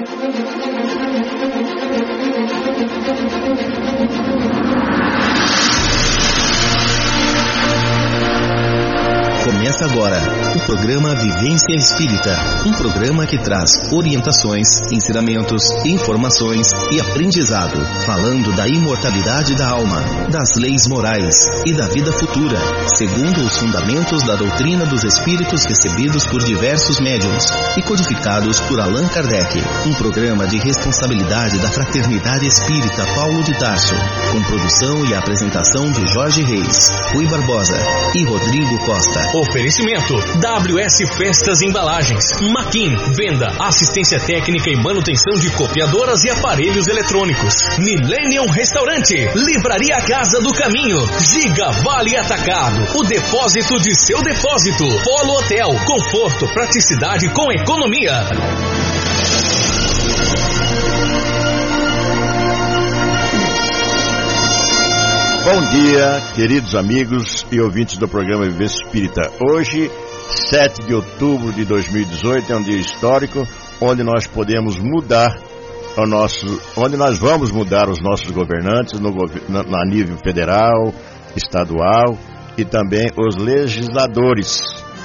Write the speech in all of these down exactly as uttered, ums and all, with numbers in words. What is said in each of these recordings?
Começa agora o programa Vivência Espírita, um programa que traz orientações, ensinamentos, informações e aprendizado, falando da imortalidade da alma, das leis morais e da vida futura, segundo os fundamentos da doutrina dos espíritos recebidos por diversos médiuns e codificados por Allan Kardec. Um programa de responsabilidade da Fraternidade Espírita Paulo de Tarso, com produção e apresentação de Jorge Reis, Rui Barbosa e Rodrigo Costa. Oferecimento W S Festas e Embalagens, Maquin, venda, assistência técnica e manutenção de copiadoras e aparelhos eletrônicos. Millennium Restaurante, Livraria Casa do Caminho, Giga Vale Atacado, o depósito de seu depósito. Polo Hotel, conforto, praticidade com economia. Bom dia, queridos amigos e ouvintes do programa Vivência Espírita. Hoje, sete de outubro de dois mil e dezoito, é um dia histórico onde nós podemos mudar o nosso, onde nós vamos mudar os nossos governantes no, na, na nível federal, estadual e também os legisladores.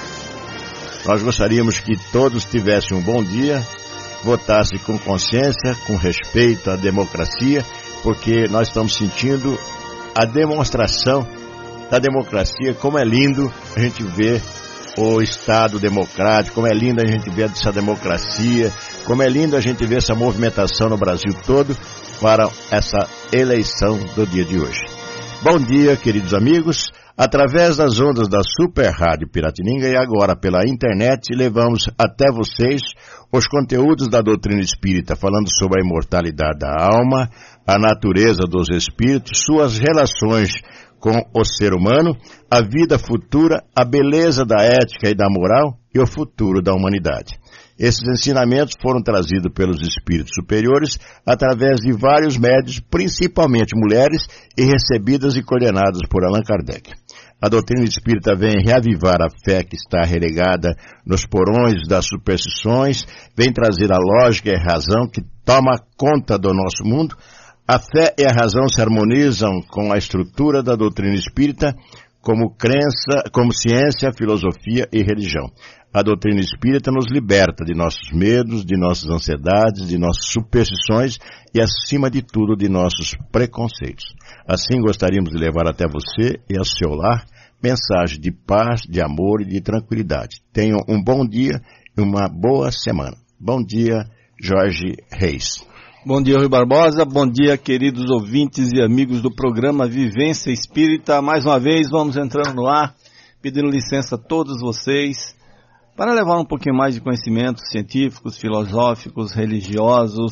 Nós gostaríamos que todos tivessem um bom dia, votassem com consciência, com respeito à democracia, porque nós estamos sentindo a demonstração da democracia, como é lindo a gente ver o Estado democrático, como é lindo a gente ver essa democracia, como é lindo a gente ver essa movimentação no Brasil todo para essa eleição do dia de hoje. Bom dia, queridos amigos. Através das ondas da Super Rádio Piratininga e agora pela internet, levamos até vocês os conteúdos da doutrina espírita, falando sobre a imortalidade da alma, a natureza dos espíritos, suas relações com o ser humano, a vida futura, a beleza da ética e da moral e o futuro da humanidade. Esses ensinamentos foram trazidos pelos espíritos superiores através de vários médiuns, principalmente mulheres, e recebidas e coordenadas por Allan Kardec. A doutrina espírita vem reavivar a fé que está relegada nos porões das superstições, vem trazer a lógica e a razão que toma conta do nosso mundo. A fé e a razão se harmonizam com a estrutura da doutrina espírita como crença, como ciência, filosofia e religião. A doutrina espírita nos liberta de nossos medos, de nossas ansiedades, de nossas superstições e, acima de tudo, de nossos preconceitos. Assim, gostaríamos de levar até você e ao seu lar mensagem de paz, de amor e de tranquilidade. Tenham um bom dia e uma boa semana. Bom dia, Jorge Reis. Bom dia, Rui Barbosa. Bom dia, queridos ouvintes e amigos do programa Vivência Espírita. Mais uma vez, vamos entrando no ar, pedindo licença a todos vocês para levar um pouquinho mais de conhecimentos científicos, filosóficos, religiosos,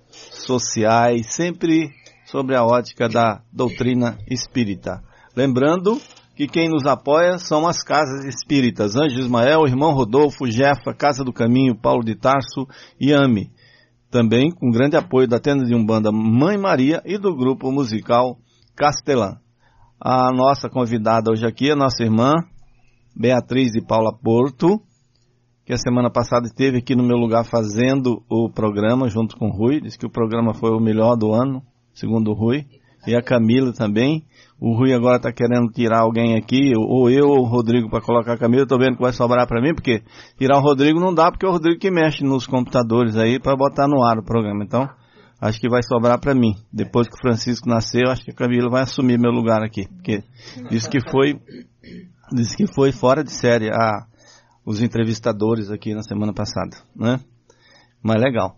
sociais, sempre sobre a ótica da doutrina espírita. Lembrando que quem nos apoia são as casas espíritas, Anjo Ismael, Irmão Rodolfo, Jefa, Casa do Caminho, Paulo de Tarso e AME. Também com grande apoio da tenda de Umbanda Mãe Maria e do grupo musical Castelã. A nossa convidada hoje aqui é a nossa irmã Beatriz de Paula Porto, que a semana passada esteve aqui no meu lugar fazendo o programa junto com o Rui. Disse que o programa foi o melhor do ano, segundo o Rui. E a Camila também. O Rui agora está querendo tirar alguém aqui, ou eu ou o Rodrigo, para colocar a Camila. Estou vendo que vai sobrar para mim, porque tirar o Rodrigo não dá, porque é o Rodrigo que mexe nos computadores aí para botar no ar o programa. Então, acho que vai sobrar para mim. Depois que o Francisco nasceu, acho que a Camila vai assumir meu lugar aqui. Porque disse que foi, disse que foi fora de série a... os entrevistadores aqui na semana passada, né? Mas legal.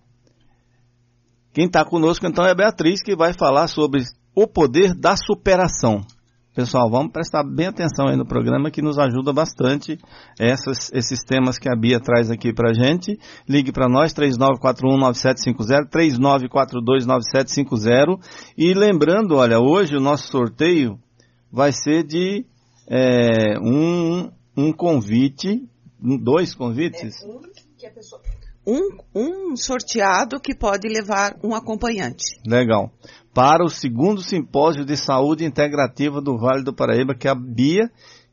Quem está conosco então é a Beatriz, que vai falar sobre o poder da superação. Pessoal, vamos prestar bem atenção aí no programa, que nos ajuda bastante essas, esses temas que a Bia traz aqui pra gente. Ligue para nós, três nove quatro um nove sete cinco zero, três nove quatro dois nove sete cinco zero. E lembrando, olha, hoje o nosso sorteio vai ser de é, um, um convite... Dois convites? É um, que a pessoa, um, um sorteado que pode levar um acompanhante. Legal. Para o segundo simpósio de saúde integrativa do Vale do Paraíba, que a Bia,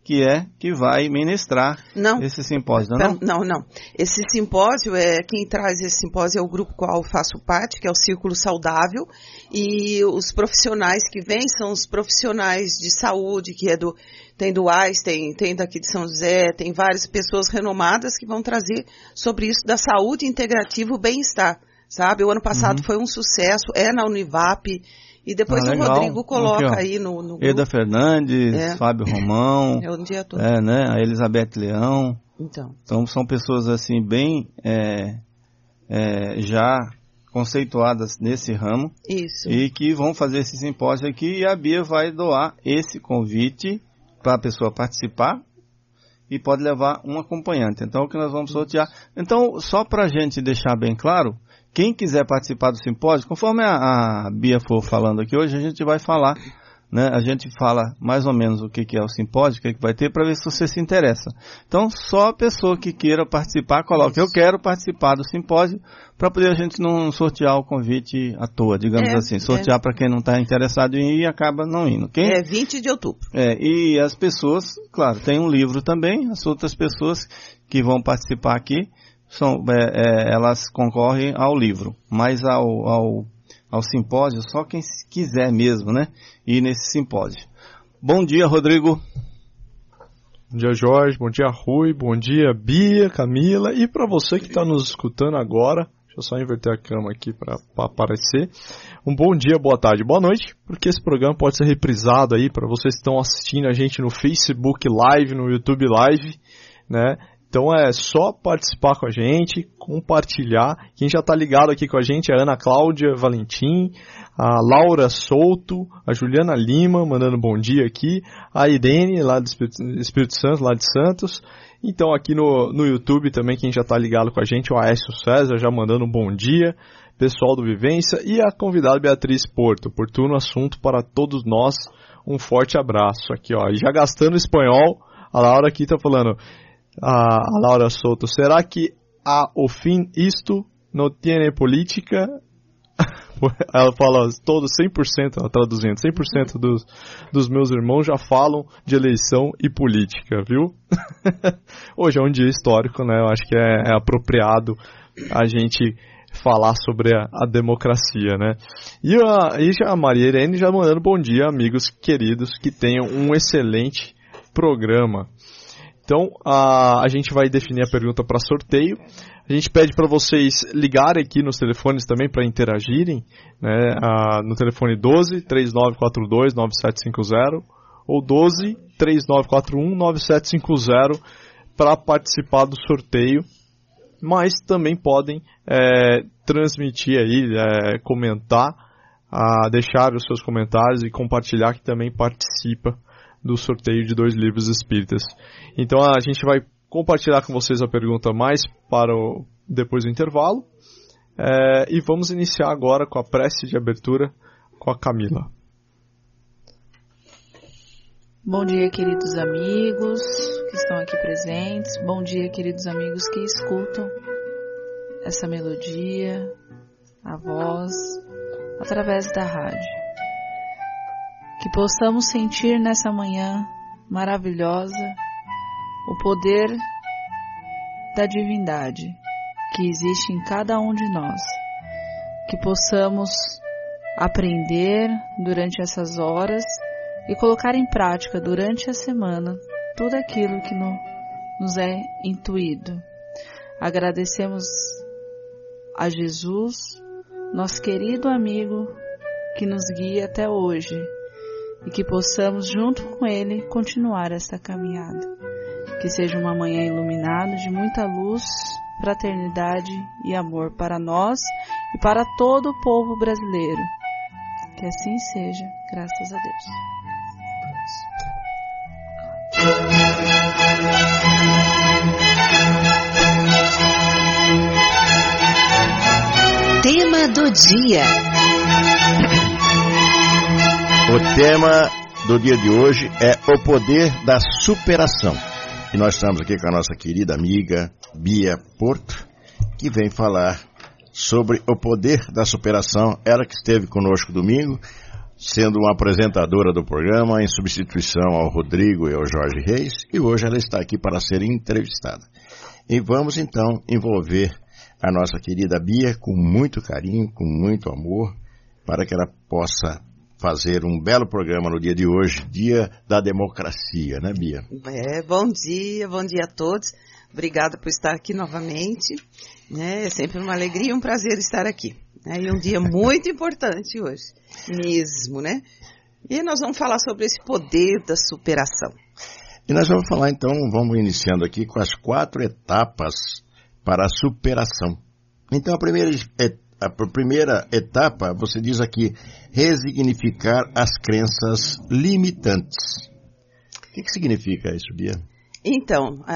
que é que vai ministrar não, esse simpósio, não? Não, não. Esse simpósio, é, quem traz esse simpósio é o grupo qual eu faço parte, que é o Círculo Saudável, e os profissionais que vêm são os profissionais de saúde, que é do, tem do A I S, tem, tem daqui de São José, tem várias pessoas renomadas que vão trazer sobre isso da saúde integrativa, o bem-estar, sabe? O ano passado uhum. foi um sucesso, é na Univap. E depois ah, o Rodrigo coloca aqui, aí no, no grupo. Eda Fernandes, é. Fábio Romão, é o dia todo. É, né? A Elizabeth Leão. Então. então são pessoas assim bem é, é, já conceituadas nesse ramo. Isso. E que vão fazer esse simpósio aqui e a Bia vai doar esse convite para a pessoa participar e pode levar um acompanhante. Então o que nós vamos sortear. Então, só para a gente deixar bem claro, quem quiser participar do simpósio, conforme a, a Bia for falando aqui hoje, a gente vai falar, né? A gente fala mais ou menos o que, que é o simpósio, o que, que vai ter, para ver se você se interessa. Então, só a pessoa que queira participar, coloque, eu quero participar do simpósio, para poder a gente não sortear o convite à toa, digamos é, assim. Sortear é. para quem não está interessado em ir e acaba não indo. Quem? É vinte de outubro. É, e as pessoas, claro, tem um livro também, as outras pessoas que vão participar aqui, São, é, é, elas concorrem ao livro, mas ao, ao, ao simpósio, só quem quiser mesmo, né, ir nesse simpósio. Bom dia, Rodrigo. Bom dia, Jorge. Bom dia, Rui. Bom dia, Bia, Camila. E para você que está nos escutando agora, deixa eu só inverter a câmera aqui para aparecer. Um bom dia, boa tarde, boa noite, porque esse programa pode ser reprisado aí para vocês que estão assistindo a gente no Facebook Live, no YouTube Live, né? Então é só participar com a gente, compartilhar. Quem já está ligado aqui com a gente é a Ana Cláudia Valentim, a Laura Souto, a Juliana Lima, mandando bom dia aqui, a Irene, lá do Espírito Santo, lá de Santos. Então aqui no, no YouTube também, quem já está ligado com a gente, o Aécio César, já mandando um bom dia, pessoal do Vivência, e a convidada Beatriz Porto, oportuno assunto para todos nós. Um forte abraço aqui, ó. E já gastando espanhol, a Laura aqui está falando... A, a Laura Souto, será que a o fim isto não tem política? Ela fala, todo cem por cento, ela traduzindo, cem por cento dos, dos meus irmãos já falam de eleição e política, viu? Hoje é um dia histórico, né? Eu acho que é, é apropriado a gente falar sobre a, a democracia, né? E a, e já a Maria Irene já mandando bom dia, amigos queridos, que tenham um excelente programa. Então, a, a gente vai definir a pergunta para sorteio. A gente pede para vocês ligarem aqui nos telefones também para interagirem, né, a, no telefone doze, três nove quatro dois, nove sete cinco zero ou doze, três nove quatro um, nove sete cinco zero para participar do sorteio. Mas também podem é, transmitir aí, é, comentar, a, deixar os seus comentários e compartilhar, que também participa do sorteio de dois livros espíritas. Então a gente vai compartilhar com vocês a pergunta mais para o, depois do intervalo. É, e vamos iniciar agora com a prece de abertura com a Camila. Bom dia, queridos amigos que estão aqui presentes. Bom dia, queridos amigos que escutam essa melodia, a voz, através da rádio. Que possamos sentir nessa manhã maravilhosa o poder da divindade que existe em cada um de nós. Que possamos aprender durante essas horas e colocar em prática durante a semana tudo aquilo que no, nos é intuído. Agradecemos a Jesus, nosso querido amigo, que nos guia até hoje, e que possamos, junto com Ele, continuar essa caminhada. Que seja uma manhã iluminada de muita luz, fraternidade e amor para nós e para todo o povo brasileiro. Que assim seja, graças a Deus. Tema do dia. O tema do dia de hoje é o poder da superação. E nós estamos aqui com a nossa querida amiga Bia Porto, que vem falar sobre o poder da superação. Ela que esteve conosco domingo, sendo uma apresentadora do programa em substituição ao Rodrigo e ao Jorge Reis, e hoje ela está aqui para ser entrevistada. E vamos então envolver a nossa querida Bia com muito carinho, com muito amor, para que ela possa fazer um belo programa no dia de hoje, dia da democracia, né, Bia? É, bom dia, bom dia a todos. Obrigada por estar aqui novamente. Né? É sempre uma alegria e um prazer estar aqui. Né? E um dia muito importante hoje, mesmo, né? E nós vamos falar sobre esse poder da superação. E nós vamos falar então, vamos iniciando aqui com as quatro etapas para a superação. Então a primeira, a primeira etapa, você diz aqui, resignificar as crenças limitantes. O que, que significa isso, Bia? Então, a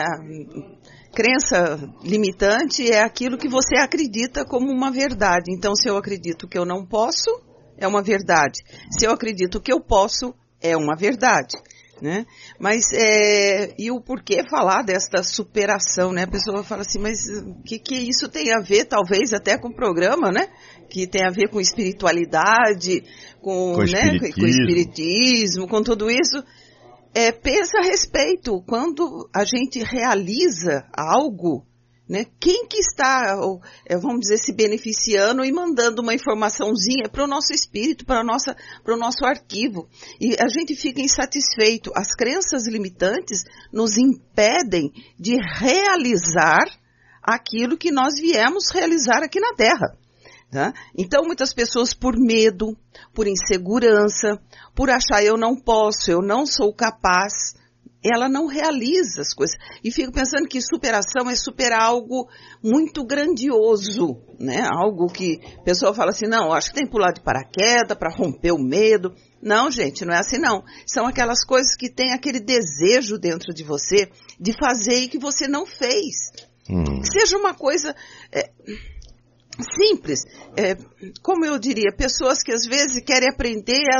crença limitante é aquilo que você acredita como uma verdade. Então, se eu acredito que eu não posso, é uma verdade. Se eu acredito que eu posso, é uma verdade. Né? Mas, é, e o porquê falar desta superação, né? A pessoa fala assim, mas o que, que isso tem a ver, talvez, até com o programa, né? Que tem a ver com espiritualidade, com, com, né? espiritismo. com espiritismo, com tudo isso. É, pensa a respeito, quando a gente realiza algo, né, quem que está, vamos dizer, se beneficiando e mandando uma informaçãozinha para o nosso espírito, para o nosso arquivo. E a gente fica insatisfeito. As crenças limitantes nos impedem de realizar aquilo que nós viemos realizar aqui na Terra. Tá? Então, muitas pessoas, por medo, por insegurança, por achar eu não posso, eu não sou capaz, ela não realiza as coisas. E fico pensando que superação é superar algo muito grandioso, né? Algo que a pessoa fala assim, não, acho que tem que pular de paraquedas para romper o medo. Não, gente, não é assim não. São aquelas coisas que tem aquele desejo dentro de você de fazer e que você não fez. Hum. Seja uma coisa... É, simples, é, como eu diria, pessoas que às vezes querem aprender a,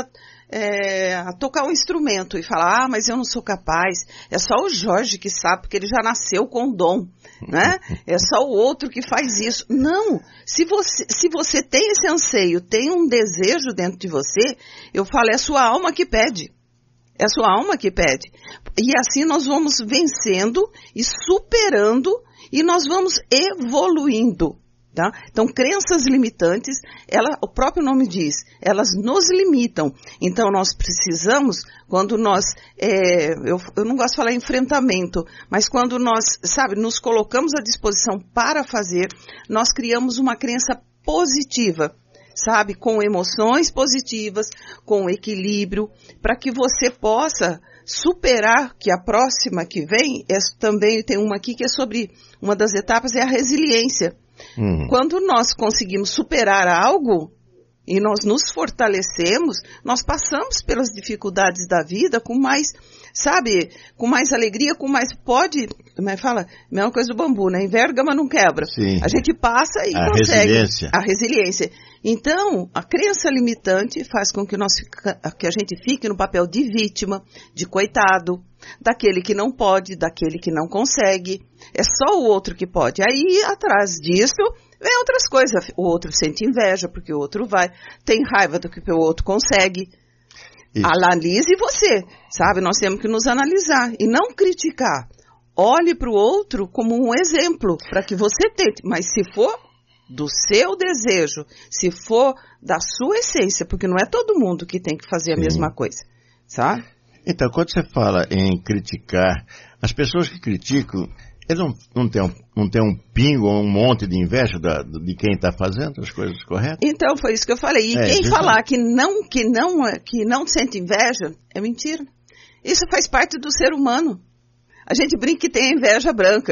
é, a tocar um instrumento e falar, ah, mas eu não sou capaz, é só o Jorge que sabe, porque ele já nasceu com dom, né? É só o outro que faz isso. Não, se você, se você tem esse anseio, tem um desejo dentro de você, eu falo, é a sua alma que pede. É a sua alma que pede. E assim nós vamos vencendo e superando e nós vamos evoluindo. Tá? Então, crenças limitantes, ela, o próprio nome diz, elas nos limitam. Então, nós precisamos, quando nós, é, eu, eu não gosto de falar enfrentamento, mas quando nós, sabe, nos colocamos à disposição para fazer, nós criamos uma crença positiva, sabe, com emoções positivas, com equilíbrio, para que você possa superar, que a próxima que vem, é, também tem uma aqui que é sobre, uma das etapas é a resiliência. Uhum. Quando nós conseguimos superar algo e nós nos fortalecemos, nós passamos pelas dificuldades da vida com mais, sabe, com mais alegria, com mais, pode, como é que fala? Mesma coisa do bambu, né? Enverga, mas não quebra. Sim. A gente passa e a consegue. Resiliência. A resiliência. Então, a crença limitante faz com que, nós, que a gente fique no papel de vítima, de coitado, daquele que não pode, daquele que não consegue. É só o outro que pode. Aí, atrás disso, vem outras coisas. O outro sente inveja porque o outro vai, tem raiva do que o outro consegue. Isso. Analise você, sabe? Nós temos que nos analisar e não criticar. Olhe para o outro como um exemplo, para que você tente. Mas se for do seu desejo, se for da sua essência, porque não é todo mundo que tem que fazer a Sim. mesma coisa, sabe? Então, quando você fala em criticar, as pessoas que criticam, eles não, não, tem, um, não tem um pingo ou um monte de inveja da, de quem está fazendo as coisas corretas? Então, foi isso que eu falei. E é, quem falar que não, que, não, que não sente inveja, é mentira. Isso faz parte do ser humano. A gente brinca que tem a inveja branca.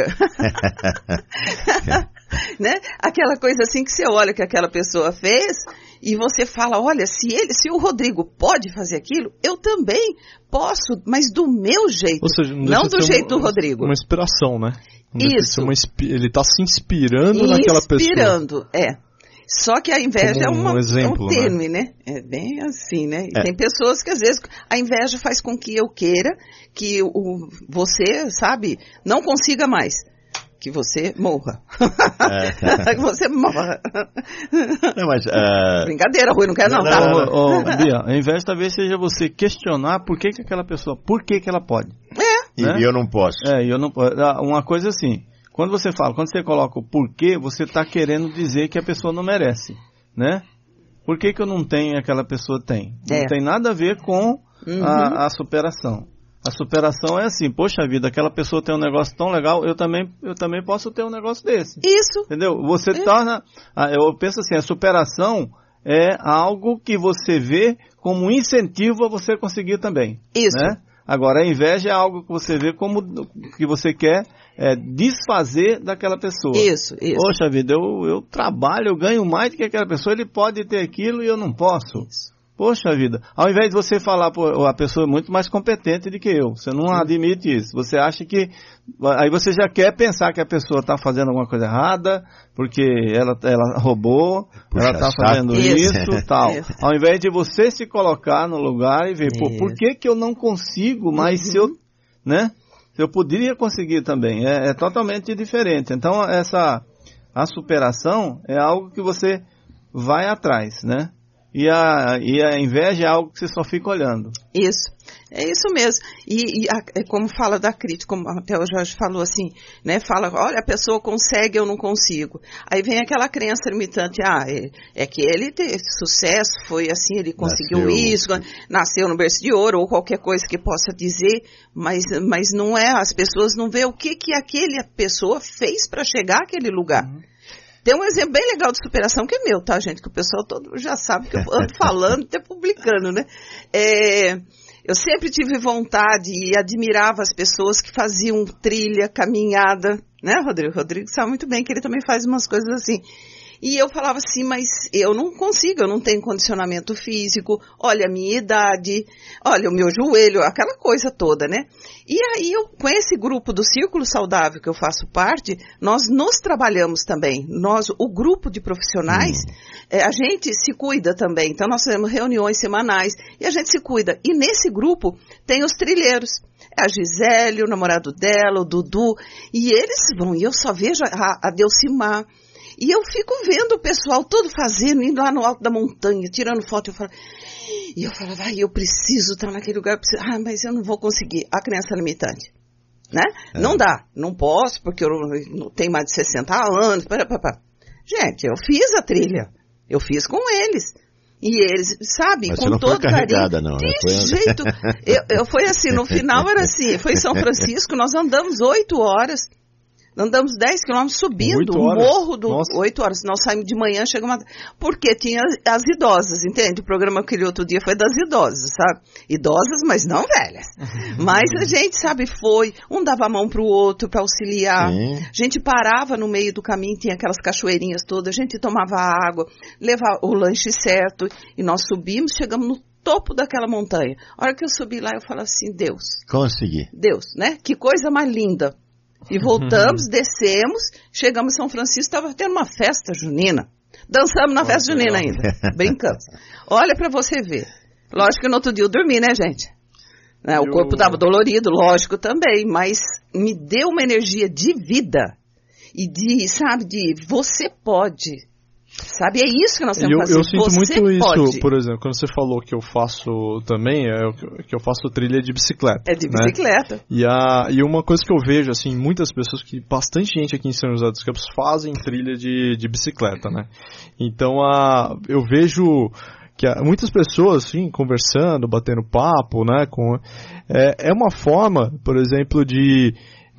Né? Aquela coisa assim que você olha que aquela pessoa fez e você fala, olha, se ele, se o Rodrigo pode fazer aquilo, eu também posso, mas do meu jeito, Ou seja, não, não do jeito uma, do Rodrigo. Uma inspiração, né? Não Isso. Uma, ele está se inspirando, inspirando naquela pessoa. Inspirando, é. Só que a inveja é, uma, um exemplo, é um termo, né? né? É bem assim, né? E é. Tem pessoas que às vezes a inveja faz com que eu queira que o, você, sabe, não consiga mais. que você morra. É. Que você morra. Não, mas, uh... Brincadeira, Rui, não quero não, não, tá? Não, oh, oh, Bia, ao invés talvez seja você questionar por que, que aquela pessoa, por que, que ela pode. É. Né? E eu não posso. É, e eu não posso. Uma coisa assim, quando você fala, quando você coloca o porquê, você está querendo dizer que a pessoa não merece, né? Por que, que eu não tenho e aquela pessoa tem? Não é. tem nada a ver com uhum. a, a superação. A superação é assim, poxa vida, aquela pessoa tem um negócio tão legal, eu também, eu também posso ter um negócio desse. Isso. Entendeu? Você é. torna, eu penso assim, a superação é algo que você vê como um incentivo a você conseguir também. Isso. Né? Agora, a inveja é algo que você vê como que você quer é, desfazer daquela pessoa. Isso, isso. Poxa vida, eu, eu trabalho, eu ganho mais do que aquela pessoa, ele pode ter aquilo e eu não posso. Isso. Poxa vida, ao invés de você falar, pô, a pessoa é muito mais competente do que eu, você não admite isso, você acha que, aí você já quer pensar que a pessoa está fazendo alguma coisa errada, porque ela, ela roubou, Puxa, ela está fazendo isso e tal. Isso. Ao invés de você se colocar no lugar e ver, pô, por que que eu não consigo, mas uhum. se eu, né, eu poderia conseguir também, é, é totalmente diferente. Então, essa, a superação é algo que você vai atrás, né? E a, e a inveja é algo que você só fica olhando. Isso, é isso mesmo. E, e a, é como fala da crítica, como até o Jorge falou assim, né? Fala, olha, a pessoa consegue, eu não consigo. Aí vem aquela crença limitante, ah, é, é que ele teve sucesso, foi assim, ele conseguiu nasceu. isso, nasceu no berço de ouro, ou qualquer coisa que possa dizer, mas, mas não é, as pessoas não veem o que, que aquela pessoa fez para chegar àquele lugar. Uhum. Tem um exemplo bem legal de superação que é meu, tá, gente? Que o pessoal todo já sabe que eu ando falando, até publicando, né? É, eu sempre tive vontade e admirava as pessoas que faziam trilha, caminhada, né, Rodrigo? O Rodrigo sabe muito bem que ele também faz umas coisas assim. E eu falava assim, mas eu não consigo, eu não tenho condicionamento físico, olha a minha idade, olha o meu joelho, aquela coisa toda, né? E aí, eu, com esse grupo do Círculo Saudável que eu faço parte, nós nos trabalhamos também. Nós, o grupo de profissionais, hum. é, a gente se cuida também. Então, nós fazemos reuniões semanais e a gente se cuida. E nesse grupo tem os trilheiros. É a Gisele, o namorado dela, o Dudu. E eles vão, e eu só vejo a, a Delcimar. E eu fico vendo o pessoal todo fazendo, indo lá no alto da montanha, tirando foto. Eu falo, e eu falava, ai, eu preciso estar naquele lugar. Preciso, ah, mas eu não vou conseguir. A crença limitante, né? É. Não dá, não posso, porque eu não tenho mais de sessenta anos. Pá, pá, pá. Gente, eu fiz a trilha. Eu fiz com eles. E eles, sabe, mas com você não todo foi carregada, carinho. Não, de foi... jeito. Eu, eu foi assim, no final era assim, foi em São Francisco, nós andamos oito horas. Andamos dez quilômetros subindo o morro do... Nossa. oito horas. Nós saímos de manhã, chegamos... Porque tinha as idosas, entende? O programa que ele outro dia foi das idosas, sabe? Idosas, mas não velhas. Mas a gente, sabe, foi... Um dava a mão pro outro para auxiliar. Sim. A gente parava no meio do caminho, tinha aquelas cachoeirinhas todas. A gente tomava água, levava o lanche certo. E nós subimos, chegamos no topo daquela montanha. A hora que eu subi lá, eu falo assim, Deus. Consegui. Deus, né? Que coisa mais linda. E voltamos, descemos, chegamos em São Francisco, estava tendo uma festa junina. Dançamos na festa junina ainda, brincando. Olha para você ver. Lógico que no outro dia eu dormi, né, gente? Né, o corpo estava dolorido, lógico também, mas me deu uma energia de vida. E de, sabe, de você pode. Sabe, é isso que nós temos que fazer. Eu sinto você muito pode. isso, por exemplo, quando você falou que eu faço também, é que eu faço trilha de bicicleta. É de bicicleta. Né? E, a, e uma coisa que eu vejo, assim, muitas pessoas, que bastante gente aqui em São José dos Campos fazem trilha de, de bicicleta, né? Então, a, eu vejo que há muitas pessoas, assim, conversando, batendo papo, né? Com, é, é uma forma, por exemplo, de...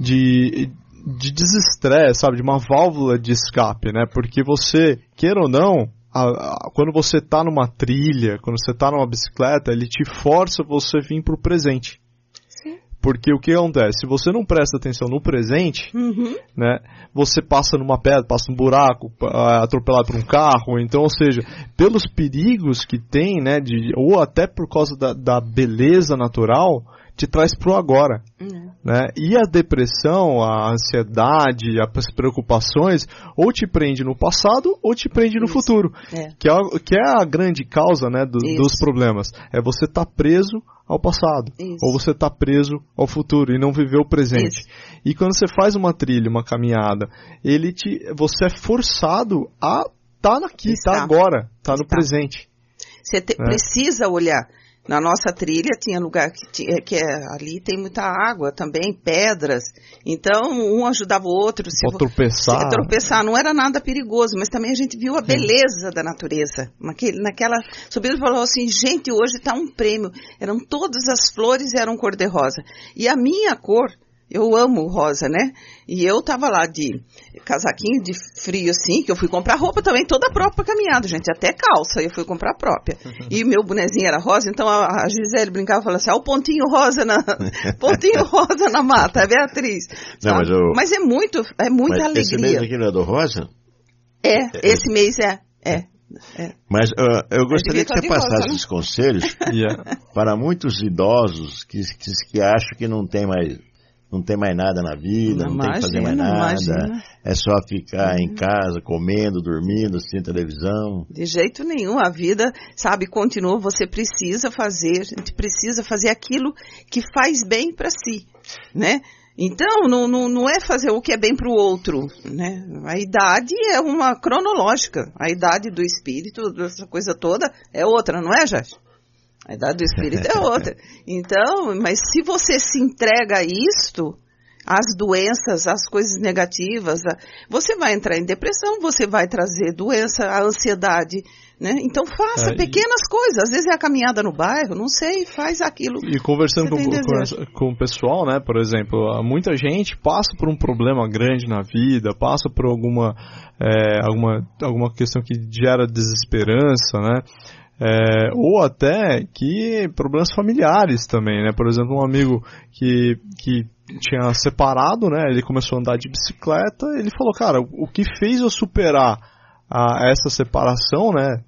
de de desestresse, sabe, de uma válvula de escape, né, porque você, queira ou não, a, a, quando você tá numa trilha, quando você tá numa bicicleta, ele te força você vir pro presente. Sim. Porque o que acontece? Se você não presta atenção no presente, uhum. né, você passa numa pedra, passa num buraco, atropelado por um carro, então, ou seja, pelos perigos que tem, né, de, ou até por causa da, da beleza natural, te traz pro agora. Uhum. Né? E a depressão, a ansiedade, as preocupações, ou te prende no passado, ou te prende no Isso. futuro. É. Que, é, que é a grande causa, né, do, dos problemas. É você estar tá preso ao passado. Isso. Ou você estar tá preso ao futuro e não viver o presente. Isso. E quando você faz uma trilha, uma caminhada, ele te, você é forçado a estar tá aqui, estar tá agora, estar tá no presente. Você te, é. precisa olhar. Na nossa trilha tinha lugar que, tinha, que é, ali tem muita água também, pedras. Então, um ajudava o outro. Se Pode tropeçar. Se tropeçar, não era nada perigoso, mas também a gente viu a beleza da natureza. Naquele, naquela subida, falou assim, gente, hoje está um prêmio. Eram todas as flores eram cor-de-rosa. E a minha cor, eu amo rosa, né? E eu tava lá de casaquinho de frio, assim, que eu fui comprar roupa também, toda própria caminhada, gente, até calça, eu fui comprar própria. E meu bonezinho era rosa, então a, a Gisele brincava e falava assim, ah, o pontinho rosa na, pontinho rosa na mata, a Beatriz. Não, mas, eu, mas é muito, é muita mas alegria. Esse mês aqui não é do rosa? É, esse mês é, é. É. Mas uh, eu gostaria que você passasse rosa, né? os conselhos yeah. para muitos idosos que, que, que acham que não tem mais... Não tem mais nada na vida, não, não imagina, tem que fazer mais nada, imagina. É só ficar uhum. em casa, comendo, dormindo, assistindo televisão. De jeito nenhum, a vida, sabe, continua, você precisa fazer, a gente precisa fazer aquilo que faz bem para si, né? Então, não, não, não é fazer o que é bem para o outro, né? A idade é uma cronológica, a idade do espírito, dessa coisa toda, é outra, não é, Jorge? A idade do espírito é outra. Então, mas se você se entrega a isto, as doenças, as coisas negativas, você vai entrar em depressão, você vai trazer doença, a ansiedade, né? Então faça é, pequenas e... coisas, às vezes é a caminhada no bairro, não sei, faz aquilo. E conversando com, com, com o pessoal, né, por exemplo, muita gente passa por um problema grande na vida, passa por alguma, é, alguma, alguma questão que gera desesperança, né? É, ou até que problemas familiares também, né? Por exemplo, um amigo que, que tinha separado, né? Ele começou a andar de bicicleta, ele falou, cara, o que fez eu superar a, essa separação, né?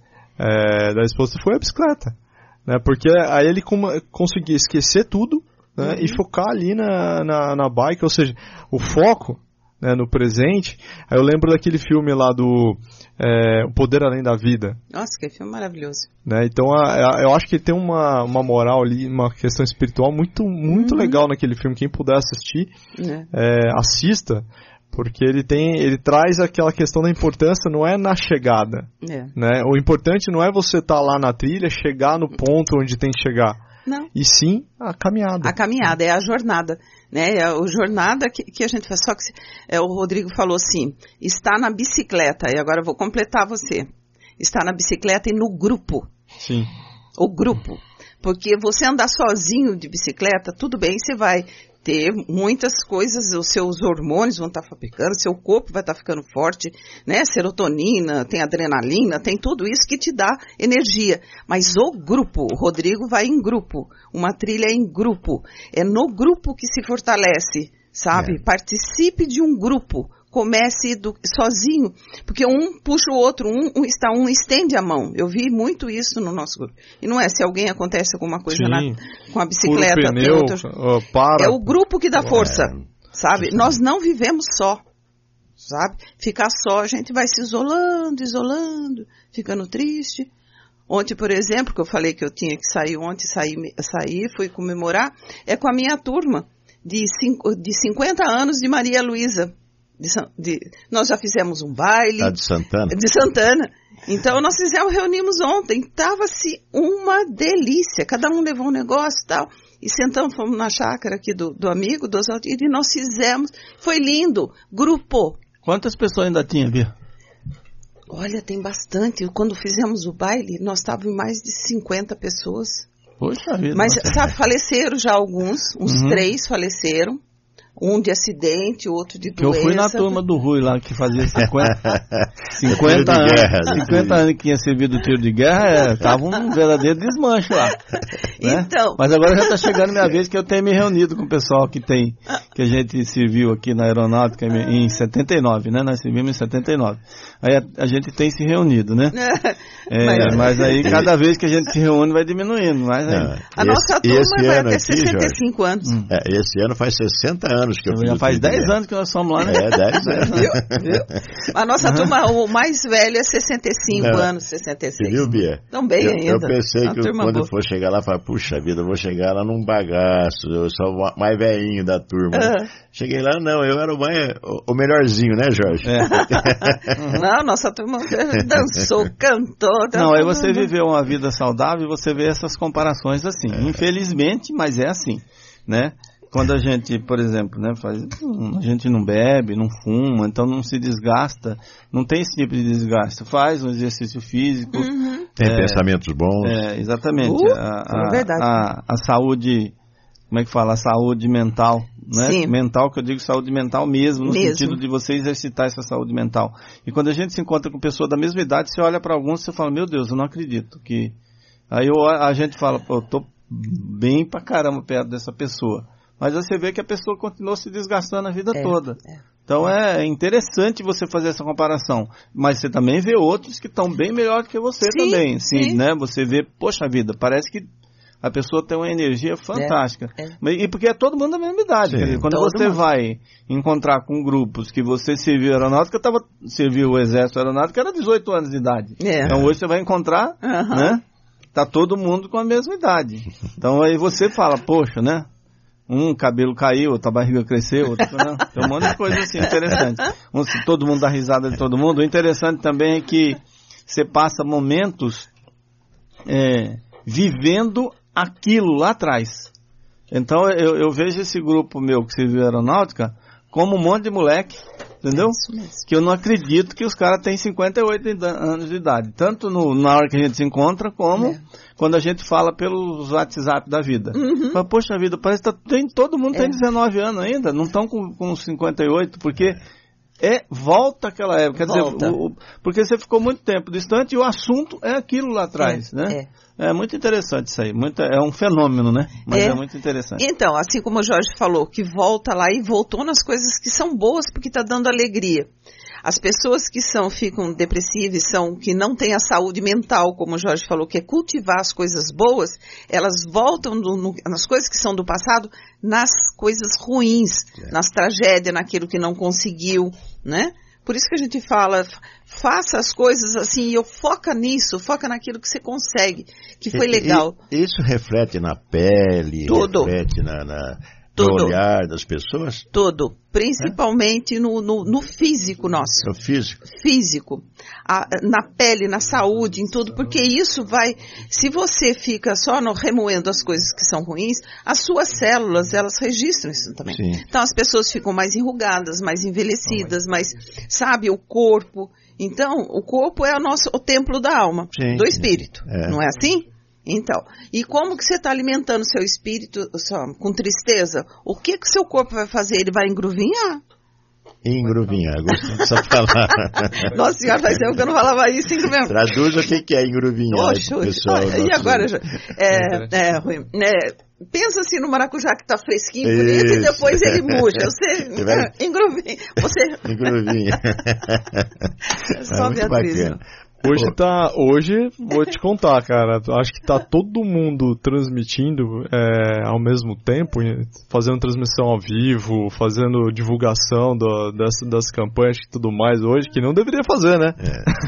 É, da esposa foi a bicicleta, né? Porque aí ele com, conseguia esquecer tudo, né? Uhum. E focar ali na, na, na bike, ou seja, o foco, né, no presente. Aí eu lembro daquele filme lá do é, O Poder Além da Vida. Nossa, que filme maravilhoso. Né, então a, a, eu acho que tem uma, uma moral ali, uma questão espiritual muito, muito uhum. legal naquele filme. Quem puder assistir, é. É, assista, porque ele tem, ele traz aquela questão da importância, não é na chegada. É. Né? O importante não é você estar tá lá na trilha, chegar no ponto onde tem que chegar. Não. E sim a caminhada. A caminhada, é a jornada. Né? É a jornada que, que a gente faz. Só que é, o Rodrigo falou assim, está na bicicleta, e agora eu vou completar você. Está na bicicleta e no grupo. Sim. O grupo. Porque você andar sozinho de bicicleta, tudo bem, você vai ter muitas coisas, os seus hormônios vão estar fabricando, seu corpo vai estar ficando forte, né? Serotonina, tem adrenalina, tem tudo isso que te dá energia. Mas o grupo, o Rodrigo vai em grupo, uma trilha é em grupo, é no grupo que se fortalece, sabe? É. Participe de um grupo. Comece do, sozinho, porque um puxa o outro, um, um está um estende a mão. Eu vi muito isso no nosso grupo. E não é se alguém acontece alguma coisa na, com a bicicleta, pneu, tem outra, uh, para. É o grupo que dá força, é. sabe? Nós não vivemos só, sabe? Ficar só, a gente vai se isolando, isolando, ficando triste. Ontem, por exemplo, que eu falei que eu tinha que sair ontem, sair, sair fui comemorar, é com a minha turma de, cinco, de cinquenta anos de Maria Luísa. De, de, nós já fizemos um baile. Ah, de Santana. De Santana. Então, nós fizemos, reunimos ontem. Tava-se uma delícia. Cada um levou um negócio e tal. E sentamos, fomos na chácara aqui do, do amigo, do Oswaldo, e nós fizemos. Foi lindo. Grupo. Quantas pessoas ainda tinha, Bia? Olha, tem bastante. Quando fizemos o baile, nós estávamos em mais de cinquenta pessoas. Poxa vida. Mas, sabe, faleceram já alguns. Uns uhum. três faleceram. Um de acidente, outro de doença. Eu fui na turma do Rui lá, que fazia cinquenta, cinquenta, anos, guerra, cinquenta anos que tinha servido tiro de guerra, estava um verdadeiro desmanche lá. Né? Então... Mas agora já está chegando a minha vez que eu tenho me reunido com o pessoal que tem, que a gente serviu aqui na aeronáutica em setenta e nove, né? Nós servimos em setenta e nove. aí a, a gente tem se reunido, né? É, mas, mas aí cada vez que a gente se reúne vai diminuindo. Mas aí... Não, a nossa turma vai até sessenta e cinco Jorge, anos. Hum. É, esse ano faz sessenta anos que eu fiz. Já faz dez anos que nós somos lá, né? É, dez anos. Viu? Viu? A nossa uhum. turma, o mais velho é sessenta e cinco Não. anos, sessenta e seis. Viu, Bia? Estão bem eu, ainda. Eu pensei a que eu, quando boa. for chegar lá, falar, puxa vida, eu vou chegar lá num bagaço, eu sou o mais velhinho da turma. Uhum. Cheguei lá, não, eu era o, mais, o, o melhorzinho, né, Jorge? É. uhum. Não, nossa turma dançou, cantou. Não, aí você viveu uma vida saudável e você vê essas comparações assim. É. Infelizmente, mas é assim, né? Quando a gente, por exemplo, né, faz, a gente não bebe, não fuma, então não se desgasta, não tem esse tipo de desgaste. Faz um exercício físico. Uhum. Tem é, pensamentos bons. É, exatamente. Uh, a, a, é verdade. A, a saúde, como é que fala? A saúde mental, né? Sim. Mental, que eu digo saúde mental mesmo, no mesmo. sentido de você exercitar essa saúde mental. E quando a gente se encontra com pessoa da mesma idade, você olha para alguns e você fala, meu Deus, eu não acredito que... Aí eu, a gente fala, pô, eu tô bem pra caramba perto dessa pessoa. Mas você vê que a pessoa continuou se desgastando a vida é, toda. É. Então é interessante você fazer essa comparação. Mas você também vê outros que estão bem melhor que você sim, também. Sim, sim. Né? Você vê, poxa vida, parece que a pessoa tem uma energia fantástica. É, é. E porque é todo mundo da mesma idade. Quer dizer, quando todo você mundo. vai encontrar com grupos que você serviu aeronáutica, tava, serviu o exército aeronáutico, era dezoito anos de idade. É. Então hoje você vai encontrar, uhum. né? Tá todo mundo com a mesma idade. Então aí você fala, poxa, né? Um cabelo caiu, outra barriga cresceu, outro, não, tem um monte de coisa assim interessante. Um, todo mundo dá risada de todo mundo. O interessante também é que você passa momentos é, vivendo aquilo lá atrás. Então eu, eu vejo esse grupo meu que serviu aeronáutica como um monte de moleque, entendeu? Que eu não acredito que os caras têm cinquenta e oito anos de idade. Tanto no, na hora que a gente se encontra, como é. quando a gente fala pelos WhatsApp da vida. Uhum. Mas, poxa vida, parece que tá, tem, todo mundo é. tem dezenove anos ainda, não estão com, com cinquenta e oito, porque é, volta aquela época. Quer volta. dizer, o, porque você ficou muito tempo distante e o assunto é aquilo lá atrás, é, né? É. É muito interessante isso aí, muito, é um fenômeno, né? Mas é. é muito interessante. Então, assim como o Jorge falou, que volta lá e voltou nas coisas que são boas porque está dando alegria. As pessoas que são, ficam depressivas, são, que não têm a saúde mental, como o Jorge falou, que é cultivar as coisas boas, elas voltam no, no, nas coisas que são do passado, nas coisas ruins, é. nas tragédias, naquilo que não conseguiu, né? Por isso que a gente fala, faça as coisas assim, eu foca nisso, foca naquilo que você consegue, que foi e, legal. E isso reflete na pele, Tudo. reflete na, na, Tudo. no olhar das pessoas? Tudo, principalmente é? no, no, no físico nosso. No físico? Físico, a, na pele, na saúde, em tudo, porque isso vai, se você fica só no, remoendo as coisas que são ruins, as suas células, elas registram isso também. Sim. Então as pessoas ficam mais enrugadas, mais envelhecidas, mais, sabe, o corpo. Então, o corpo é o nosso, o templo da alma, sim, do espírito, é. não é assim? Então, e como que você está alimentando o seu espírito só, com tristeza? O que que o seu corpo vai fazer? Ele vai engruvinhar. Engruvinhar, gostei dessa palavra. Nossa senhora, faz tempo que eu não falava isso, engruvinhar. Traduz o que é engruvinhar, pessoal. E agora, é, é, Rui, é, pensa assim no maracujá que está fresquinho, bonito, e depois ele murcha. Você vai... engruvinha. Você... Engruvinha. É só é muito bacana. Hoje tá, hoje, vou te contar, cara, acho que tá todo mundo transmitindo é, ao mesmo tempo, fazendo transmissão ao vivo, fazendo divulgação do, das, das campanhas e tudo mais hoje, que não deveria fazer, né?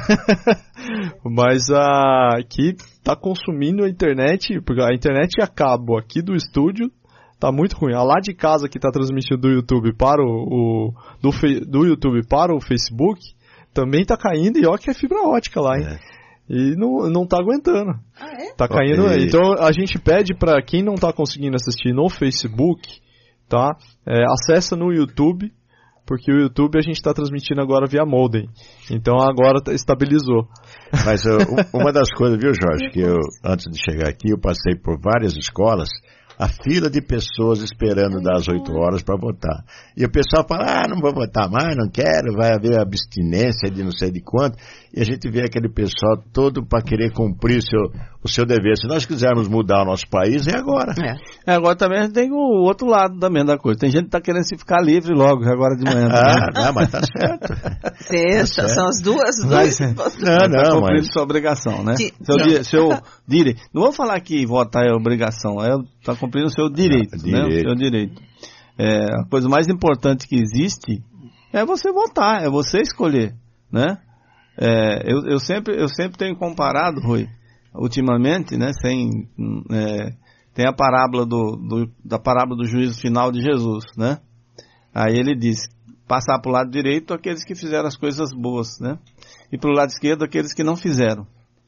É. Mas a, aqui tá consumindo a internet, porque a internet a cabo aqui do estúdio tá muito ruim. A lá de casa que tá transmitindo do YouTube para o, o do, do YouTube para o Facebook, também tá caindo, e ó que é fibra ótica lá, hein? É. E não, não tá aguentando. Ah, é? Tá caindo. Okay. Então a gente pede pra quem não tá conseguindo assistir no Facebook, tá? É, acessa no YouTube, porque o YouTube a gente tá transmitindo agora via modem. Então agora tá, estabilizou. Mas uh, uma das coisas, viu, Jorge, que eu, antes de chegar aqui, eu passei por várias escolas, a fila de pessoas esperando das oito horas para votar. E o pessoal fala, ah, não vou votar mais, não quero, vai haver abstinência de não sei de quanto. E a gente vê aquele pessoal todo para querer cumprir o seu, o seu dever. Se nós quisermos mudar o nosso país, é agora. É. É, agora também tem o outro lado também da coisa. Tem gente que está querendo se ficar livre logo, agora de manhã. Ah, não, mas tá certo. Certo, tá são as duas. Mas, duas não, não, tá cumprindo mas... sua obrigação, né? De, seu, di, seu direito. Não vou falar que votar é obrigação, é tá cumprindo o seu direito, ah, né? O seu direito. É, a coisa mais importante que existe é você votar, é você escolher, né? É, eu, eu, sempre, eu sempre tenho comparado, Rui, ultimamente, né, sem, é, tem a parábola do, do, da parábola do juízo final de Jesus, né? Aí ele diz, passar para o lado direito aqueles que fizeram as coisas boas, né? E para o lado esquerdo aqueles que não fizeram.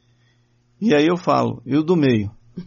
E aí eu falo, e o do meio?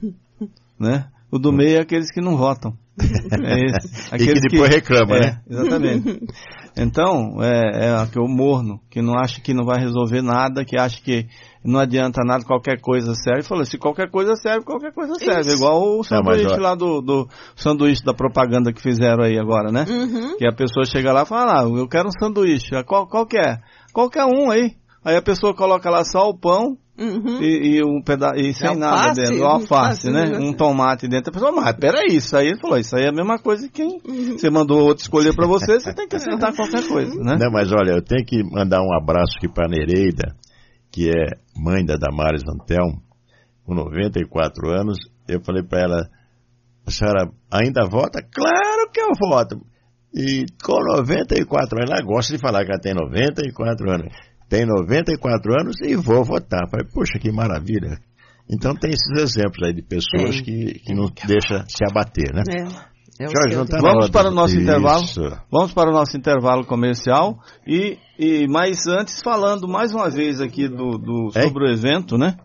Né? O do meio é aqueles que não votam. É esse, e que depois que, reclama, é, né? Exatamente. Então, é, é o morno, que não acha que não vai resolver nada, que acha que não adianta nada, qualquer coisa serve. Falou, se qualquer coisa serve, qualquer coisa serve. Isso. Igual o sanduíche não, lá do, do sanduíche da propaganda que fizeram aí agora, né? Uhum. Que a pessoa chega lá e fala, ah, eu quero um sanduíche. Qual, qual que é? Qualquer um aí. Aí a pessoa coloca lá só o pão, uhum. e, e, um peda e sem alface, nada dentro, o alface, né? Um tomate dentro. A pessoa, mas peraí, isso aí, ele falou, isso aí é a mesma coisa que quem uhum. você mandou outro escolher para você, você tem que aceitar qualquer coisa, né? Não, mas olha, eu tenho que mandar um abraço aqui para a Nereida, que é mãe da Damares Antelmo, com noventa e quatro anos. Eu falei para ela, a senhora ainda vota? Claro que eu voto. E com noventa e quatro anos, ela gosta de falar que ela tem noventa e quatro anos. Tem noventa e quatro anos e vou votar. Falei, poxa, que maravilha. Então tem esses exemplos aí de pessoas que, que não deixam se abater, né? É, é Jorge, não tá vamos para o nosso Isso. intervalo. Vamos para o nosso intervalo comercial. E, e mais antes, falando mais uma vez aqui do, do, sobre o evento, né?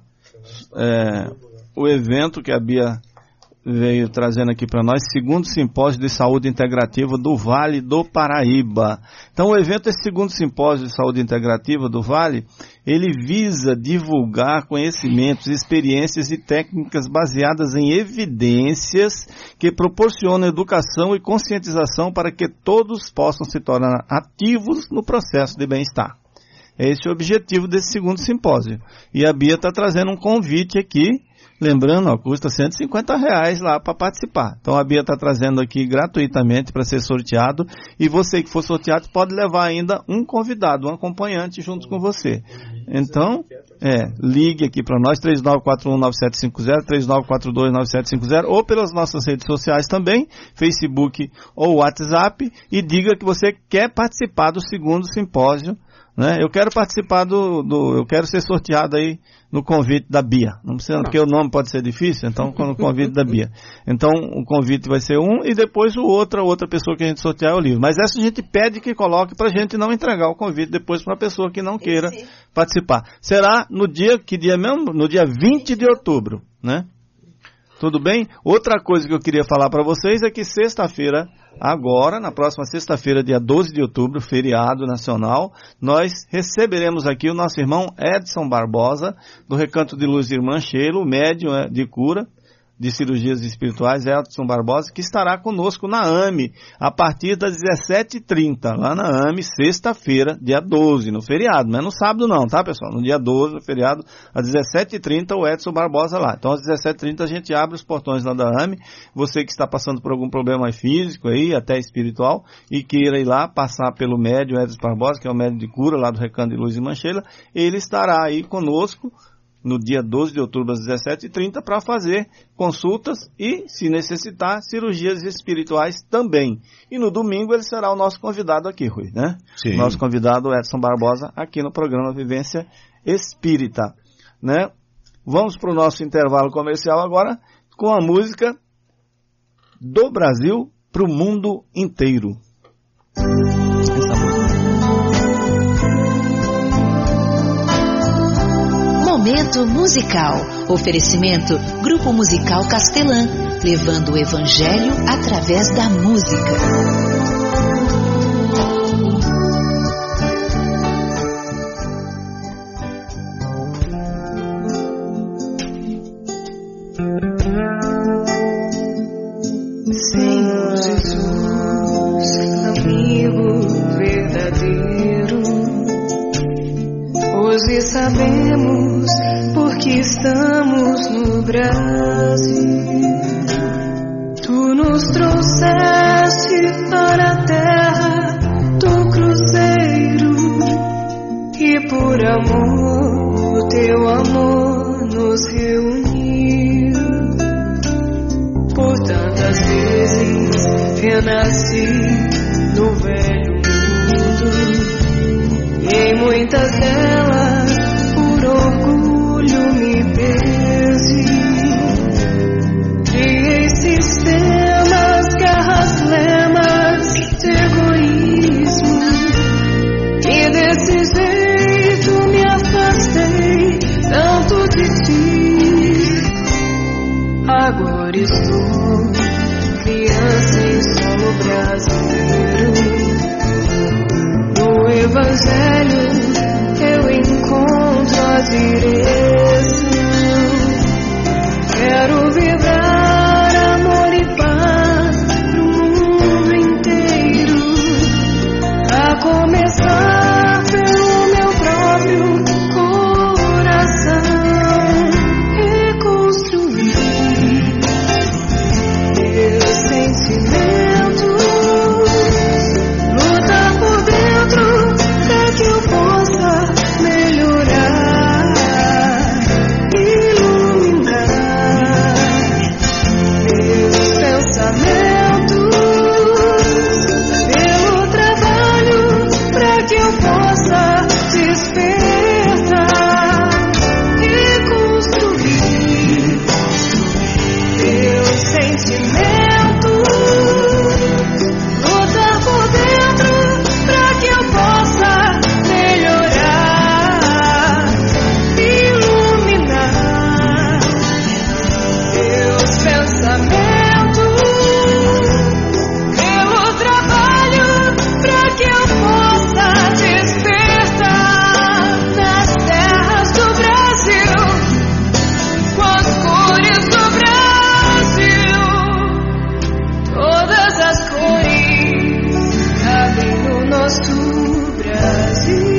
É, o evento que a Bia veio trazendo aqui para nós, segundo simpósio de saúde integrativa do Vale do Paraíba. Então o evento, esse segundo simpósio de saúde integrativa do Vale, ele visa divulgar conhecimentos, experiências e técnicas baseadas em evidências que proporcionam educação e conscientização para que todos possam se tornar ativos no processo de bem-estar. Esse é o objetivo desse segundo simpósio. E a Bia está trazendo um convite aqui. Lembrando, ó, custa cento e cinquenta reais lá para participar. Então a Bia está trazendo aqui gratuitamente para ser sorteado. E você que for sorteado pode levar ainda um convidado, um acompanhante junto com você. Então, é, ligue aqui para nós, três nove quatro um nove sete cinco zero, três nove quatro dois nove sete cinco zero, ou pelas nossas redes sociais também, Facebook ou WhatsApp, e diga que você quer participar do segundo simpósio. Né? Eu quero participar do, do... Eu quero ser sorteado aí no convite da Bia. Não precisa, porque o nome pode ser difícil, então no convite da Bia. Então o convite vai ser um e depois o outro, a outra pessoa que a gente sortear é o livro. Mas essa a gente pede que coloque pra gente não entregar o convite depois para a pessoa que não queira Sim. participar. Será no dia, que dia mesmo? No dia vinte de outubro, né? Tudo bem? Outra coisa que eu queria falar para vocês é que sexta-feira, agora, na próxima sexta-feira, dia doze de outubro, feriado nacional, nós receberemos aqui o nosso irmão Edson Barbosa, do Recanto de Luz Irmã Sheila, médium de cura de cirurgias espirituais, Edson Barbosa, que estará conosco na A M E, a partir das dezessete e trinta, lá na A M E, sexta-feira, dia doze, no feriado, não é no sábado não, tá pessoal? No dia doze, no feriado, às dezessete e trinta, o Edson Barbosa lá. Então, às dezessete e trinta, a gente abre os portões lá da A M E, você que está passando por algum problema físico aí, até espiritual, e queira ir lá, passar pelo médium Edson Barbosa, que é o médium de cura lá do Recanto de Luz Irmã Sheila, ele estará aí conosco, no dia doze de outubro, às dezessete e trinta, para fazer consultas e, se necessitar, cirurgias espirituais também. E no domingo ele será o nosso convidado aqui, Rui, né? Sim. Nosso convidado, Edson Barbosa, aqui no programa Vivência Espírita, né? Vamos para o nosso intervalo comercial agora com a música do Brasil para o mundo inteiro. Momento musical. Oferecimento Grupo Musical Castelã, levando o Evangelho através da música. Senhor Jesus, amigo verdadeiro, hoje sabemos porque está estamos no Brasil. Tu nos trouxeste para a terra do cruzeiro e por amor, o teu amor nos reuniu. Por tantas vezes renasci no velho mundo, e em muitas delas por orgulho me perdi. Criei sistemas, guerras, lemas de egoísmo, e desse jeito me afastei tanto de ti. Agora estou criança em solo brasileiro. No Evangelho eu encontro a direção. Quero vibrar amor e paz pro mundo inteiro, a começar pelo meu próprio coração. Reconstruir meus sentimentos, lutar por dentro pra que eu possa melhorar, iluminar meus pensamentos, pelo trabalho pra que eu possa despertar, reconstruir meus sentimentos, lutar por dentro pra que eu possa melhorar, iluminar meus pensamentos, pelo trabalho pra que eu possa despertar nas terras do Brasil, com as cores do Brasil. Todas as cores cabem no nosso Brasil.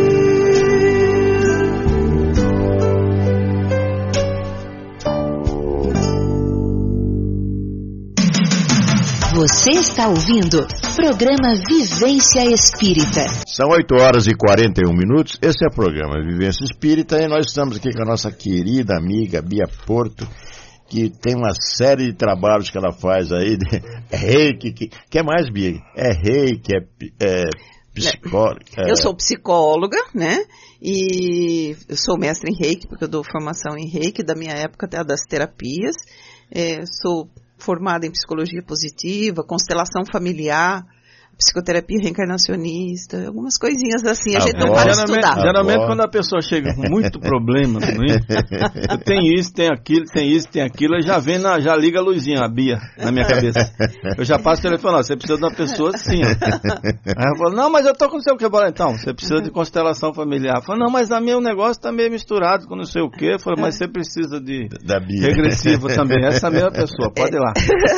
Você está ouvindo programa Vivência Espírita. São oito horas e quarenta e um minutos. Esse é o programa Vivência Espírita e nós estamos aqui com a nossa querida amiga Bia Porto, que tem uma série de trabalhos que ela faz aí, de reiki, que, que é mais, Bia? É reiki, é, é psicóloga. É... Eu sou psicóloga, né? E eu sou mestre em reiki, porque eu dou formação em reiki, da minha época até das terapias. É, sou formada em psicologia positiva, constelação familiar, psicoterapia reencarnacionista, algumas coisinhas assim, a, a gente não para estudar. Geralmente quando a pessoa chega com muito problema, não é? Eu tenho isso, tenho aquilo, tem isso, tem aquilo, eu já vem na, já liga a luzinha, a Bia, na minha cabeça. Eu já passo o telefone, ó, você precisa de uma pessoa assim, ó. Aí eu falo, não, mas eu tô com não sei o que, eu falo, então, você precisa de constelação familiar. Eu falo, não, mas a minha o negócio tá meio misturado com não sei o que, eu falo, mas você precisa de da Bia. Regressivo também, essa mesma pessoa, pode ir lá.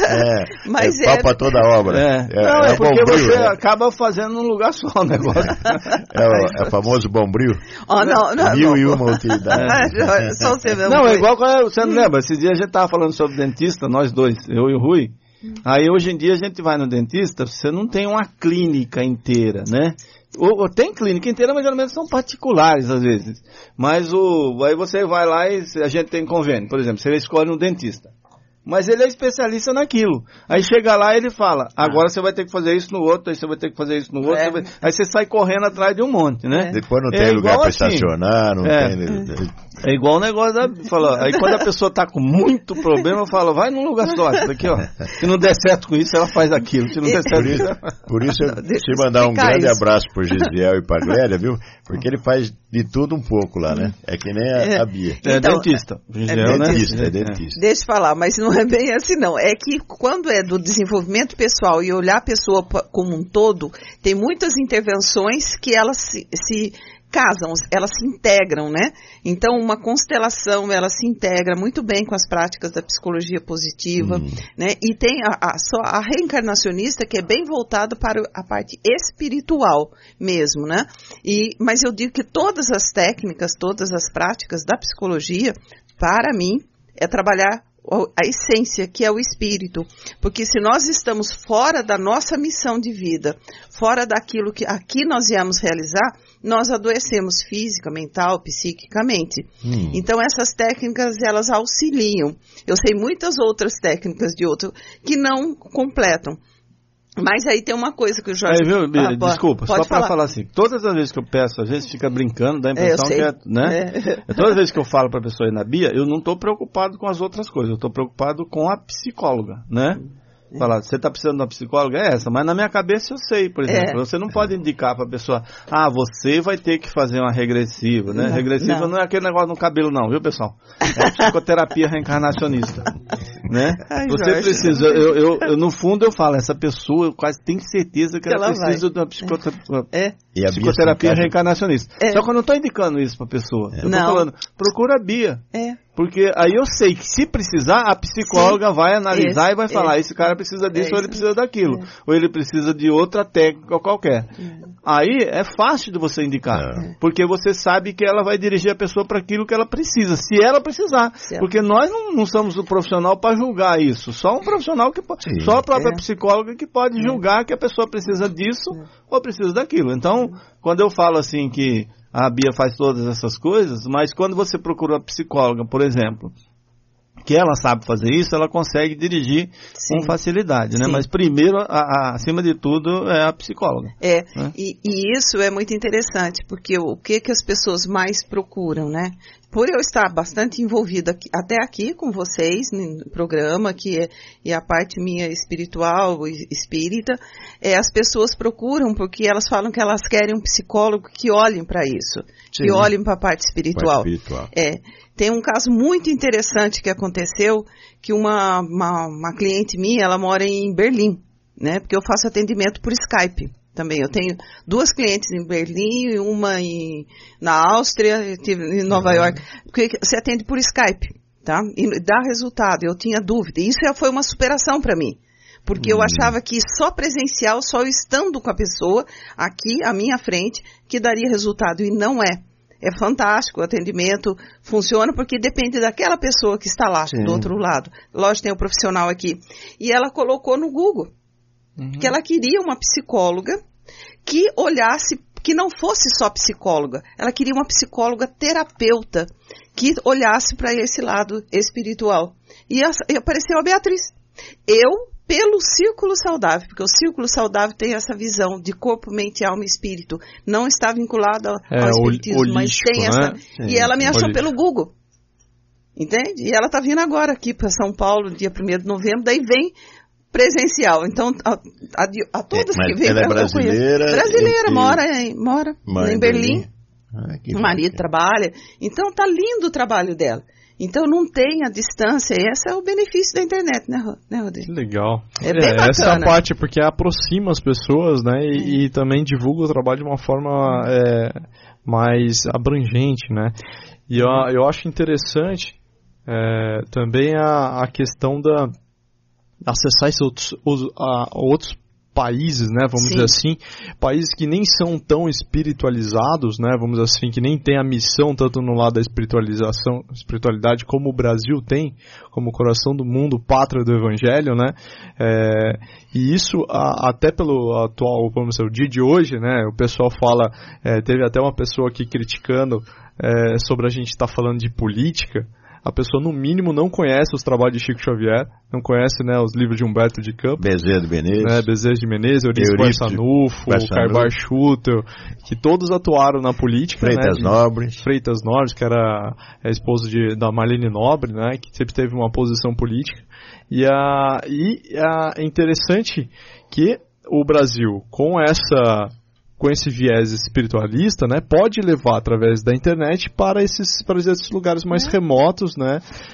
É, mas é, é... pau pra toda obra. É, é não, é, é porque você acaba fazendo num lugar só o negócio. É o, é o famoso bombril. Oh, não, não, Mil não, e uma utilidades. É. Só você mesmo. Não, é igual quando você não lembra. Esses dias a gente estava falando sobre dentista, nós dois, eu e o Rui. Aí hoje em dia a gente vai no dentista, você não tem uma clínica inteira, né? Ou, ou tem clínica inteira, mas geralmente são particulares às vezes. Mas o, aí você vai lá e a gente tem convênio. Por exemplo, você escolhe um dentista. Mas ele é especialista naquilo. Aí chega lá e ele fala, agora você vai ter que fazer isso no outro, aí você vai ter que fazer isso no outro. É. Você vai... Aí você sai correndo atrás de um monte, né? É. Depois não tem é lugar para assim. estacionar, não é. tem... É igual o negócio da... Fala, aí quando a pessoa tá com muito problema, fala, vai num lugar só, isso aqui, ó. Se não der certo com isso, ela faz aquilo. Se não der certo por isso, com isso... Por isso eu te mandar um grande isso. abraço pro Gisiel e pra Glélia, viu? Porque ele faz de tudo um pouco lá, né? É que nem a, a Bia. É então, dentista. Gisiel, é né? dentista, é dentista. Deixa eu falar, mas não é bem assim não. É que quando é do desenvolvimento pessoal e olhar a pessoa como um todo, tem muitas intervenções que elas se, se casam, elas se integram, né? Então, uma constelação, ela se integra muito bem com as práticas da psicologia positiva, hum. né? E tem a, a, só a reencarnacionista, que é bem voltada para a parte espiritual mesmo, né? E, mas eu digo que todas as técnicas, todas as práticas da psicologia, para mim, é trabalhar a essência, que é o espírito, porque se nós estamos fora da nossa missão de vida, fora daquilo que aqui nós viemos realizar, nós adoecemos física, mental, psiquicamente. Hum. Então essas técnicas, elas auxiliam. Eu sei muitas outras técnicas de outro que não completam. Mas aí tem uma coisa que o Jorge... É, viu, Bia, ah, desculpa, pode só para falar. falar assim, todas as vezes que eu peço, às vezes fica brincando, dá a impressão é, que é, né? É. Todas as vezes que eu falo para a pessoa ir na Bia, eu não estou preocupado com as outras coisas, eu estou preocupado com a psicóloga, né? É. Falar, você está precisando de uma psicóloga? É essa, mas na minha cabeça eu sei, por exemplo, é. você não pode indicar para a pessoa, ah, você vai ter que fazer uma regressiva, né? Não, regressiva não. não é aquele negócio no cabelo não, viu, pessoal? É psicoterapia reencarnacionista. Né? Ai, você Jorge, precisa, eu, eu, eu, no fundo eu falo, essa pessoa eu quase tenho certeza que, que ela, ela precisa vai. de uma psicoterapia, é. psicoterapia reencarnacionista. É. Só que eu não estou indicando isso para a pessoa. É. Eu estou falando, procura a Bia. É. Porque aí eu sei que se precisar, a psicóloga Sim. vai analisar esse, e vai falar, esse, esse cara precisa disso é ou ele precisa daquilo. É. Ou ele precisa de outra técnica qualquer. É. Aí é fácil de você indicar. É. Porque você sabe que ela vai dirigir a pessoa para aquilo que ela precisa, se ela precisar. Certo. Porque nós não, não somos o profissional para julgar isso. Só um profissional que pode, Sim. só a própria é. psicóloga que pode é. julgar que a pessoa precisa disso é. ou precisa daquilo. Então, quando eu falo assim que a Bia faz todas essas coisas, mas quando você procura uma psicóloga, por exemplo, que ela sabe fazer isso, ela consegue dirigir Sim. com facilidade, né? Sim. Mas primeiro, a, a, acima de tudo, é a psicóloga. É, né? e, e isso é muito interessante, porque o que, que as pessoas mais procuram, né? Por eu estar bastante envolvida aqui, até aqui com vocês, no programa, que é, é a parte minha espiritual, espírita, é, as pessoas procuram porque elas falam que elas querem um psicólogo que olhem para isso, Sim. que olhem para a parte espiritual. Parte espiritual. É, tem um caso muito interessante que aconteceu, que uma, uma, uma cliente minha, ela mora em Berlim, né? Porque eu faço atendimento por Skype. Também, eu tenho duas clientes em Berlim e uma em, na Áustria, em Nova uhum. York, porque você atende por Skype, tá? E dá resultado, eu tinha dúvida, e isso já foi uma superação para mim, porque uhum. eu achava que só presencial, só eu estando com a pessoa aqui à minha frente, que daria resultado, e não é. É fantástico, o atendimento funciona porque depende daquela pessoa que está lá, Sim. do outro lado. Lógico, tem o profissional aqui. E ela colocou no Google uhum. que ela queria uma psicóloga que olhasse, que não fosse só psicóloga, ela queria uma psicóloga terapeuta que olhasse para esse lado espiritual. E, a, e apareceu a Beatriz. Eu, pelo Círculo Saudável, porque o Círculo Saudável tem essa visão de corpo, mente, alma e espírito. Não está vinculado ao, é, ao espiritismo, holístico, mas tem essa... Né? E ela me achou holístico. pelo Google. Entende? E ela está vindo agora aqui para São Paulo, dia primeiro de novembro, daí vem... presencial, então a, a, a todas é, que vêm ela é brasileira, brasileira, que... mora em, mora em Berlim, ah, o marido trabalha, então tá lindo o trabalho dela, então não tem a distância, e esse é o benefício da internet, né, né Rodrigo? Que legal, é bem é, bacana. Essa é a parte, porque aproxima as pessoas, né, e, é. e também divulga o trabalho de uma forma é, mais abrangente, né, e eu, eu acho interessante é, também a, a questão da acessar esses outros, os, a, outros países, né, vamos Sim. dizer assim, países que nem são tão espiritualizados, né, vamos dizer assim, que nem tem a missão tanto no lado da espiritualização, espiritualidade como o Brasil tem, como coração do mundo, pátria do evangelho, né, é, e isso a, até pelo atual, vamos dizer, o dia de hoje, né, o pessoal fala, é, teve até uma pessoa aqui criticando é, sobre a gente estar tá falando de política. A pessoa, no mínimo, não conhece os trabalhos de Chico Xavier, não conhece, né, os livros de Humberto de Campos. Bezerra de Menezes. Né, Bezerra de Menezes, Eurípides Barçanufo, Carbar Schutel, que todos atuaram na política. Freitas né, Nobres. Freitas Nobres, que era a esposa de, da Marlene Nobre, né, que sempre teve uma posição política. E, a, e a, é interessante que o Brasil, com essa... com esse viés espiritualista, né, pode levar através da internet para esses, para esses lugares mais é. remotos, né,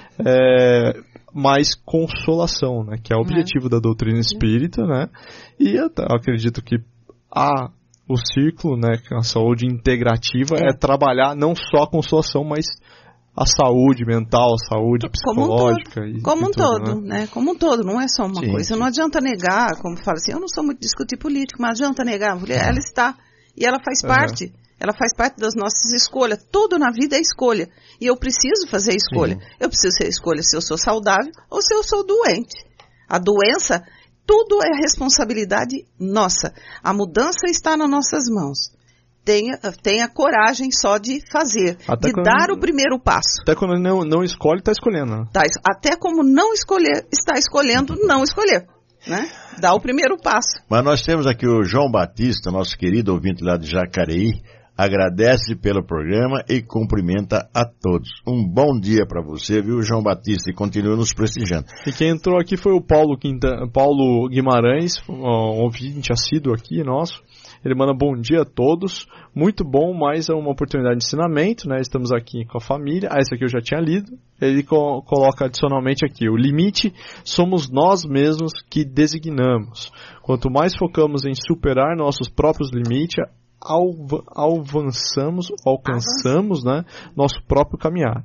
é, mais consolação, né, que é o objetivo é. da doutrina espírita, né, e eu acredito que a, o círculo, né, a saúde integrativa é. é trabalhar não só a consolação, mas a saúde mental, a saúde psicológica. Como um todo, e, como e um tudo, todo né? né? Como um todo, não é só uma sim, coisa. sim. Não adianta negar, como fala assim, eu não sou muito de discutir político, mas adianta negar. Ela está, e ela faz uhum. parte. ela faz parte das nossas escolhas. Tudo na vida é escolha. E eu preciso fazer a escolha. Sim. Eu preciso fazer a escolha se eu sou saudável ou se eu sou doente. A doença, tudo é responsabilidade nossa. A mudança está nas nossas mãos. Tenha, tenha coragem só de fazer, até de quando, dar o primeiro passo. Até quando não, não escolhe, está escolhendo. Tá, até como não escolher, está escolhendo não escolher. Né? Dá o primeiro passo. Mas nós temos aqui o João Batista, nosso querido ouvinte lá de Jacareí, agradece pelo programa e cumprimenta a todos. Um bom dia para você, viu, João Batista, e continua nos prestigiando. E quem entrou aqui foi o Paulo, Quinta, Paulo Guimarães, um ouvinte assíduo aqui nosso. Ele manda bom dia a todos, muito bom, mais uma oportunidade de ensinamento, né? Estamos aqui com a família. Ah, esse aqui eu já tinha lido. Ele co- coloca adicionalmente aqui, o limite somos nós mesmos que designamos. Quanto mais focamos em superar nossos próprios limites, alv- avançamos, alcançamos, né, nosso próprio caminhar.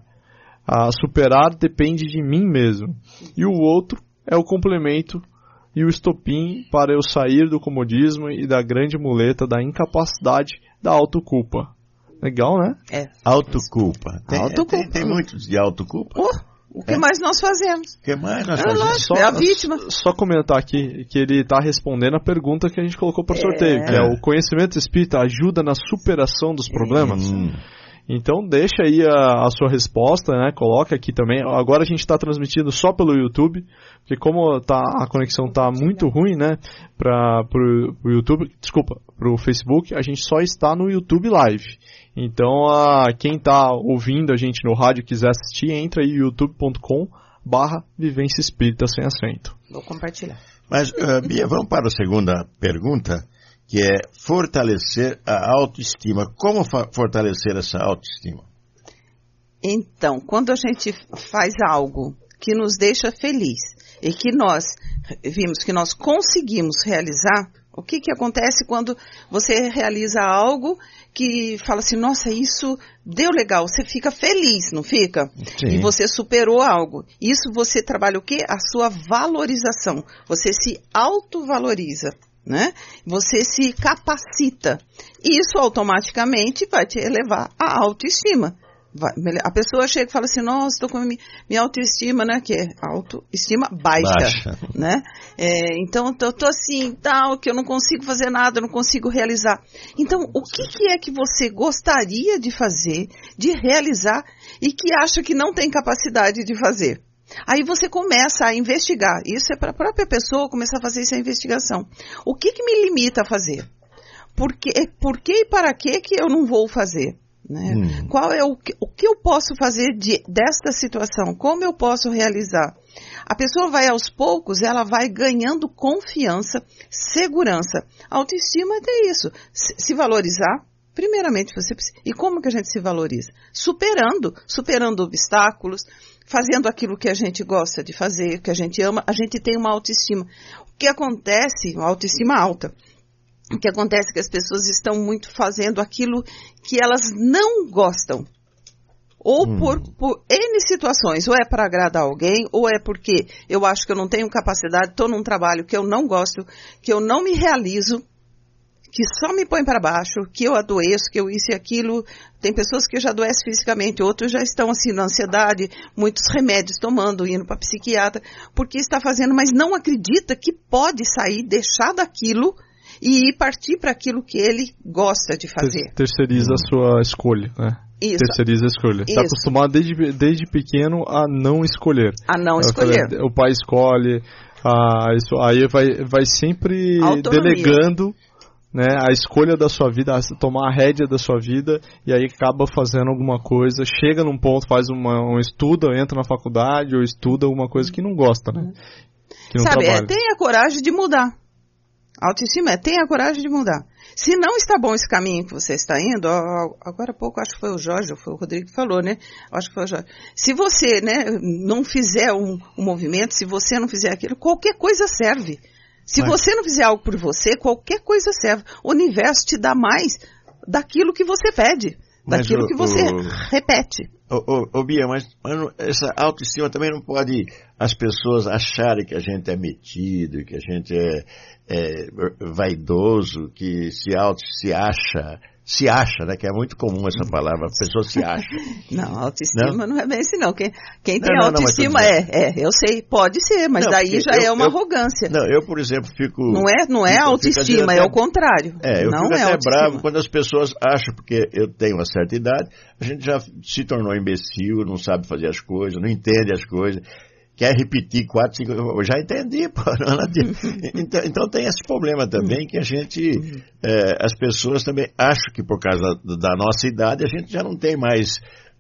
A superar depende de mim mesmo. E o outro é o complemento e o estopim para eu sair do comodismo e da grande muleta da incapacidade da autoculpa. Legal, né? É. Autoculpa. Tem, autoculpa. Tem, tem muitos de autoculpa. Oh, o que é. mais nós fazemos? O que mais nós é fazemos? Lógico, só, é a vítima. Só comentar aqui que ele está respondendo a pergunta que a gente colocou por sorteio, é. que é o conhecimento espírita ajuda na superação dos problemas? Hum. Então deixa aí a, a sua resposta, né? Coloca aqui também. Agora a gente está transmitindo só pelo YouTube, porque como tá, a conexão está muito ruim, né? Para o YouTube, desculpa, para o Facebook, a gente só está no YouTube Live. Então a, quem está ouvindo a gente no rádio e quiser assistir, entra aí youtube ponto com barra Vivência Espírita sem acento. Vou compartilhar. Mas, uh, Bia, vamos para a segunda pergunta, que é fortalecer a autoestima. Como fa- fortalecer essa autoestima? Então, quando a gente faz algo que nos deixa feliz e que nós vimos que nós conseguimos realizar, o que, que acontece quando você realiza algo que fala assim, nossa, isso deu legal, você fica feliz, não fica? Sim. E você superou algo. Isso você trabalha o quê? A sua valorização. Você se autovaloriza. Né? Você se capacita. E isso automaticamente vai te elevar a autoestima. Vai, a pessoa chega e fala assim, nossa, estou com a minha, minha autoestima, né? Que é autoestima baixa. baixa. Né? É, então, eu estou assim, tal, que eu não consigo fazer nada, eu não consigo realizar. Então, o que, que é que você gostaria de fazer, de realizar, e que acha que não tem capacidade de fazer? Aí você começa a investigar. Isso é para a própria pessoa começar a fazer essa investigação. O que, que me limita a fazer? Por que, por que e para que que eu não vou fazer? Né? Hum. Qual é o que, o que eu posso fazer de, desta situação? Como eu posso realizar? A pessoa vai aos poucos, ela vai ganhando confiança, segurança. Autoestima é isso. Se, se valorizar. Primeiramente você precisa. E como que a gente se valoriza? Superando, superando obstáculos, fazendo aquilo que a gente gosta de fazer, que a gente ama, a gente tem uma autoestima. O que acontece, uma autoestima alta, o que acontece é que as pessoas estão muito fazendo aquilo que elas não gostam. Ou hum. por, por N situações, ou é para agradar alguém, ou é porque eu acho que eu não tenho capacidade, estou num trabalho que eu não gosto, que eu não me realizo, que só me põe para baixo, que eu adoeço, que eu isso e aquilo. Tem pessoas que já adoecem fisicamente, outros já estão assim na ansiedade, muitos remédios tomando, indo para psiquiatra, porque está fazendo, mas não acredita que pode sair, deixar daquilo e ir partir para aquilo que ele gosta de fazer. Ter- terceiriza a sua escolha, né? Isso. Terceiriza a escolha. Está acostumado desde, desde pequeno a não escolher. A não escolher. Falei, o pai escolhe, a, isso, aí vai, vai sempre Autonomia. delegando, né, a escolha da sua vida, a tomar a rédea da sua vida, e aí acaba fazendo alguma coisa, chega num ponto, faz uma, um estudo, entra na faculdade, ou estuda alguma coisa que não gosta, né? Que não Sabe, trabalha. É, tenha coragem de mudar. Autoestima é, tenha coragem de mudar. Se não está bom esse caminho que você está indo, agora há pouco acho que foi o Jorge, ou foi o Rodrigo que falou, né? Acho que foi o Jorge. Se você, né, não fizer um, um movimento, se você não fizer aquilo, qualquer coisa serve. Se Mas... você não fizer algo por você, qualquer coisa serve. O universo te dá mais daquilo que você pede, mas daquilo o, que você o... repete. Ô, ô, ô Bia, mas, mas essa autoestima também não pode as pessoas acharem que a gente é metido, que a gente é, é vaidoso, que se auto se acha se acha, né? Que é muito comum essa palavra, a pessoa se acha. Não, autoestima não, não é bem assim, não. Quem, quem não, tem não, autoestima não, é, é, eu sei, pode ser, mas não, daí já eu, é uma eu, arrogância. Não, eu, por exemplo, fico... Não é, não é fico, autoestima, fico é o contrário. É, eu não fico é até autoestima. bravo quando as pessoas acham, porque eu tenho uma certa idade, a gente já se tornou imbecil, não sabe fazer as coisas, não entende as coisas, quer repetir quatro, cinco... Eu já entendi, pô. Então, então tem esse problema também, que a gente... É, as pessoas também acham que por causa da, da nossa idade a gente já não tem mais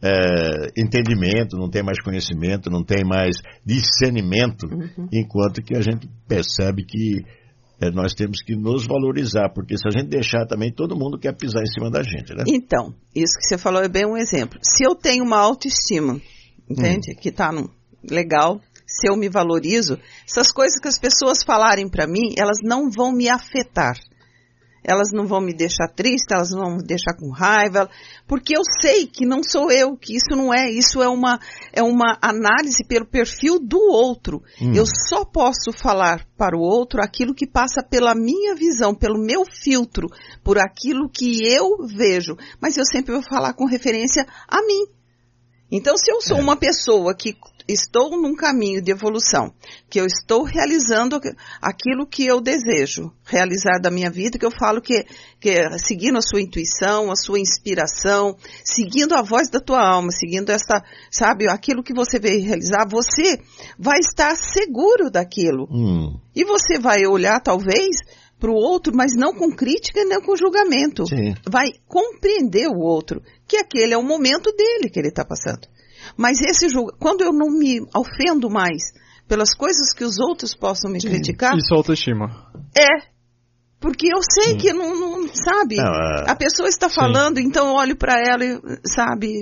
é, entendimento, não tem mais conhecimento, não tem mais discernimento, uhum. enquanto que a gente percebe que é, nós temos que nos valorizar, porque se a gente deixar também, todo mundo quer pisar em cima da gente, né? Então, isso que você falou é bem um exemplo. Se eu tenho uma autoestima, entende? Hum. Que está no legal, se eu me valorizo, essas coisas que as pessoas falarem para mim, elas não vão me afetar. Elas não vão me deixar triste, elas não vão me deixar com raiva, porque eu sei que não sou eu, que isso não é, isso é uma, é uma análise pelo perfil do outro. Hum. Eu só posso falar para o outro aquilo que passa pela minha visão, pelo meu filtro, por aquilo que eu vejo, mas eu sempre vou falar com referência a mim. Então, se eu sou é. uma pessoa que estou num caminho de evolução, que eu estou realizando aquilo que eu desejo realizar da minha vida, que eu falo que, que seguindo a sua intuição, a sua inspiração, seguindo a voz da tua alma, seguindo essa, sabe, aquilo que você veio realizar, você vai estar seguro daquilo. Hum. E você vai olhar, talvez, para o outro, mas não com crítica nem com julgamento. Sim. Vai compreender o outro, que aquele é o momento dele que ele está passando. Mas esse julga... quando eu não me ofendo mais pelas coisas que os outros possam me Sim. criticar... Isso é autoestima. É, porque eu sei Sim. que não, não sabe, não, uh... a pessoa está falando, Sim. então eu olho para ela e, sabe,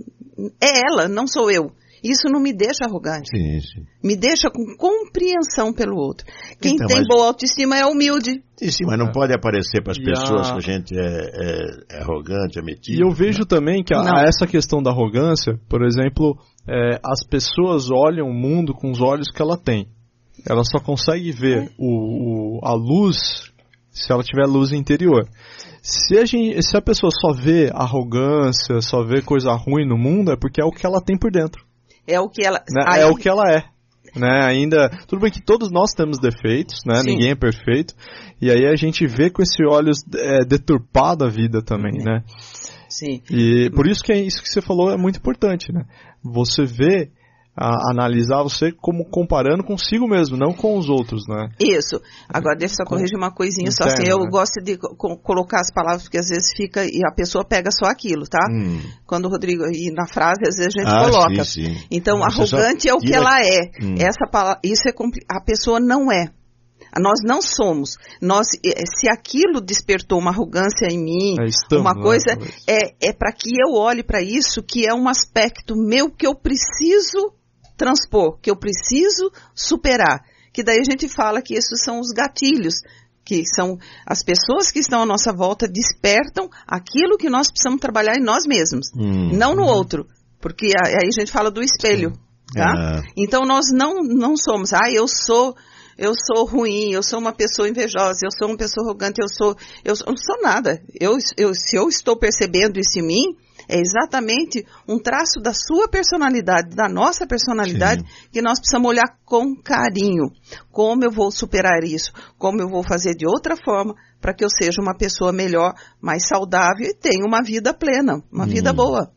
é ela, não sou eu. Isso não me deixa arrogante. Sim, sim. Me deixa com compreensão pelo outro. Quem então, tem mas... boa autoestima é humilde. Sim, sim, mas não pode aparecer para as pessoas a... que a gente é, é, é arrogante, é metido. E eu vejo também que a, a essa questão da arrogância, por exemplo, é, as pessoas olham o mundo com os olhos que ela tem. Ela só consegue ver é. o, o, a luz se ela tiver luz interior. Se a, gente, se a pessoa só vê arrogância, só vê coisa ruim no mundo, é porque é o que ela tem por dentro. É o que ela... Né? Aí... É o que ela é. Né? Ainda, tudo bem que todos nós temos defeitos, né? Ninguém é perfeito. E aí a gente vê com esse olhos é, deturpado a vida também, é. né? Sim. E por isso que é isso que você falou é muito importante, né? Você vê, a, analisar você como comparando consigo mesmo, não com os outros, né? Isso. Agora deixa eu só corrigir uma coisinha, interno, só assim, eu né? gosto de co- colocar as palavras, porque às vezes fica, e a pessoa pega só aquilo, tá? Hum. Quando o Rodrigo, e na frase, às vezes a gente ah, coloca. Sim, sim. Então, você arrogante é o que ela é. Hum. Essa palavra, isso é, a pessoa não é. Nós não somos. Nós, se aquilo despertou uma arrogância em mim, é, estamos, uma coisa, né, é, é para que eu olhe para isso, que é um aspecto meu que eu preciso transpor, que eu preciso superar. Que daí a gente fala que esses são os gatilhos, que são as pessoas que estão à nossa volta despertam aquilo que nós precisamos trabalhar em nós mesmos, hum, não no hum. outro. Porque aí a gente fala do espelho, tá? É. Então nós não, não somos, ah, eu sou... Eu sou ruim, eu sou uma pessoa invejosa, eu sou uma pessoa arrogante, eu sou... Eu, eu não sou nada. Eu, eu, se eu estou percebendo isso em mim, é exatamente um traço da sua personalidade, da nossa personalidade, Sim. que nós precisamos olhar com carinho. Como eu vou superar isso? Como eu vou fazer de outra forma para que eu seja uma pessoa melhor, mais saudável e tenha uma vida plena, uma hum. vida boa.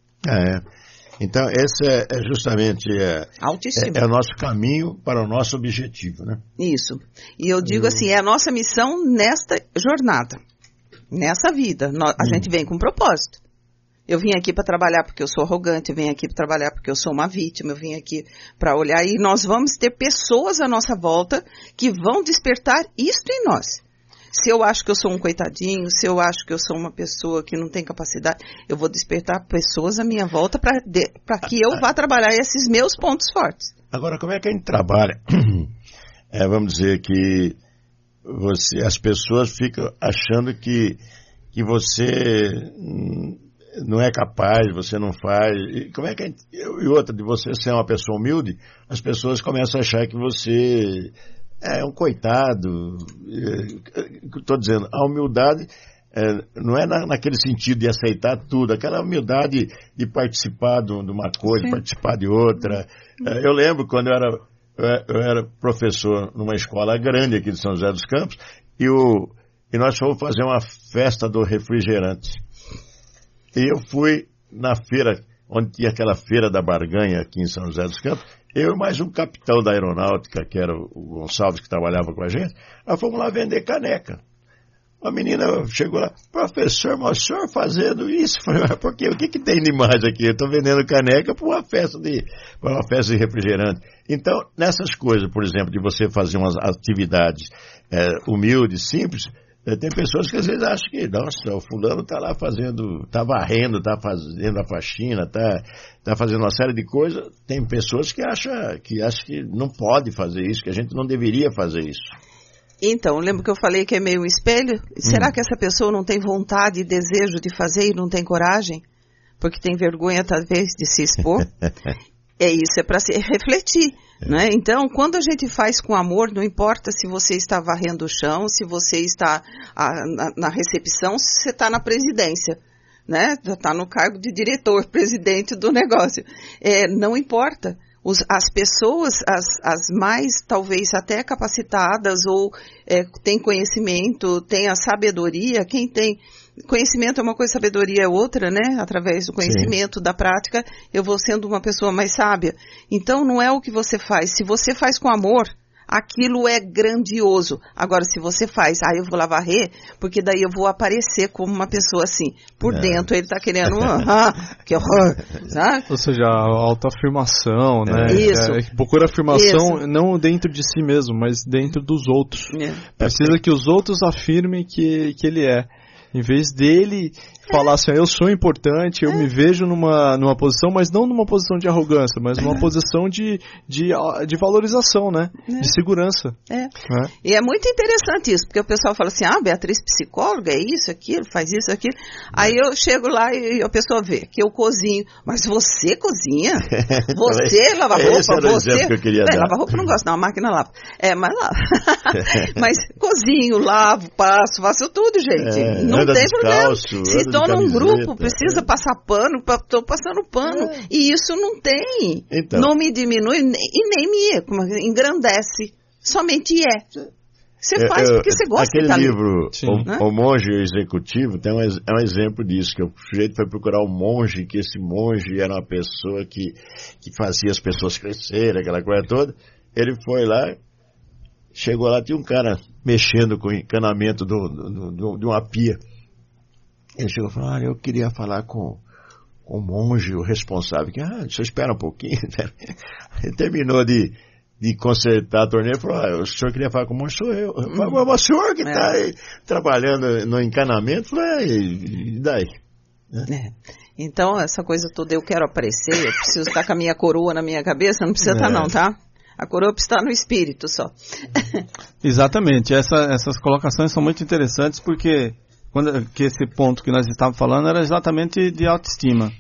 É. Então, esse é, é justamente é, é, é o nosso caminho para o nosso objetivo, né? Isso. E eu digo eu... assim, é a nossa missão nesta jornada, nessa vida. No, a hum. gente vem com um propósito. Eu vim aqui para trabalhar porque eu sou arrogante, eu vim aqui para trabalhar porque eu sou uma vítima, eu vim aqui para olhar e nós vamos ter pessoas à nossa volta que vão despertar isto em nós. Se eu acho que eu sou um coitadinho, se eu acho que eu sou uma pessoa que não tem capacidade, eu vou despertar pessoas à minha volta para que eu vá trabalhar esses meus pontos fortes. Agora, como é que a gente trabalha? É, vamos dizer que você, as pessoas ficam achando que, que você não é capaz, você não faz. E como é que a gente, e outra, de você ser uma pessoa humilde, as pessoas começam a achar que você... É um coitado. Estou dizendo, a humildade é, não é na, naquele sentido de aceitar tudo, aquela humildade de participar de uma coisa, Sim. participar de outra. É, eu lembro quando eu era, eu era professor numa escola grande aqui de São José dos Campos, e, o, e nós fomos fazer uma festa do refrigerante. E eu fui na feira, onde tinha aquela feira da barganha aqui em São José dos Campos, eu e mais um capitão da aeronáutica, que era o Gonçalves, que trabalhava com a gente, nós fomos lá vender caneca. A menina chegou lá, professor, mas o senhor fazendo isso? Eu falei, por quê? O que, que tem de mais aqui? Eu estou vendendo caneca para uma festa de para uma festa de refrigerante. Então, nessas coisas, por exemplo, de você fazer umas atividades é, humildes, simples, é, tem pessoas que às vezes acham que, nossa, o fulano está lá fazendo, está varrendo, está fazendo a faxina, está tá fazendo uma série de coisas. Tem pessoas que acham que, acham que não pode fazer isso, que a gente não deveria fazer isso. Então, lembra que eu falei que é meio um espelho? Será hum. que essa pessoa não tem vontade e desejo de fazer e não tem coragem? Porque tem vergonha, talvez, de se expor? É isso, é para se refletir. É. Né? Então, quando a gente faz com amor, não importa se você está varrendo o chão, se você está a, na, na recepção, se você está na presidência. Né? Está no cargo de diretor, presidente do negócio. É, não importa. Os, as pessoas, as, as mais, talvez, até capacitadas ou é, têm conhecimento, têm a sabedoria, quem tem conhecimento é uma coisa, sabedoria é outra, né? Através do conhecimento, Sim. da prática, eu vou sendo uma pessoa mais sábia. Então, não é o que você faz. Se você faz com amor, aquilo é grandioso. Agora, se você faz, ah, eu vou lá varrer, porque daí eu vou aparecer como uma pessoa assim. Por é. dentro, ele está querendo, ah, que horror. Né? Ou seja, a autoafirmação, né? Isso. É, procura afirmação Isso. não dentro de si mesmo, mas dentro dos outros. É. Precisa que os outros afirmem que, que ele é. Em vez dele falar assim, eu sou importante, eu é. me vejo numa, numa posição, mas não numa posição de arrogância, mas numa é. posição de, de, de valorização, né? É. De segurança. É. é. E é muito interessante isso, porque o pessoal fala assim, ah, Beatriz psicóloga, é isso, aquilo, faz isso, aquilo. Aí eu chego lá e a pessoa vê que eu cozinho. Mas você cozinha? Você lava roupa? Você... Que eu queria é, dar. Lava roupa não gosto, não, a máquina lava. É, mas lava. Mas cozinho, lavo, passo, faço tudo, gente. É. Não Anda tem descalço, problema. Se estou num grupo, precisa é. passar pano, estou passando pano. É. E isso não tem. Então. Não me diminui e nem me engrandece. Somente é. Você faz eu, porque você gosta. Aquele tá livro, o, o Monge Executivo, tem um, é um exemplo disso, que o sujeito foi procurar um monge, que esse monge era uma pessoa que, que fazia as pessoas crescerem, aquela coisa toda. Ele foi lá, chegou lá, tinha um cara mexendo com o encanamento do, do, do, de uma pia. Ele chegou e falou, ah, eu queria falar com, com o monge, o responsável. Ah, deixa eu esperar um pouquinho. Ele terminou de, de consertar a torneira e falou, ah, o senhor queria falar com o monge? Sou eu. Eu falei, mas o senhor que está é. trabalhando no encanamento? Eu falei, e daí? É. Então, essa coisa toda, eu quero aparecer, eu preciso estar com a minha coroa na minha cabeça, não precisa é. estar não, tá? A coroa está no espírito só. Exatamente. Essa, essas colocações são muito interessantes porque quando, que esse ponto que nós estávamos falando era exatamente de autoestima.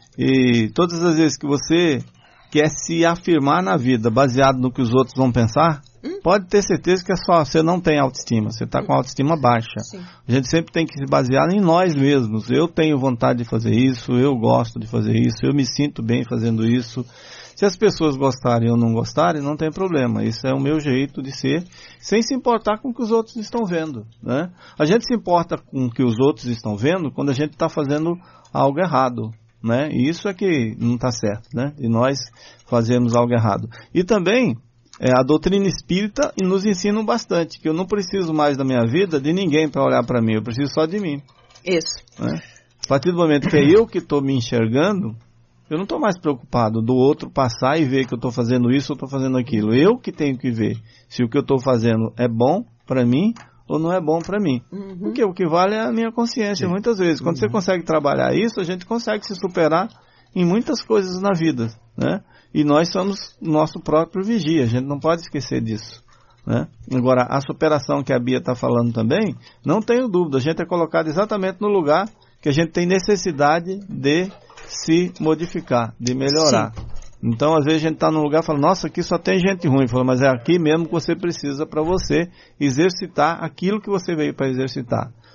E todas as vezes que você quer se afirmar na vida baseado no que os outros vão pensar, hum? pode ter certeza que é só, você não tem autoestima, você está com a autoestima baixa. Sim. A gente sempre tem que se basear em nós mesmos. Eu tenho vontade de fazer isso, eu gosto de fazer isso, eu me sinto bem fazendo isso. Se as pessoas gostarem ou não gostarem, não tem problema. Isso é o meu jeito de ser, sem se importar com o que os outros estão vendo. Né? A gente se importa com o que os outros estão vendo quando a gente está fazendo algo errado. Né? E isso é que não está certo. Né? E nós fazemos algo errado. E também, é, a doutrina espírita nos ensina bastante, que eu não preciso mais da minha vida de ninguém para olhar para mim, eu preciso só de mim. Isso. Né? A partir do momento que é eu que estou me enxergando, eu não estou mais preocupado do outro passar e ver que eu estou fazendo isso ou estou fazendo aquilo. Eu que tenho que ver se o que eu estou fazendo é bom para mim ou não é bom para mim. Uhum. Porque o que vale é a minha consciência. Sim. Muitas vezes. Quando uhum. você consegue trabalhar isso, a gente consegue se superar em muitas coisas na vida. Né? E nós somos nosso próprio vigia. A gente não pode esquecer disso. Né? Agora, a superação que a Bia está falando também, não tenho dúvida. A gente é colocado exatamente no lugar que a gente tem necessidade de se modificar, de melhorar. Sim. Então, às vezes a gente está num lugar e fala, nossa, aqui só tem gente ruim. Fala, mas é aqui mesmo que você precisa para você exercitar aquilo que você veio para exercitar.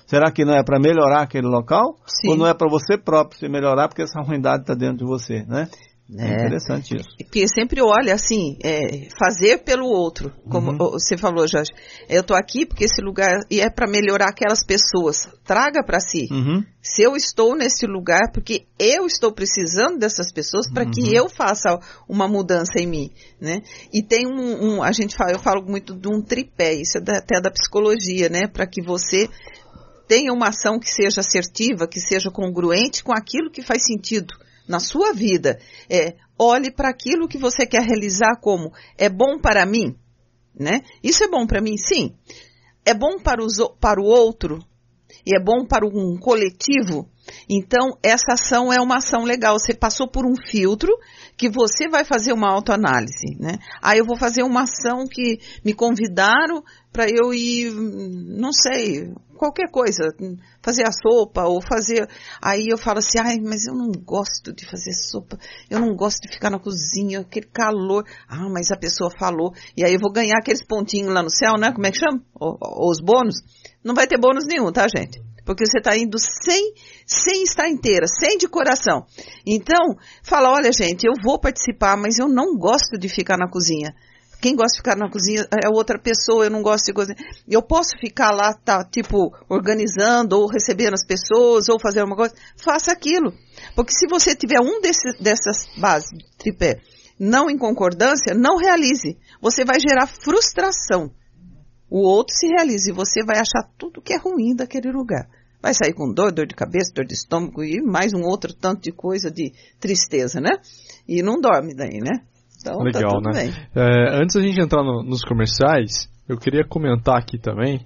Será que não é para melhorar aquele local? Sim. Ou não é para você próprio se melhorar porque essa ruindade está dentro de você, né? É, é interessante isso. Porque sempre olha assim, é, fazer pelo outro, como uhum. você falou, Jorge. Eu estou aqui porque esse lugar e é para melhorar aquelas pessoas. Traga para si. Uhum. Se eu estou nesse lugar, porque eu estou precisando dessas pessoas para uhum. que eu faça uma mudança em mim, né? E tem um, um a gente fala, eu falo muito de um tripé, isso é da, até da psicologia, né? Para que você tenha uma ação que seja assertiva, que seja congruente com aquilo que faz sentido na sua vida. É, olhe para aquilo que você quer realizar como é bom para mim, né? Isso é bom para mim, sim. É bom para, os, para o outro e é bom para um coletivo. Então, essa ação é uma ação legal. Você passou por um filtro que você vai fazer uma autoanálise, né? Ah, eu vou fazer uma ação que me convidaram para eu ir, não sei, qualquer coisa, fazer a sopa ou fazer... Aí eu falo assim, ai, mas eu não gosto de fazer sopa, eu não gosto de ficar na cozinha, aquele calor. Ah, mas a pessoa falou. E aí eu vou ganhar aqueles pontinhos lá no céu, né? Como é que chama? O, os bônus. Não vai ter bônus nenhum, tá, gente? Porque você está indo sem, sem estar inteira, sem de coração. Então, fala, olha, gente, eu vou participar, mas eu não gosto de ficar na cozinha. Quem gosta de ficar na cozinha é outra pessoa, eu não gosto de cozinhar. Eu posso ficar lá, tá, tipo, organizando, ou recebendo as pessoas, ou fazer uma coisa. Faça aquilo. Porque se você tiver um desses, dessas bases, tripé, não em concordância, não realize. Você vai gerar frustração. O outro se realiza e você vai achar tudo que é ruim daquele lugar. Vai sair com dor, dor de cabeça, dor de estômago e mais um outro tanto de coisa de tristeza, né? E não dorme daí, né? Então, legal, tá tudo né? bem. É, antes da gente entrar no, nos comerciais, eu queria comentar aqui também,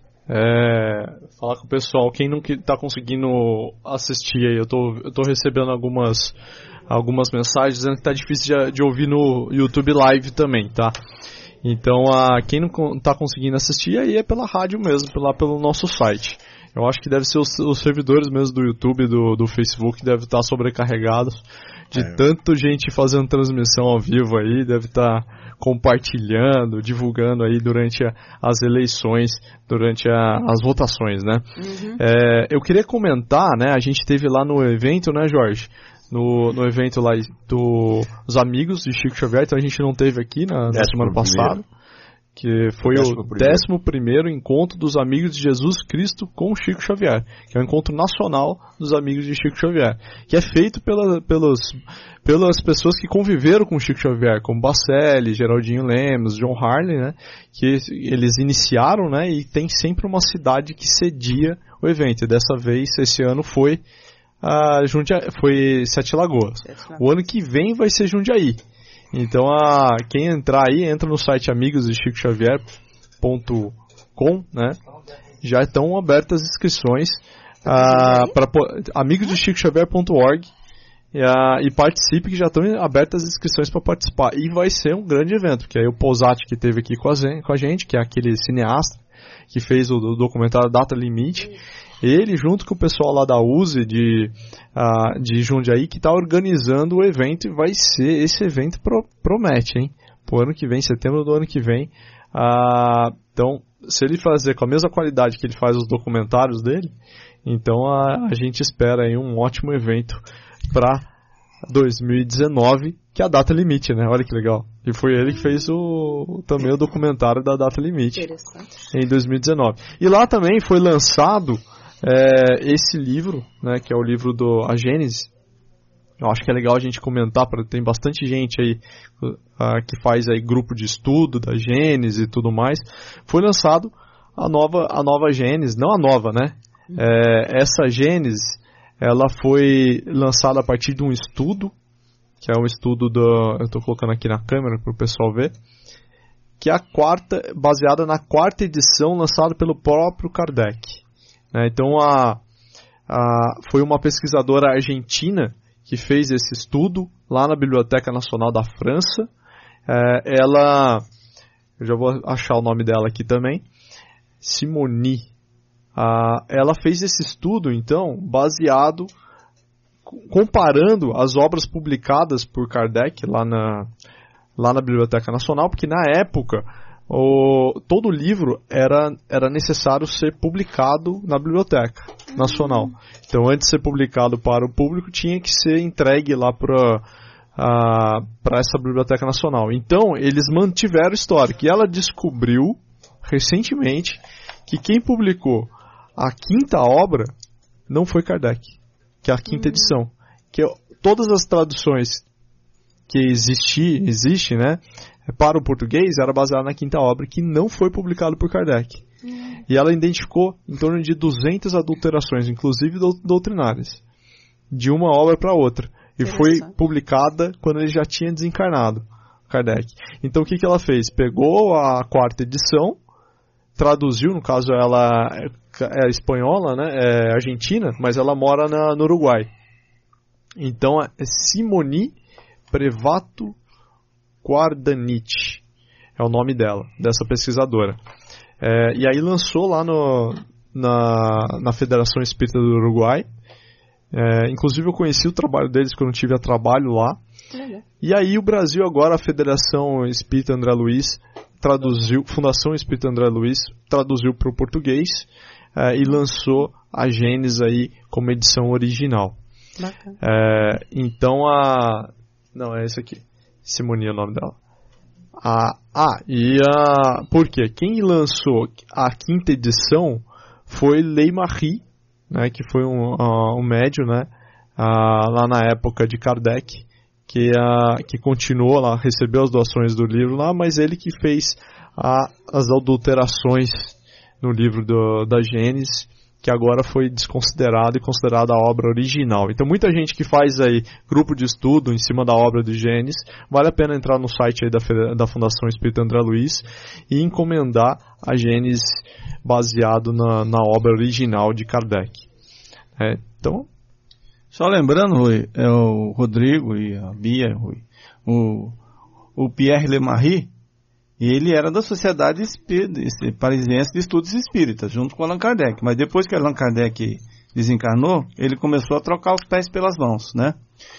é, falar com o pessoal, quem não está conseguindo assistir aí, eu tô, eu tô recebendo algumas, algumas mensagens dizendo que tá difícil de, de ouvir no YouTube Live também, tá? Então, a, quem não está conseguindo assistir aí é pela rádio mesmo, pela, pelo nosso site. Eu acho que deve ser os, os servidores mesmo do YouTube e do, do Facebook devem estar sobrecarregados de é. tanto gente fazendo transmissão ao vivo aí, deve estar compartilhando, divulgando aí durante a, as eleições, durante a, as votações, né? Uhum. É, eu queria comentar, né, a gente teve lá no evento, né, Jorge? No, no evento lá dos amigos de Chico Xavier, então a gente não teve aqui na, na semana passada, que foi o décimo primeiro encontro dos amigos de Jesus Cristo com Chico Xavier, que é o encontro nacional dos amigos de Chico Xavier, que é feito pela, pelos, pelas pessoas que conviveram com Chico Xavier, como Bacelli, Geraldinho Lemos, John Harley, né, que eles iniciaram, né, e tem sempre uma cidade que cedia o evento, e dessa vez, esse ano foi Uh, Jundia, foi Sete Lagoas. Sete Lagoas. O ano que vem vai ser Jundiaí. Então, a, quem entrar aí, entra no site amigos de Chico Xavier ponto com, né? Já estão abertas as inscrições uh, para amigos de Chico Xavier ponto org uh, e participe, que já estão abertas as inscrições para participar. E vai ser um grande evento, porque aí o Posati que esteve aqui com a, com a gente, que é aquele cineasta que fez o, o documentário Data Limite, ele, junto com o pessoal lá da U S E de, uh, de Jundiaí, que está organizando o evento, e vai ser, esse evento pro, promete, hein? Pro ano que vem, setembro do ano que vem. Uh, então, se ele fazer com a mesma qualidade que ele faz os documentários dele, então a, a gente espera aí um ótimo evento para dois mil e dezenove, que é a Data Limite, né? Olha que legal. E foi ele que fez o, também o documentário da Data Limite em dois mil e dezenove. E lá também foi lançado É, esse livro, né, que é o livro do A Gênese. Eu acho que é legal a gente comentar, porque tem bastante gente aí uh, que faz aí grupo de estudo da Gênese e tudo mais. Foi lançado a nova, a nova Gênese, não a nova, né? É, essa Gênese, ela foi lançada a partir de um estudo, que é um estudo do, eu estou colocando aqui na câmera para o pessoal ver, que é a quarta, baseada na quarta edição lançada pelo próprio Kardec. Então, a, a, foi uma pesquisadora argentina que fez esse estudo lá na Biblioteca Nacional da França. É, ela, eu já vou achar o nome dela aqui também, Simoni. Ah, ela fez esse estudo, então, baseado, comparando as obras publicadas por Kardec lá na, lá na Biblioteca Nacional, porque na época o, todo livro era, era necessário ser publicado na Biblioteca Nacional. Então, antes de ser publicado para o público, tinha que ser entregue lá para para essa Biblioteca Nacional. Então, eles mantiveram o histórico. E ela descobriu, recentemente, que quem publicou a quinta obra não foi Kardec, que é a quinta edição. Que todas as traduções que existi, existe, né, para o português, era baseada na quinta obra, que não foi publicado por Kardec. Uhum. E ela identificou em torno de duzentas adulterações, inclusive doutrinárias, de uma obra para outra. E foi publicada quando ele já tinha desencarnado, Kardec. Então o que, que ela fez? Pegou a quarta edição, traduziu, no caso ela é espanhola, né, é argentina, mas ela mora na, no Uruguai. Então é Simoni Prevato Guardanich, é o nome dela, dessa pesquisadora. É, e aí lançou lá no, na, na Federação Espírita do Uruguai. É, inclusive eu conheci o trabalho deles quando tive a trabalho lá. Uhum. E aí o Brasil agora, a Federação Espírita André Luiz traduziu, Fundação Espírita André Luiz traduziu para o português é, e lançou a Gênesis aí como edição original. É, então a... Não, é esse aqui. Simoni é o nome dela. A, ah, e a... Por quê? Quem lançou a quinta edição foi Lei Marie, né, que foi um, uh, um médium, né, uh, lá na época de Kardec, que, uh, que continuou lá, recebeu as doações do livro lá, mas ele que fez uh, as adulterações no livro do, da Gênesis, que agora foi desconsiderado e considerada a obra original. Então muita gente que faz aí grupo de estudo em cima da obra de Gênesis, vale a pena entrar no site aí da, da Fundação Espírita André Luiz e encomendar a Gênesis baseado na, na obra original de Kardec. É, então, só lembrando, Rui, é o Rodrigo e a Bia, Rui, o, o Pierre Lemarie, ele era da Sociedade Espírita, Parisiense de Estudos Espíritas, junto com Allan Kardec. Mas depois que Allan Kardec desencarnou, ele começou a trocar os pés pelas mãos, né?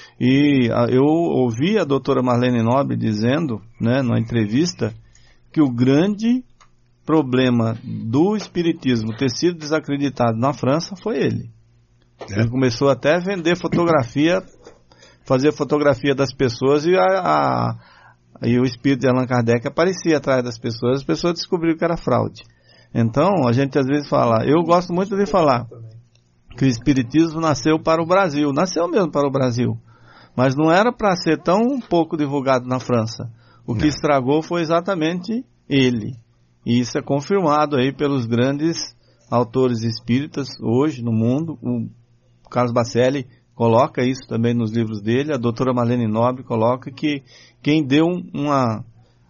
E a, eu ouvi a doutora Marlene Nobre dizendo, né, numa entrevista, que o grande problema do espiritismo ter sido desacreditado na França foi ele. É. Ele começou até a vender fotografia, fazer fotografia das pessoas e, a, a, e o espírito de Allan Kardec aparecia atrás das pessoas, as pessoas descobriram que era fraude. Então, a gente às vezes fala, eu gosto muito de falar que o espiritismo nasceu para o Brasil, nasceu mesmo para o Brasil, mas não era para ser tão pouco divulgado na França. O que estragou foi exatamente ele. E isso é confirmado aí pelos grandes autores espíritas hoje no mundo. O Carlos Bacelli coloca isso também nos livros dele. A doutora Marlene Nobre coloca que quem deu uma,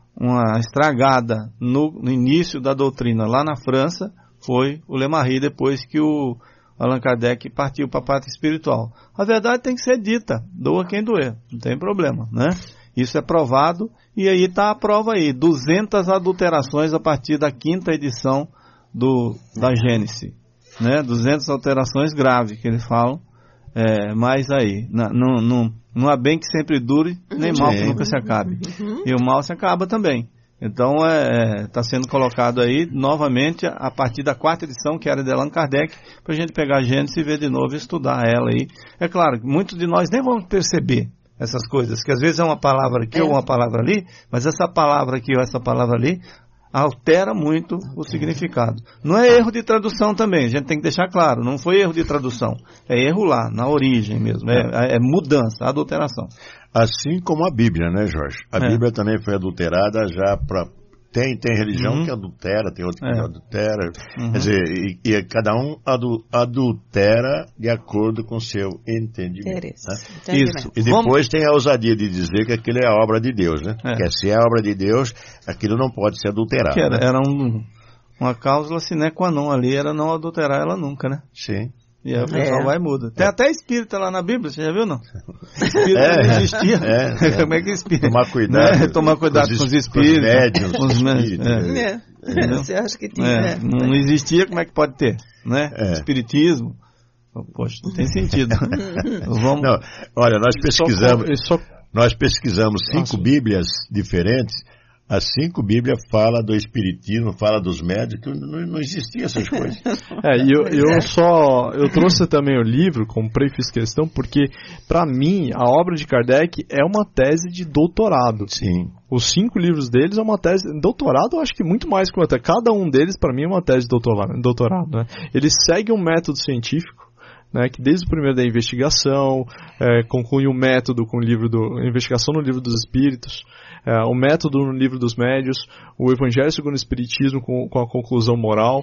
uma estragada no, no início da doutrina lá na França foi o Lemarie, depois que o Allan Kardec partiu para a parte espiritual. A verdade tem que ser dita, doa quem doer, não tem problema, né? Isso é provado, e aí está a prova aí, duzentas adulterações a partir da quinta edição do, da Gênesis, né? duzentas alterações graves que eles falam, é, mas aí, na, não, não, não há bem que sempre dure, nem mal que nunca se acabe. E o mal se acaba também. Então, está é, sendo colocado aí, novamente, a partir da quarta edição, que era de Allan Kardec, para a gente pegar a Gênesis e ver de novo e estudar ela aí. É claro, muitos de nós nem vão perceber essas coisas, que às vezes é uma palavra aqui é. ou uma palavra ali, mas essa palavra aqui ou essa palavra ali altera muito o significado. Não é erro de tradução também, a gente tem que deixar claro, não foi erro de tradução, é erro lá, na origem mesmo, é, é mudança, adulteração. Assim como a Bíblia, né, Jorge? A é. Bíblia também foi adulterada já para... Tem, tem religião uhum. que adultera, tem outra que é. adultera. Uhum. Quer dizer, e, e cada um adu, adultera de acordo com o seu entendimento. Né? Isso. E depois Vamos... tem a ousadia de dizer que aquilo é a obra de Deus, né? É. Que se é a obra de Deus, aquilo não pode ser adulterado. Que era, né? era um, uma cláusula sine qua non ali, era não adulterar ela nunca, né? Sim. E aí o pessoal é. vai e muda. Tem é. até espírita lá na Bíblia, você já viu, não? Espírita é. não existia. É. É. Como é que espírita? Tomar cuidado. Né? Tomar cuidado com os, com os espíritos. Com os médiums. Com os médiums. É. É. Você acha que tinha? É. Não existia, como é que pode ter? Né? É. Espiritismo. Poxa, não tem sentido. Vamos... Não, olha, nós pesquisamos, só... nós pesquisamos cinco Nossa. Bíblias diferentes. As cinco Bíblias falam do espiritismo, fala dos médicos, não, não existia essas coisas. É, e eu, eu só, eu trouxe também o livro, comprei e fiz questão, porque para mim a obra de Kardec é uma tese de doutorado. Sim. Os cinco livros deles é uma tese, doutorado eu acho que muito mais que uma tese, cada um deles para mim é uma tese de doutorado, doutorado, né? Ele segue um método científico, né, que desde o primeiro da investigação, é, conclui um método com o livro do, investigação no livro dos espíritos, é, o método no livro dos médios, o Evangelho segundo o Espiritismo com, com a conclusão moral,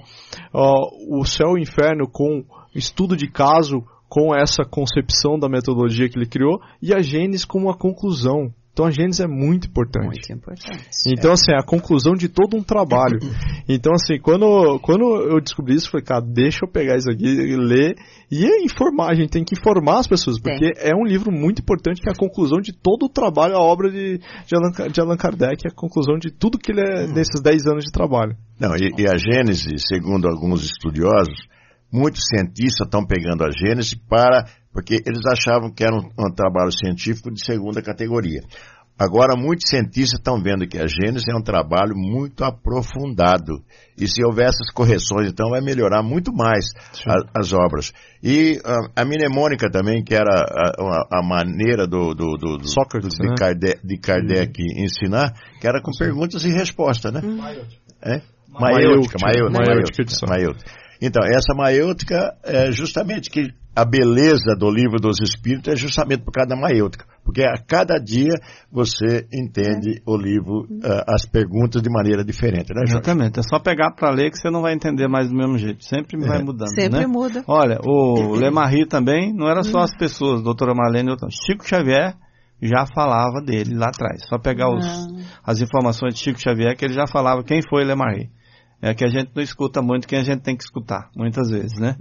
uh, o Céu e o Inferno com estudo de caso, com essa concepção da metodologia que ele criou, e a Gênesis com uma conclusão. Então a Gênesis é muito importante. Muito importante. Então, assim, é a conclusão de todo um trabalho. Então, assim, quando, quando eu descobri isso, eu falei, cara, deixa eu pegar isso aqui, ler e informar. A gente tem que informar as pessoas, porque é, é um livro muito importante, que é a conclusão de todo o trabalho, a obra de, de, Allan, de Allan Kardec, é a conclusão de tudo que ele é nesses dez anos de trabalho. Não, e, e a Gênesis, segundo alguns estudiosos, muitos cientistas estão pegando a Gênesis para... porque eles achavam que era um, um trabalho científico de segunda categoria. Agora, muitos cientistas estão vendo que a Gênesis é um trabalho muito aprofundado. E se houver essas correções, então vai melhorar muito mais a, as obras. E a, a mnemônica também, que era a, a, a maneira do, do, do, do, Sócrates, do, de, né? Kardec, de Kardec hum. ensinar, que era com Sim. perguntas e respostas, né? Hum. É? Maiêutica. Maiêutica. Maiêutica. Então, essa maiêutica é justamente que a beleza do livro dos Espíritos é justamente por causa da maiêutica. Porque a cada dia você entende é. o livro, uh, as perguntas de maneira diferente, né, Jorge? Exatamente. É só pegar para ler que você não vai entender mais do mesmo jeito. Sempre é. vai mudando, Sempre né? muda. Olha, o Lemarie também, não era só as pessoas, doutora Marlene, Chico Xavier já falava dele lá atrás. Só pegar os, as informações de Chico Xavier que ele já falava quem foi Lemarie. É que a gente não escuta muito quem a gente tem que escutar, muitas vezes, né?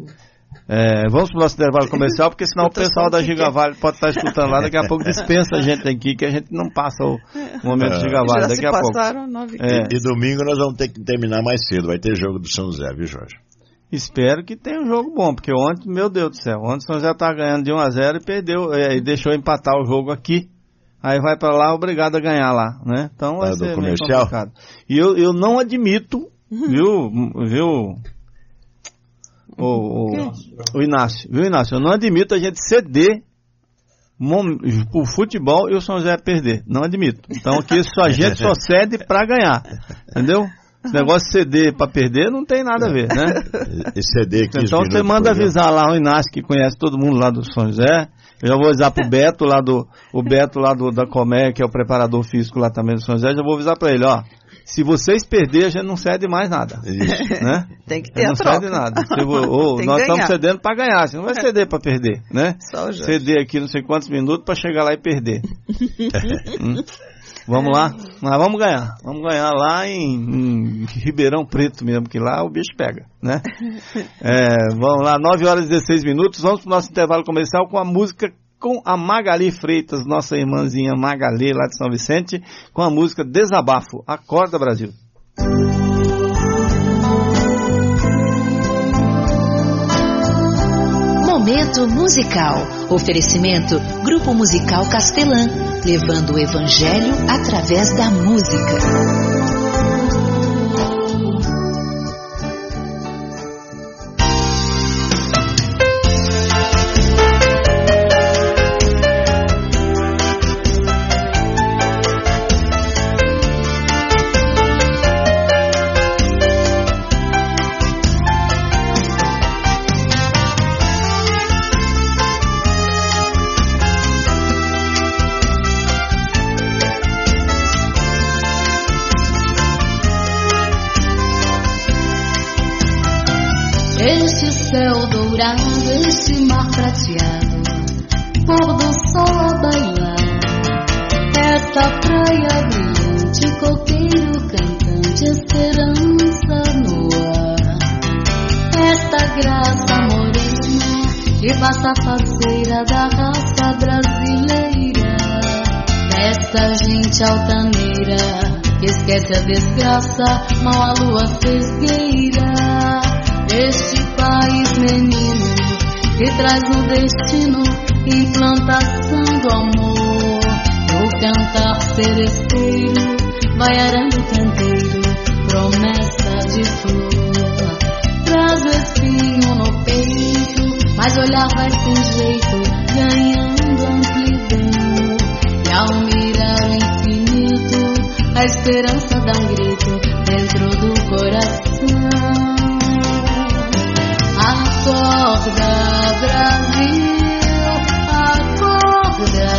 É, vamos para o nosso intervalo comercial, porque senão o pessoal da Gigavale pode estar escutando lá, daqui a pouco dispensa a gente aqui, que a gente não passa o momento de Gigavale daqui a pouco. É. E, e domingo nós vamos ter que terminar mais cedo, vai ter jogo do São José, viu, Jorge? Espero que tenha um jogo bom, porque ontem, meu Deus do céu, ontem o São José estava ganhando de um a zero e perdeu, e deixou empatar o jogo aqui. Aí vai para lá, obrigado a ganhar lá, né? Então vai tá ser meio comercial. Complicado. E eu, eu não admito, viu, viu, o, o, o Inácio, viu, Inácio? Eu não admito a gente ceder o futebol e o São José perder. Não admito. Então aqui a gente só cede para ganhar, entendeu? Esse negócio de ceder para perder não tem nada a ver, né? E ceder aqui. Então você manda avisar lá o Inácio, que conhece todo mundo lá do São José. Eu já vou avisar pro Beto lá do, o Beto lá do, da Comé, que é o preparador físico lá também do São José, já vou avisar para ele, ó. Se vocês perderem, a gente não cede mais nada. Isso. Né? Tem que ter a, a troca. Não cede nada. Se vou, ou, nós estamos cedendo para ganhar, você não vai ceder para perder, né? Só o ceder aqui não sei quantos minutos para chegar lá e perder. hum? Vamos lá? Nós vamos ganhar. Vamos ganhar lá em, em Ribeirão Preto mesmo, que lá o bicho pega, né? É, vamos lá, nove horas e dezesseis minutos. Vamos para o nosso intervalo comercial com a música com a Magali Freitas, nossa irmãzinha Magali lá de São Vicente, com a música Desabafo. Acorda, Brasil. Momento musical. Oferecimento Grupo Musical Castelã, levando o evangelho através da música. Este céu dourado, este mar prateado, pôr do sol a bailar, esta praia brilhante, coqueiro cantante, esperança no ar, esta graça morena que passa a faceira da raça brasileira, esta gente altaneira que esquece a desgraça, mal a lua fresgueira. Este país menino que traz no destino implantação do amor, no cantar seresteiro vai arando o canteiro, promessa de flor. Traz o espinho no peito, mas olhar vai sem jeito, ganhando amplidão. E ao mirar o infinito, a esperança dá um grito dentro do coração. Acorda, Brasil, acorda,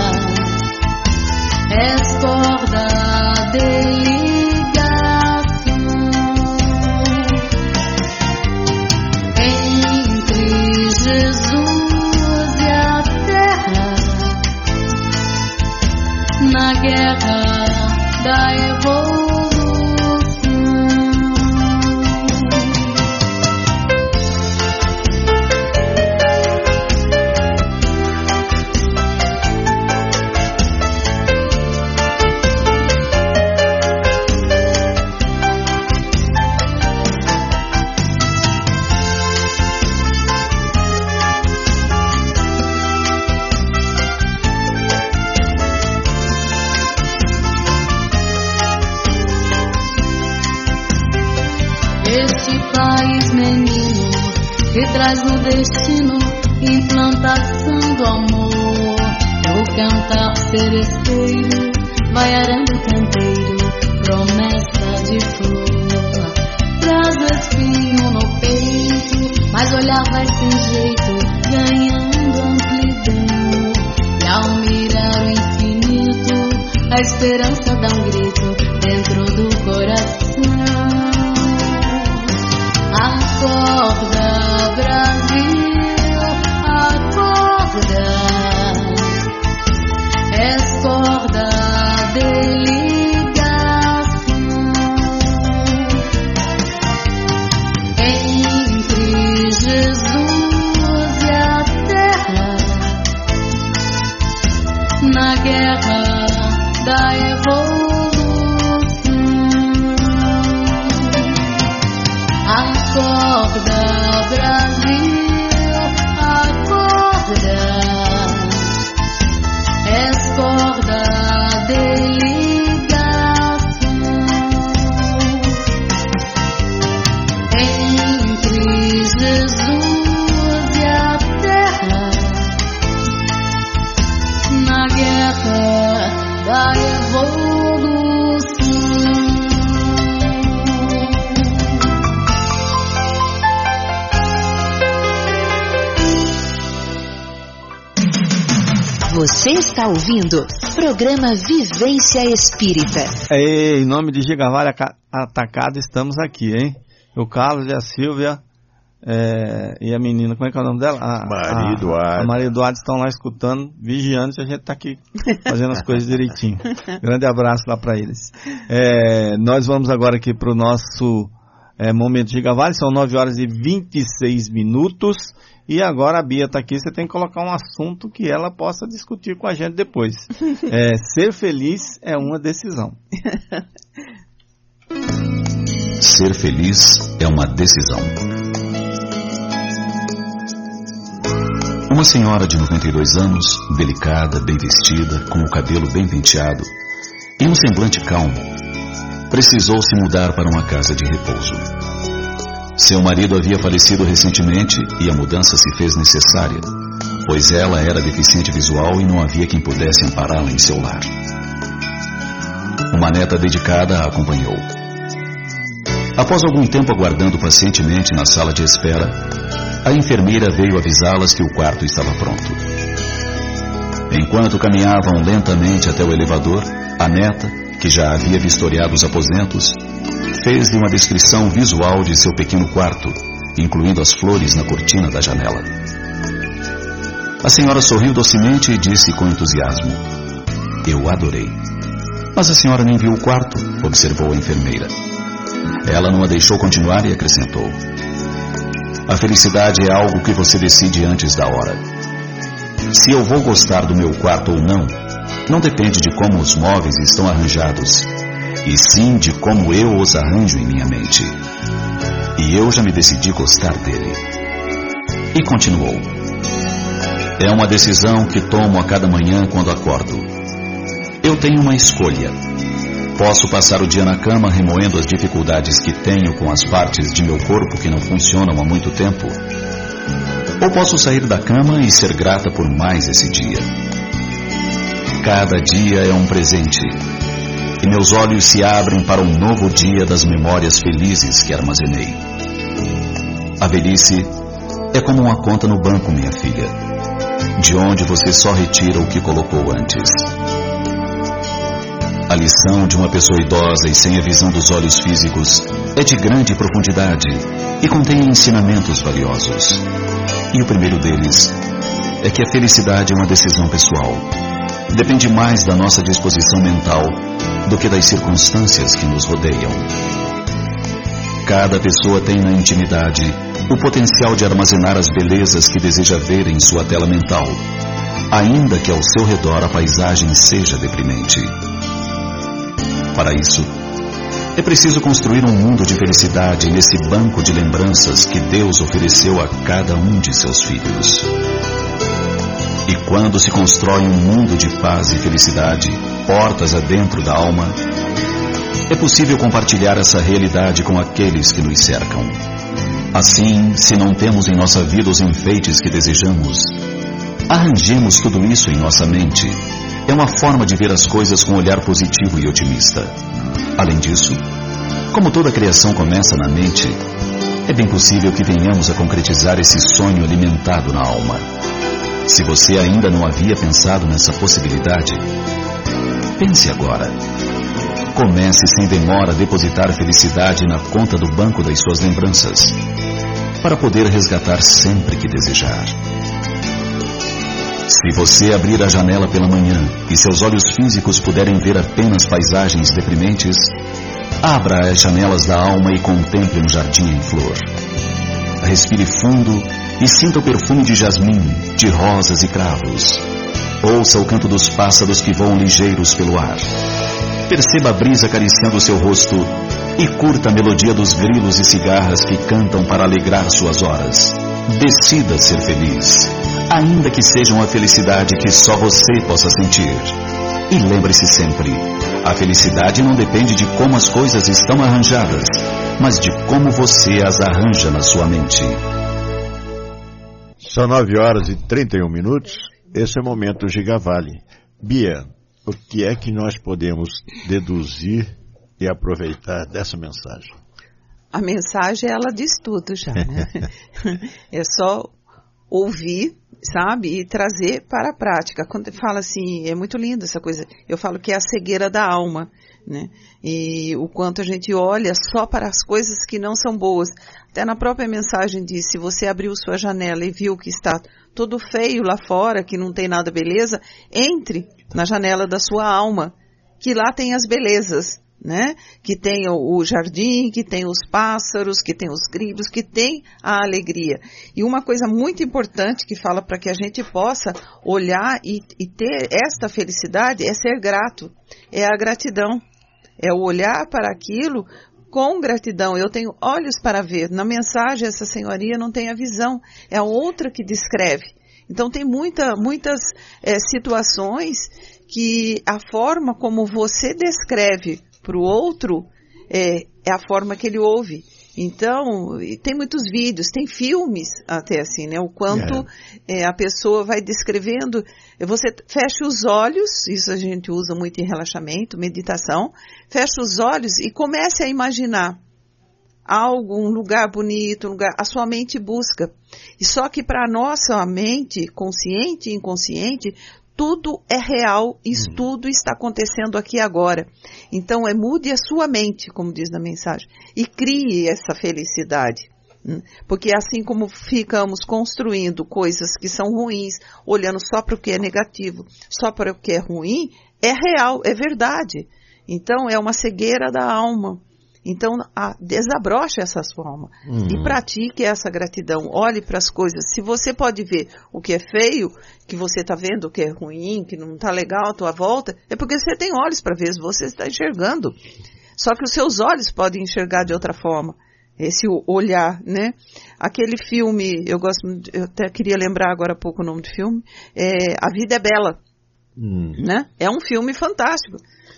és corda de ligação entre Jesus e a terra, na guerra da evolução. País menino que traz no destino implantação do amor. O cantar seresteiro vai arando o canteiro, promessa de flor. Traz o espinho no peito, mas olhar vai sem jeito, ganhando amplidão. E ao mirar o infinito, a esperança dá um grito dentro do coração. Acorda, Brasil, acorda, és corda de ligação entre Jesus e a terra, na guerra da evolução. Acorda, Brasil, acorda, és corda de ligação entre Jesus e a terra, na guerra da evolução. Você está ouvindo programa Vivência Espírita. Ei, em nome de Gigavária Atacado estamos aqui, hein? O Carlos e a Silvia é, e a menina, como é que é o nome dela? A, Maria Eduardo. A Maria Eduardo estão lá escutando, vigiando se a gente está aqui fazendo as coisas direitinho. Grande abraço lá para eles. É, nós vamos agora aqui para o nosso é, momento Gigavária, são nove horas e vinte e seis minutos. E agora a Bia está aqui, você tem que colocar um assunto que ela possa discutir com a gente depois. É, ser feliz é uma decisão. Ser feliz é uma decisão. Uma senhora de noventa e dois anos, delicada, bem vestida, com o cabelo bem penteado e um semblante calmo, precisou se mudar para uma casa de repouso. Seu marido havia falecido recentemente e a mudança se fez necessária, pois ela era deficiente visual e não havia quem pudesse ampará-la em seu lar. Uma neta dedicada a acompanhou. Após algum tempo aguardando pacientemente na sala de espera, a enfermeira veio avisá-las que o quarto estava pronto. Enquanto caminhavam lentamente até o elevador, a neta, que já havia vistoriado os aposentos, fez-lhe uma descrição visual de seu pequeno quarto, incluindo as flores na cortina da janela. A senhora sorriu docemente e disse com entusiasmo: "Eu adorei." "Mas a senhora nem viu o quarto", observou a enfermeira. Ela não a deixou continuar e acrescentou: "A felicidade é algo que você decide antes da hora. Se eu vou gostar do meu quarto ou não, não depende de como os móveis estão arranjados, e sim de como eu os arranjo em minha mente. E eu já me decidi gostar dele." E continuou: "É uma decisão que tomo a cada manhã quando acordo. Eu tenho uma escolha. Posso passar o dia na cama remoendo as dificuldades que tenho com as partes de meu corpo que não funcionam há muito tempo. Ou posso sair da cama e ser grata por mais esse dia. Cada dia é um presente. E meus olhos se abrem para um novo dia das memórias felizes que armazenei. A velhice é como uma conta no banco, minha filha, de onde você só retira o que colocou antes. A lição de uma pessoa idosa e sem a visão dos olhos físicos é de grande profundidade e contém ensinamentos valiosos. E o primeiro deles é que a felicidade é uma decisão pessoal. Depende mais da nossa disposição mental do que das circunstâncias que nos rodeiam. Cada pessoa tem na intimidade o potencial de armazenar as belezas que deseja ver em sua tela mental, ainda que ao seu redor a paisagem seja deprimente. Para isso, é preciso construir um mundo de felicidade nesse banco de lembranças que Deus ofereceu a cada um de seus filhos. E quando se constrói um mundo de paz e felicidade, portas adentro da alma, é possível compartilhar essa realidade com aqueles que nos cercam. Assim, se não temos em nossa vida os enfeites que desejamos, arranjemos tudo isso em nossa mente. É uma forma de ver as coisas com um olhar positivo e otimista. Além disso, como toda criação começa na mente, é bem possível que venhamos a concretizar esse sonho alimentado na alma. Se você ainda não havia pensado nessa possibilidade, pense agora. Comece sem demora a depositar felicidade na conta do banco das suas lembranças, para poder resgatar sempre que desejar. Se você abrir a janela pela manhã e seus olhos físicos puderem ver apenas paisagens deprimentes, abra as janelas da alma e contemple um jardim em flor. Respire fundo e sinta o perfume de jasmim, de rosas e cravos. Ouça o canto dos pássaros que voam ligeiros pelo ar. Perceba a brisa acariciando seu rosto e curta a melodia dos grilos e cigarras que cantam para alegrar suas horas. Decida ser feliz, ainda que seja uma felicidade que só você possa sentir. E lembre-se sempre, a felicidade não depende de como as coisas estão arranjadas, mas de como você as arranja na sua mente. São nove horas e trinta e um minutos. Esse é o momento Gigavale. Bia, o que é que nós podemos deduzir e aproveitar dessa mensagem? A mensagem, ela diz tudo já, né? É só ouvir, sabe? E trazer para a prática. Quando fala assim, é muito linda essa coisa. Eu falo que é a cegueira da alma, né? E o quanto a gente olha só para as coisas que não são boas. Até na própria mensagem diz, se você abriu sua janela e viu que está tudo feio lá fora, que não tem nada beleza, entre na janela da sua alma, que lá tem as belezas, né? Que tem o, o jardim, que tem os pássaros, que tem os grilos, que tem a alegria. E uma coisa muito importante que fala para que a gente possa olhar e, e ter esta felicidade é ser grato, é a gratidão, é o olhar para aquilo com gratidão. Eu tenho olhos para ver. Na mensagem essa senhoria não tem a visão, é a outra que descreve. Então tem muita, muitas é, situações que a forma como você descreve para o outro é, é a forma que ele ouve. Então, tem muitos vídeos, tem filmes até assim, né? O quanto yeah. é, a pessoa vai descrevendo. Você fecha os olhos, isso a gente usa muito em relaxamento, meditação. Fecha os olhos e comece a imaginar algo, um lugar bonito, um lugar, a sua mente busca. E só que para a nossa mente, consciente e inconsciente, tudo é real, isso hum. tudo está acontecendo aqui agora. Então, é mude a sua mente, como diz na mensagem, e crie essa felicidade. Porque assim como ficamos construindo coisas que são ruins, olhando só para o que é negativo, só para o que é ruim, é real, é verdade. Então, é uma cegueira da alma. Então, a, desabroche essa sua alma uhum. e pratique essa gratidão. Olhe para as coisas. Se você pode ver o que é feio, que você está vendo o que é ruim, que não está legal à tua volta, é porque você tem olhos para ver, você está enxergando. Só que os seus olhos podem enxergar de outra forma. Esse olhar, né? Aquele filme, eu gosto, eu até queria lembrar agora há pouco o nome do filme, é A Vida é Bela. Hum. Né? É um filme fantástico.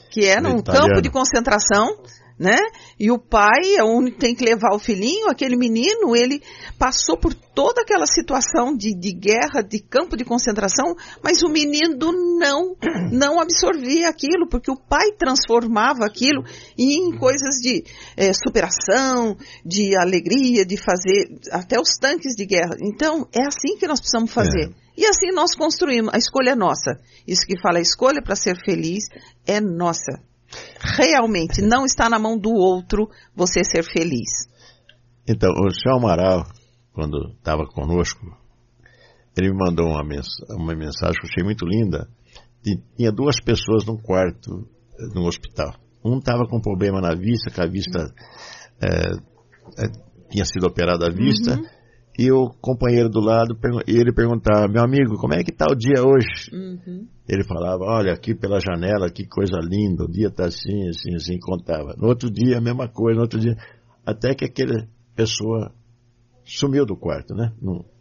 que é num campo de concentração, né? E o pai é o único que tem que levar o filhinho, aquele menino, ele passou por toda aquela situação de, de guerra, de campo de concentração, mas o menino não, não absorvia aquilo, porque o pai transformava aquilo em coisas de é, superação, de alegria, de fazer até os tanques de guerra. Então, é assim que nós precisamos fazer. É. E assim nós construímos, a escolha é nossa. Isso que fala, a escolha para ser feliz é nossa. Realmente, não está na mão do outro você ser feliz. Então, o senhor Amaral, quando estava conosco, ele me mandou uma, mens uma mensagem que eu achei muito linda. E tinha duas pessoas num quarto, no hospital. Um estava com problema na vista, que a vista é, é, tinha sido operada à vista. Uhum. E o companheiro do lado, ele perguntava, meu amigo, como é que está o dia hoje? Uhum. Ele falava, olha, aqui pela janela, que coisa linda, o dia está assim, assim, assim, contava. No outro dia, a mesma coisa, no outro dia, até que aquela pessoa sumiu do quarto, né?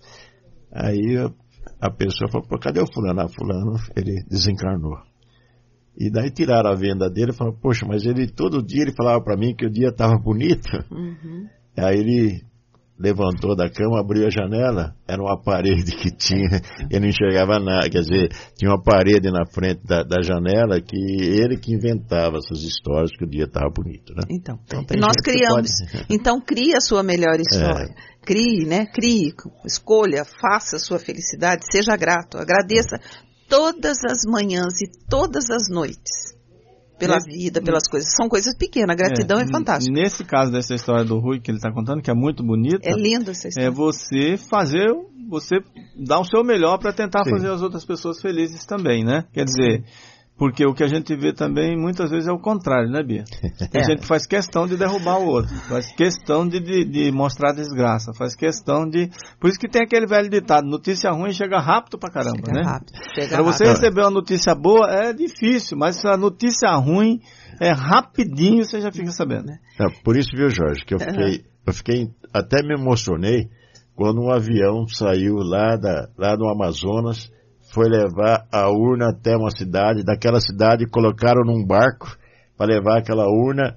Aí a pessoa falou, pô, cadê o fulano? Ah, fulano, ele desencarnou. E daí tiraram a venda dele e falaram, poxa, mas ele, todo dia ele falava para mim que o dia estava bonito. Uhum. Aí ele levantou da cama, abriu a janela, era uma parede que tinha, ele não enxergava nada, quer dizer, tinha uma parede na frente da, da janela que ele que inventava essas histórias que o dia estava bonito, né? Então, então nós criamos, então crie a sua melhor história, é. crie, né, crie, escolha, faça a sua felicidade, seja grato, agradeça todas as manhãs e todas as noites. Pela nesse, vida, pelas coisas. São coisas pequenas. A gratidão é, é fantástica. Nesse caso dessa história do Rui que ele está contando, que é muito bonita. É linda essa história. É você fazer, você dar o seu melhor para tentar Sim. fazer as outras pessoas felizes também, né? Quer dizer, porque o que a gente vê também muitas vezes é o contrário, né, Bia? Tem é. gente que faz questão de derrubar o outro, faz questão de, de, de mostrar desgraça, faz questão de... Por isso que tem aquele velho ditado, notícia ruim chega rápido pra caramba, chega né? Rápido, chega pra você rápido. Receber uma notícia boa é difícil, mas a notícia ruim é rapidinho, você já fica sabendo, né? É, por isso, viu, Jorge, que eu fiquei, eu fiquei, até me emocionei quando um avião saiu lá, da, lá no Amazonas, foi levar a urna até uma cidade, daquela cidade colocaram num barco para levar aquela urna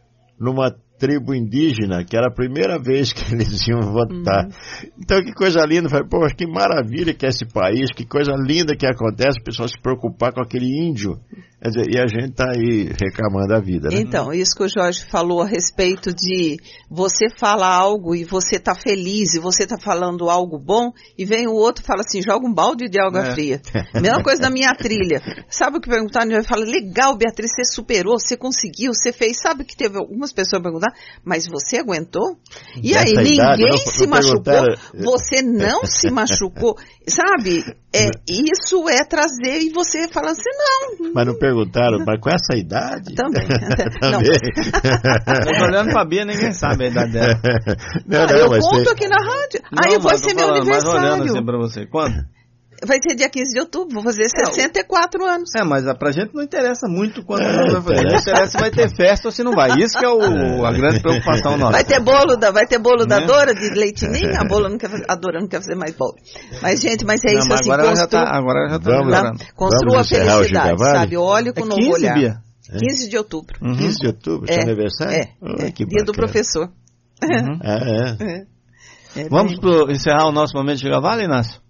numa tribo indígena, que era a primeira vez que eles iam votar. Uhum. Então, que coisa linda. Falei, pô, que maravilha que é esse país, que coisa linda que acontece, o pessoal se preocupar com aquele índio. Quer dizer, e a gente está aí reclamando a vida, né? Então, isso que o Jorge falou a respeito de você fala algo e você está feliz, e você está falando algo bom, e vem o outro e fala assim, joga um balde de água é. fria. Mesma coisa da minha trilha. Sabe o que perguntaram? Eu falo, legal, Beatriz, você superou, você conseguiu, você fez. Sabe que teve algumas pessoas perguntando, mas você aguentou? E aí, ninguém idade, não, se não machucou, você não se machucou, sabe? É, isso é trazer e você fala assim, não. Mas não perguntaram, mas com essa idade? Também. Também. Estou olhando pra Bia, ninguém sabe a idade dela. Não, não, eu conto ser... aqui na rádio. Não, aí vai ser meu falando, aniversário. Mas olhando assim pra você, quando? Vai ser dia quinze de outubro, vou fazer sessenta e quatro anos. É, mas pra gente não interessa muito quando é, vai fazer. Não interessa se vai ter festa ou se não vai. Isso que é o, a grande preocupação nossa. Vai ter bolo da, vai ter bolo da Dora, de leitinho? A, Bola não quer fazer, a Dora não quer fazer mais bolo. Mas, gente, mas é não, isso mas assim. Agora constru... já tá, agora já tá melhorando. Tá? Construa a felicidade, sabe? Olhe com é novo olhar. Bia? quinze de outubro. Uhum. quinze de outubro, seu é, aniversário? É, oh, é. Que dia do professor. Uhum. ah, é. é. é Vamos pro, encerrar o nosso momento de Gavale, Inácio?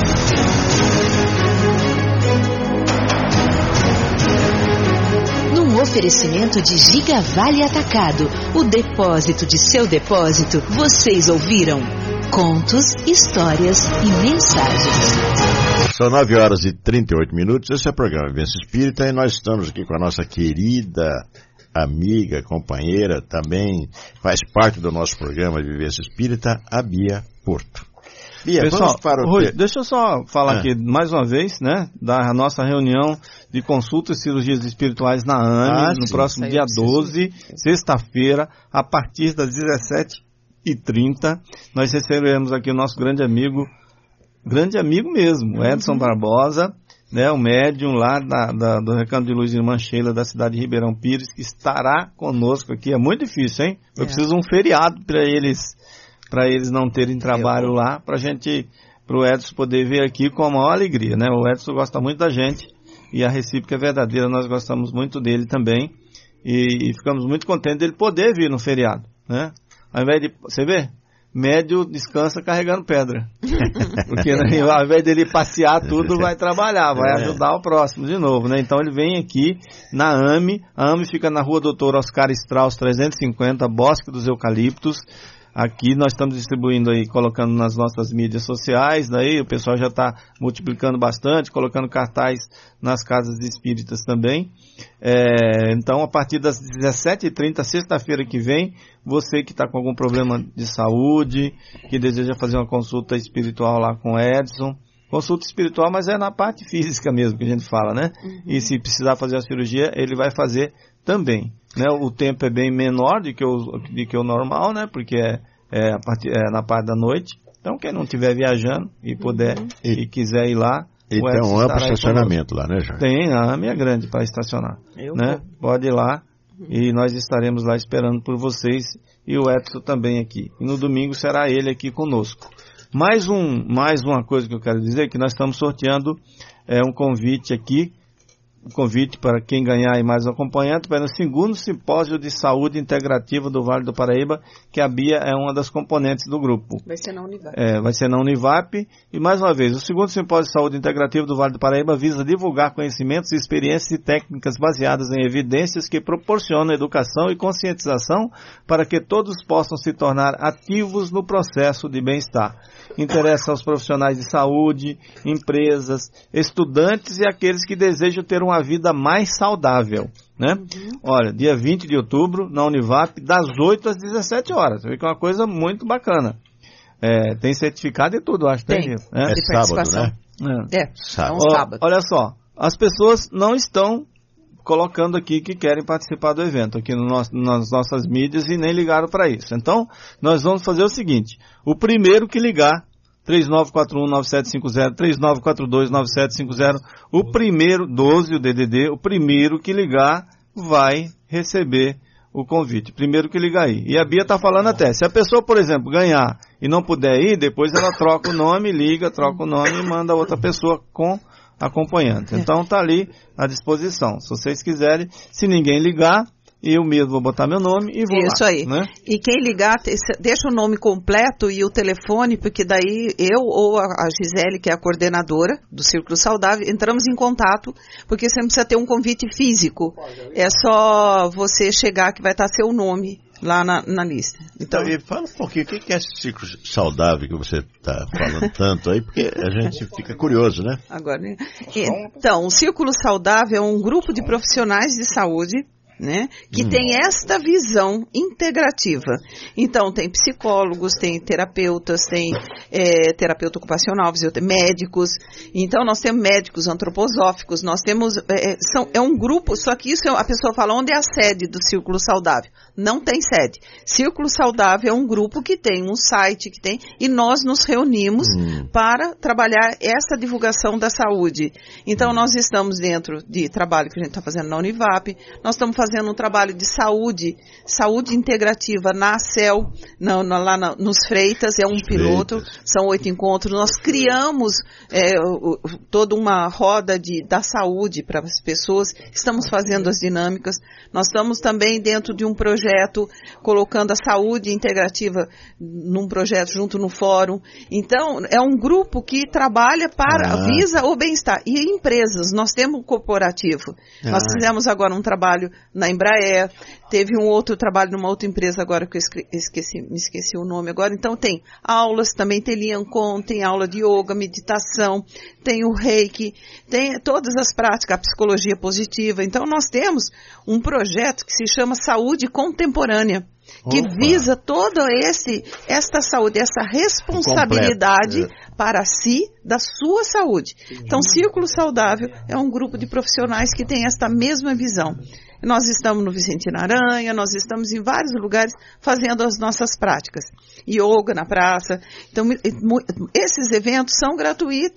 Oferecimento de Gigavale Atacado, o depósito de seu depósito. Vocês ouviram contos, histórias e mensagens. São nove horas e trinta e oito minutos. Esse é o programa Vivência Espírita e nós estamos aqui com a nossa querida amiga, companheira, também faz parte do nosso programa Vivência Espírita, a Bia Porto. Bia, pessoal, para o Rui, deixa eu só falar ah. aqui mais uma vez, né, da nossa reunião de consultas e cirurgias espirituais na A M, ah, no sim, próximo dia doze, sexta-feira, a partir das dezessete e trinta. Nós receberemos aqui o nosso grande amigo, grande amigo mesmo, Edson uhum. Barbosa, né, o médium lá da, da, do Recanto de Luz Irmã Sheila, da cidade de Ribeirão Pires, que estará conosco aqui. É muito difícil, hein? Eu é. preciso de um feriado para eles... para eles não terem trabalho lá, para gente, para o Edson poder vir aqui com a maior alegria, né? O Edson gosta muito da gente e a recíproca é verdadeira, nós gostamos muito dele também, e, e ficamos muito contentes dele poder vir no feriado, né? Ao invés de, você vê? Médio descansa carregando pedra. Porque né, ao invés dele passear tudo, vai trabalhar, vai ajudar o próximo de novo, né? Então ele vem aqui na A M E, a A M E fica na rua Doutor Oscar Strauss trezentos e cinquenta, Bosque dos Eucaliptos. Aqui nós estamos distribuindo aí, colocando nas nossas mídias sociais, daí o pessoal já está multiplicando bastante, colocando cartaz nas casas espíritas também. É, então, a partir das dezessete e trinta, sexta-feira que vem, você que está com algum problema de saúde, que deseja fazer uma consulta espiritual lá com Edson, consulta espiritual, mas é na parte física mesmo que a gente fala, né? Uhum. E se precisar fazer a cirurgia, ele vai fazer também. Né, o tempo é bem menor do que o, do que o normal, né? Porque é, é, a part, é na parte da noite. Então, quem não estiver viajando e puder uhum. e, e quiser ir lá... E tem um amplo estacionamento lá, né, Jorge? Tem, a AME é grande para estacionar. Né? Pode ir lá uhum. e nós estaremos lá esperando por vocês e o Edson também aqui. E no domingo será ele aqui conosco. Mais, um, mais uma coisa que eu quero dizer, que nós estamos sorteando é, um convite aqui, um convite para quem ganhar e mais um acompanhante, para o segundo simpósio de saúde integrativa do Vale do Paraíba, que a Bia é uma das componentes do grupo. Vai ser na Univap. É, vai ser na Univap. E mais uma vez, o segundo simpósio de saúde integrativa do Vale do Paraíba visa divulgar conhecimentos, experiências e técnicas baseadas em evidências que proporcionam educação e conscientização para que todos possam se tornar ativos no processo de bem-estar. Interessa aos profissionais de saúde, empresas, estudantes e aqueles que desejam ter uma vida mais saudável, né? Uhum. Olha, dia vinte de outubro, na Univap, das oito às dezessete horas. Você vê que é uma coisa muito bacana. É, tem certificado e tudo, acho. Tem, tem é, de sábado, né? É, é, sábado. É um sábado. Olha só, as pessoas não estão colocando aqui que querem participar do evento, aqui no nosso, nas nossas mídias, e nem ligaram para isso. Então, nós vamos fazer o seguinte, o primeiro que ligar, três nove quatro um nove sete cinco zero, três nove quatro dois nove sete cinco zero, o primeiro, doze, o D D D, o primeiro que ligar vai receber o convite. Primeiro que ligar aí. E a Bia está falando até, se a pessoa, por exemplo, ganhar e não puder ir, depois ela troca o nome, liga, troca o nome e manda outra pessoa com acompanhante. Então tá ali à disposição. Se vocês quiserem, se ninguém ligar, eu mesmo vou botar meu nome e vou Isso lá. aí. Né? E quem ligar, deixa o nome completo e o telefone, porque daí eu ou a Gisele, que é a coordenadora do Círculo Saudável, entramos em contato, porque você não precisa ter um convite físico. É só você chegar que vai estar seu nome lá na, na lista. Então, e fala um pouquinho, o que é esse ciclo saudável que você está falando tanto aí, porque a gente fica curioso, né? Agora, então, o Círculo Saudável é um grupo de profissionais de saúde, né, que hum. tem esta visão integrativa. Então, tem psicólogos, tem terapeutas, tem é, terapeuta ocupacional, médicos. Então, nós temos médicos antroposóficos, nós temos... É, são, é um grupo, só que isso, a pessoa fala, onde é a sede do Círculo Saudável? Não tem sede. Círculo Saudável é um grupo que tem um site, que tem, e nós nos reunimos hum. para trabalhar essa divulgação da saúde. Então, nós estamos dentro de trabalho que a gente está fazendo na Univap, nós estamos fazendo fazendo um trabalho de saúde, saúde integrativa na C E L, na, na, lá na, nos Freitas, é um piloto, são oito encontros. Nós criamos é, o, toda uma roda de, da saúde para as pessoas, estamos fazendo as dinâmicas, nós estamos também dentro de um projeto, colocando a saúde integrativa num projeto junto no fórum. Então, é um grupo que trabalha para, ah. visa o bem-estar. E empresas, nós temos um corporativo. Ah. Nós fizemos agora um trabalho na Embraer, teve um outro trabalho numa outra empresa agora que eu esqueci, me esqueci o nome agora. Então tem aulas, também tem Liancon, tem aula de yoga, meditação, tem o reiki, tem todas as práticas, a psicologia positiva. Então nós temos um projeto que se chama Saúde Contemporânea, que Opa. visa toda esse, esta saúde, essa responsabilidade Completo. para si, da sua saúde. Então, Círculo Saudável é um grupo de profissionais que tem esta mesma visão. Nós estamos no Vicentino Aranha, nós estamos em vários lugares fazendo as nossas práticas. Yoga na praça. Então, esses eventos são gratuitos.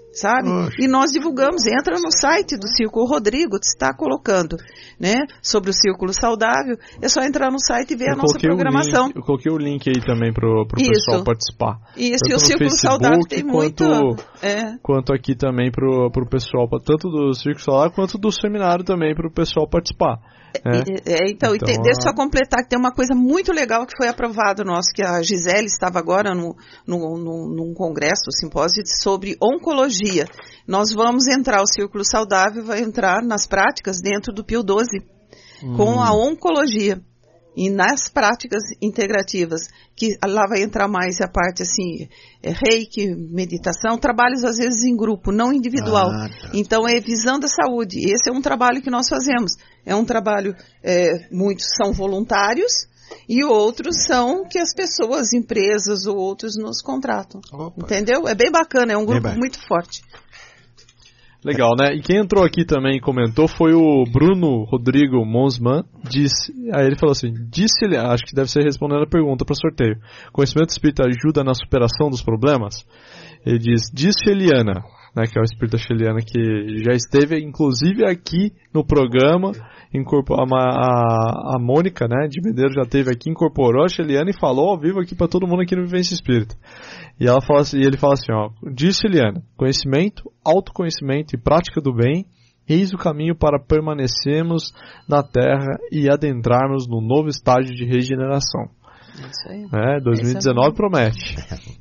sabe? Oxe. E nós divulgamos, entra no site do Círculo, o Rodrigo está colocando, né, sobre o Círculo Saudável, é só entrar no site e ver eu a nossa programação. Link, eu coloquei o link aí também pro, pro pessoal participar. Isso, e o Círculo Facebook, Saudável tem quanto, muito... É. Quanto aqui também pro, pro pessoal, tanto do Círculo Saudável quanto do seminário também pro pessoal participar. É. É, então, então e tem, deixa eu só completar que tem uma coisa muito legal que foi aprovado nosso, que a Gisele estava agora no, no, no, num congresso, um simpósio sobre oncologia. Nós vamos entrar, o Círculo Saudável vai entrar nas práticas dentro do Pio doze, hum. com a oncologia. E nas práticas integrativas, que lá vai entrar mais a parte assim, é, reiki, meditação, trabalhos às vezes em grupo, não individual. Ah, tá. Então é visando a saúde. Esse é um trabalho que nós fazemos. É um trabalho, é, muitos são voluntários e outros são que as pessoas, empresas ou outros nos contratam. Opa. Entendeu? É bem bacana, é um grupo muito forte. Legal, né? E quem entrou aqui também e comentou foi o Bruno Rodrigo Monsman. Disse, aí ele falou assim, disse ele, acho que deve ser respondendo a pergunta para sorteio. Conhecimento espírita ajuda na superação dos problemas? Ele diz, disse Eliana, né, que é o espírita chiliana que já esteve, inclusive aqui no programa, incorporou, a, a, a Mônica, né, de Medeiros já esteve aqui, incorporou a Chiliana e falou ao vivo aqui para todo mundo aqui no Vivência Espírita. E, ela fala assim, e ele fala assim, ó, disse Eliana, conhecimento, autoconhecimento e prática do bem, eis o caminho para permanecermos na Terra e adentrarmos no novo estágio de regeneração. Isso aí. É, dois mil e dezenove promete.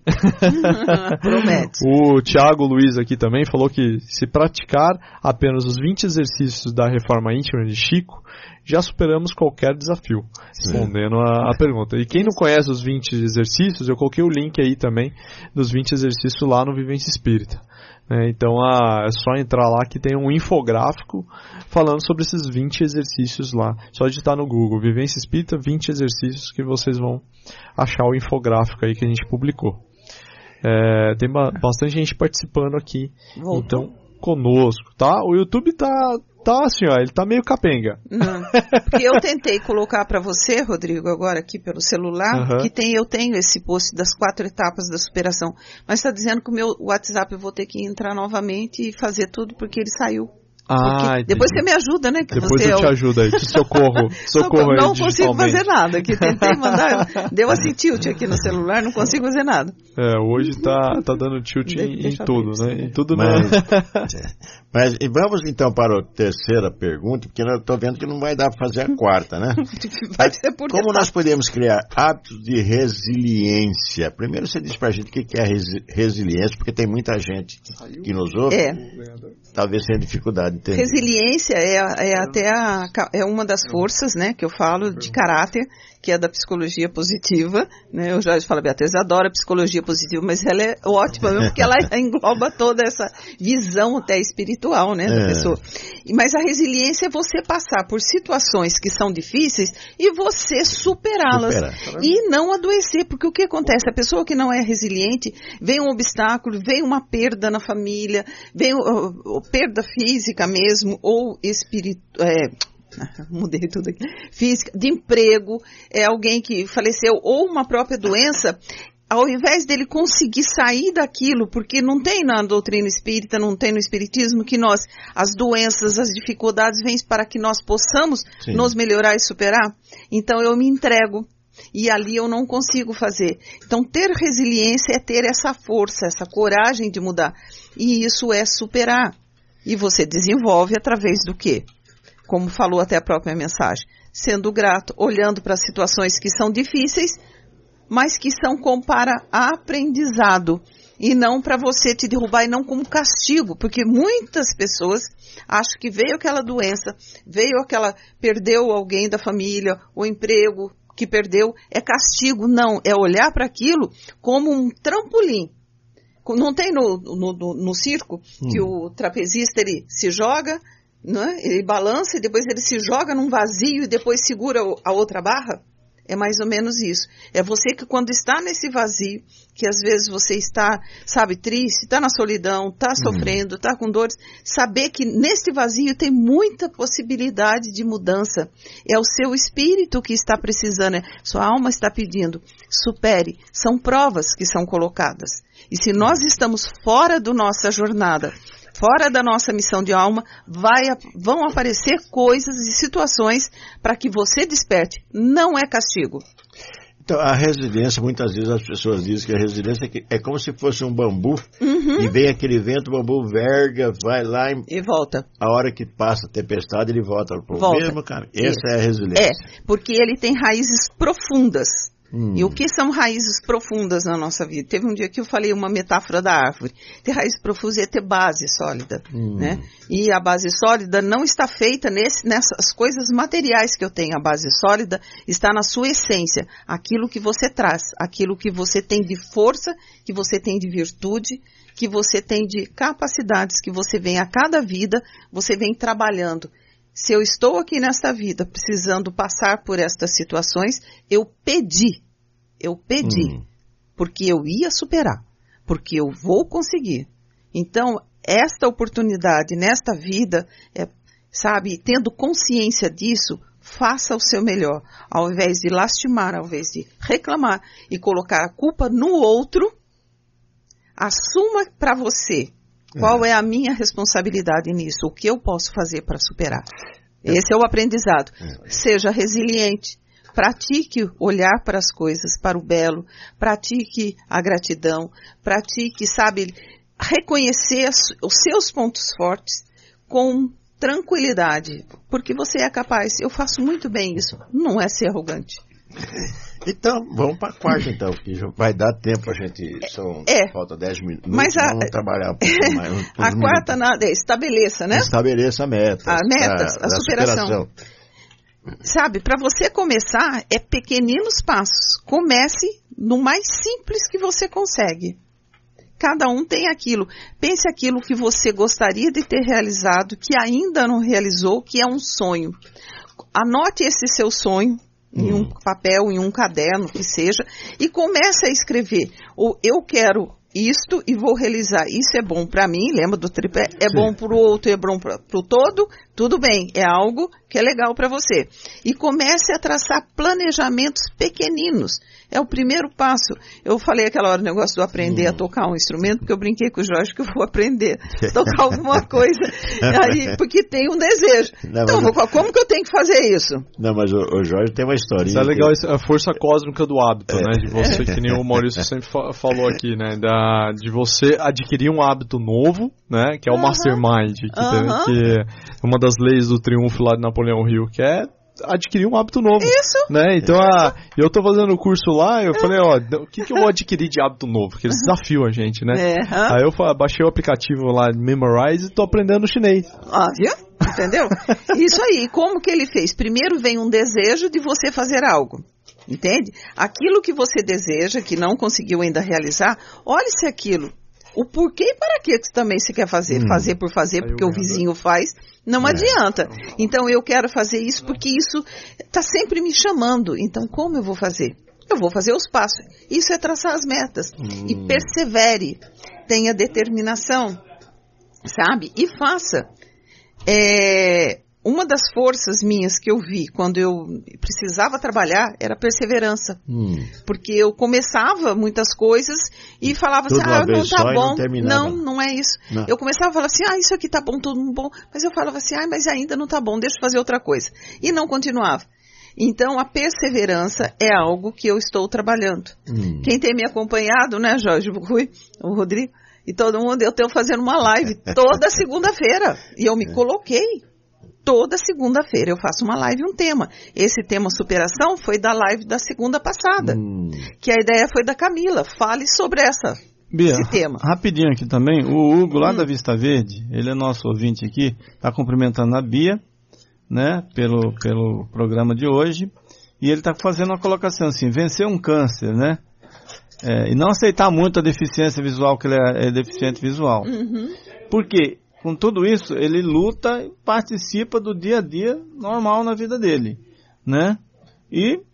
Promete. O Thiago Luiz aqui também falou que se praticar apenas os vinte exercícios da reforma íntima de Chico, já superamos qualquer desafio. Respondendo a, a pergunta. E quem não conhece os vinte exercícios, eu coloquei o link aí também dos vinte exercícios lá no Vivência Espírita. É, então a, é só entrar lá que tem um infográfico falando sobre esses vinte exercícios lá. Só digitar no Google Vivência Espírita vinte exercícios que vocês vão achar o infográfico aí que a gente publicou. É, tem ba- bastante gente participando aqui. Voltou. Então, conosco, tá? O YouTube tá, tá assim, ó, ele tá meio capenga. Não, porque eu tentei colocar para você, Rodrigo, agora aqui pelo celular, uhum. que tem, eu tenho esse post das quatro etapas da superação, mas está dizendo que o meu WhatsApp eu vou ter que entrar novamente e fazer tudo porque ele saiu. Ah, depois você me ajuda, né? Que depois você eu te é o... ajudo aí, te socorro. Socorro não aí consigo fazer nada, que tentei mandar, deu assim tilt aqui no celular, não consigo fazer nada. É, hoje tá, tá dando tilt de, em, em tudo, ver, né? Em tudo mas, mas e vamos então para a terceira pergunta, porque eu tô vendo que não vai dar para fazer a quarta, né? Vai ser por Como nós podemos criar hábitos de resiliência? Primeiro você diz pra gente o que é resi- resiliência, porque tem muita gente que, que nos ouve, é. talvez tenha dificuldade. Entender. Resiliência é, é até a, é uma das forças, né, que eu falo de caráter, que é da psicologia positiva, né? Eu já falo, Beatriz adora psicologia positiva, mas ela é ótima mesmo, porque ela engloba toda essa visão até espiritual, né, da é. pessoa. Mas a resiliência é você passar por situações que são difíceis e você superá-las. Supera. E não adoecer, porque o que acontece? A pessoa que não é resiliente, vem um obstáculo, vem uma perda na família, vem uh, uh, perda física mesmo, ou espiritual, é, mudei tudo aqui, física, de emprego, é alguém que faleceu, ou uma própria doença, ao invés dele conseguir sair daquilo, porque não tem na doutrina espírita, não tem no espiritismo, que nós, as doenças, as dificuldades, vêm para que nós possamos Sim. nos melhorar e superar, então eu me entrego. E ali eu não consigo fazer. Então, ter resiliência é ter essa força, essa coragem de mudar. E isso é superar. E você desenvolve através do quê? Como falou até a própria mensagem. Sendo grato, olhando para situações que são difíceis, mas que são como para aprendizado. E não para você te derrubar e não como castigo. Porque muitas pessoas acham que veio aquela doença, veio aquela, perdeu alguém da família, o emprego que perdeu, é castigo. Não, é olhar para aquilo como um trampolim. Não tem no, no, no, no circo hum. que o trapezista ele se joga, né? Ele balança e depois ele se joga num vazio e depois segura a outra barra? É mais ou menos isso. É você que quando está nesse vazio, que às vezes você está, sabe, triste, está na solidão, está sofrendo, está com dores, saber que nesse vazio tem muita possibilidade de mudança. É o seu espírito que está precisando, é, sua alma está pedindo, supere. São provas que são colocadas. E se nós estamos fora da nossa jornada, fora da nossa missão de alma, vai, vão aparecer coisas e situações para que você desperte. Não é castigo. Então, a resiliência, muitas vezes as pessoas dizem que a resiliência é como se fosse um bambu, uhum. e vem aquele vento, o bambu verga, vai lá e, e volta. A hora que passa a tempestade, ele volta para o volta. mesmo caminho. Essa é. é a resiliência. É, porque ele tem raízes profundas. Hum. E o que são raízes profundas na nossa vida? Teve um dia que eu falei uma metáfora da árvore. Ter raiz profunda é ter base sólida, hum. né? E a base sólida não está feita nesse, nessas coisas materiais que eu tenho. A base sólida está na sua essência. Aquilo que você traz, aquilo que você tem de força, que você tem de virtude, que você tem de capacidades, que você vem a cada vida, você vem trabalhando. Se eu estou aqui nesta vida precisando passar por estas situações, eu pedi, eu pedi, hum. porque eu ia superar, porque eu vou conseguir. Então, esta oportunidade nesta vida, é, sabe, tendo consciência disso, faça o seu melhor. Ao invés de lastimar, ao invés de reclamar e colocar a culpa no outro, assuma para você. Qual é a minha responsabilidade nisso? O que eu posso fazer para superar? Esse é o aprendizado. Seja resiliente. Pratique olhar para as coisas, para o belo. Pratique a gratidão. Pratique, sabe, reconhecer os seus pontos fortes com tranquilidade. Porque você é capaz. Eu faço muito bem isso. Não é ser arrogante. Então, vamos para a quarta, então, que vai dar tempo a gente, são, é, falta dez minutos, mas a, vamos trabalhar um pouco mais. Um, a um quarta nada, é estabeleça, né? Estabeleça a meta. A metas, a, a superação. superação. Sabe, para você começar, é pequeninos passos. Comece no mais simples que você consegue. Cada um tem aquilo. Pense aquilo que você gostaria de ter realizado, que ainda não realizou, que é um sonho. Anote esse seu sonho. Em um papel, em um caderno, que seja, e comece a escrever. Ou eu quero isto e vou realizar. Isso é bom para mim, lembra do tripé? É Sim. bom para o outro, é bom para o todo? Tudo bem, é algo que é legal para você. E comece a traçar planejamentos pequeninos. É o primeiro passo. Eu falei aquela hora o negócio do aprender hum. a tocar um instrumento, porque eu brinquei com o Jorge que eu vou aprender a tocar alguma coisa, aí, porque tem um desejo. Não, então, vou, como que eu tenho que fazer isso? Não, mas o, o Jorge tem uma historinha. Isso é legal, que... a força cósmica do hábito, é. né? De você, que nem o Maurício sempre fa- falou aqui, né? Da, de você adquirir um hábito novo, né? Que é o uh-huh. Mastermind, que, uh-huh. que é uma das leis do triunfo lá de Napoleão Hill, que é adquirir um hábito novo. Isso. Né? Então, a, eu tô fazendo o curso lá, eu falei, ó, o que, que eu vou adquirir de hábito novo? Que eles desafiam a gente, né? É, huh? Aí eu baixei o aplicativo lá, Memorize, e tô aprendendo chinês. Ah, viu? Entendeu? Isso aí. Como que ele fez? Primeiro vem um desejo de você fazer algo. Entende? Aquilo que você deseja, que não conseguiu ainda realizar, olhe se aquilo. O porquê e para que também se quer fazer. Hum. Fazer por fazer, porque o vizinho faz, não é. adianta. Então eu quero fazer isso porque isso está sempre me chamando. Então como eu vou fazer? Eu vou fazer os passos. Isso é traçar as metas. Hum. E persevere. Tenha determinação. Sabe? E faça. É... Uma das forças minhas que eu vi quando eu precisava trabalhar era perseverança. Hum. Porque eu começava muitas coisas e falava tudo assim, ah, não tá bom. Não, não, não é isso. Não. Eu começava a falar assim, ah, isso aqui tá bom, tudo bom. Mas eu falava assim, ah, mas ainda não tá bom, deixa eu fazer outra coisa. E não continuava. Então, a perseverança é algo que eu estou trabalhando. Hum. Quem tem me acompanhado, né, Jorge, o Rui, o Rodrigo, e todo mundo, eu estou fazendo uma live toda segunda-feira. E eu me coloquei. Toda segunda-feira eu faço uma live, um tema. Esse tema superação foi da live da segunda passada. Hum. Que a ideia foi da Camila. Fale sobre essa, Bia, esse tema. Rapidinho aqui também. O Hugo lá hum. da Vista Verde, ele é nosso ouvinte aqui, está cumprimentando a Bia, né, pelo, pelo programa de hoje. E ele está fazendo uma colocação assim, vencer um câncer, né? É, e não aceitar muito a deficiência visual, que ele é, é deficiente visual. Uhum. Por quê? Com tudo isso, ele luta e participa do dia a dia normal na vida dele, né? E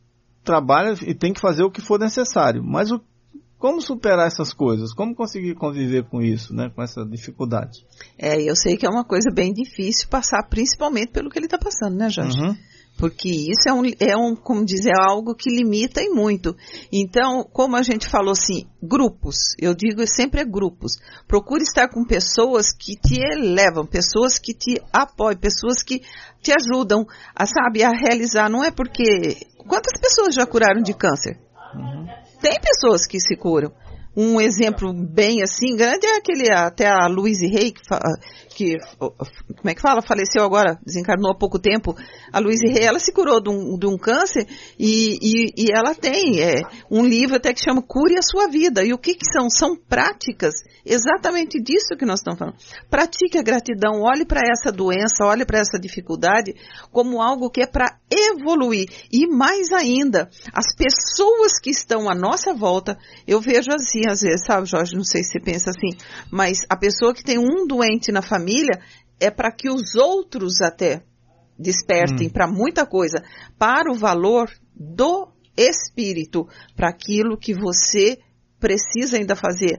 trabalha e tem que fazer o que for necessário. Mas o, como superar essas coisas? Como conseguir conviver com isso, né? Com essa dificuldade? É, eu sei que é uma coisa bem difícil passar, principalmente pelo que ele está passando, né, Jorge? Uhum. Porque isso é, um, é um, como dizer, algo que limita e muito. Então, como a gente falou assim, grupos, eu digo sempre é grupos. Procure estar com pessoas que te elevam, pessoas que te apoiam, pessoas que te ajudam a, sabe, a realizar. Não é porque... Quantas pessoas já curaram de câncer? Uhum. Tem pessoas que se curam. Um exemplo bem assim grande é aquele, até a Louise Hay, que, que, como é que fala? Faleceu agora, desencarnou há pouco tempo. A Louise Hay, ela se curou de um, de um câncer e, e, e ela tem é, um livro até que chama Cure a Sua Vida. E o que que são? São práticas exatamente disso que nós estamos falando. Pratique a gratidão, olhe para essa doença, olhe para essa dificuldade como algo que é para evoluir. E mais ainda, as pessoas que estão à nossa volta, eu vejo assim, às vezes, sabe, Jorge, não sei se você pensa assim, mas a pessoa que tem um doente na família é para que os outros até despertem hum. para muita coisa, para o valor do espírito, para aquilo que você precisa ainda fazer.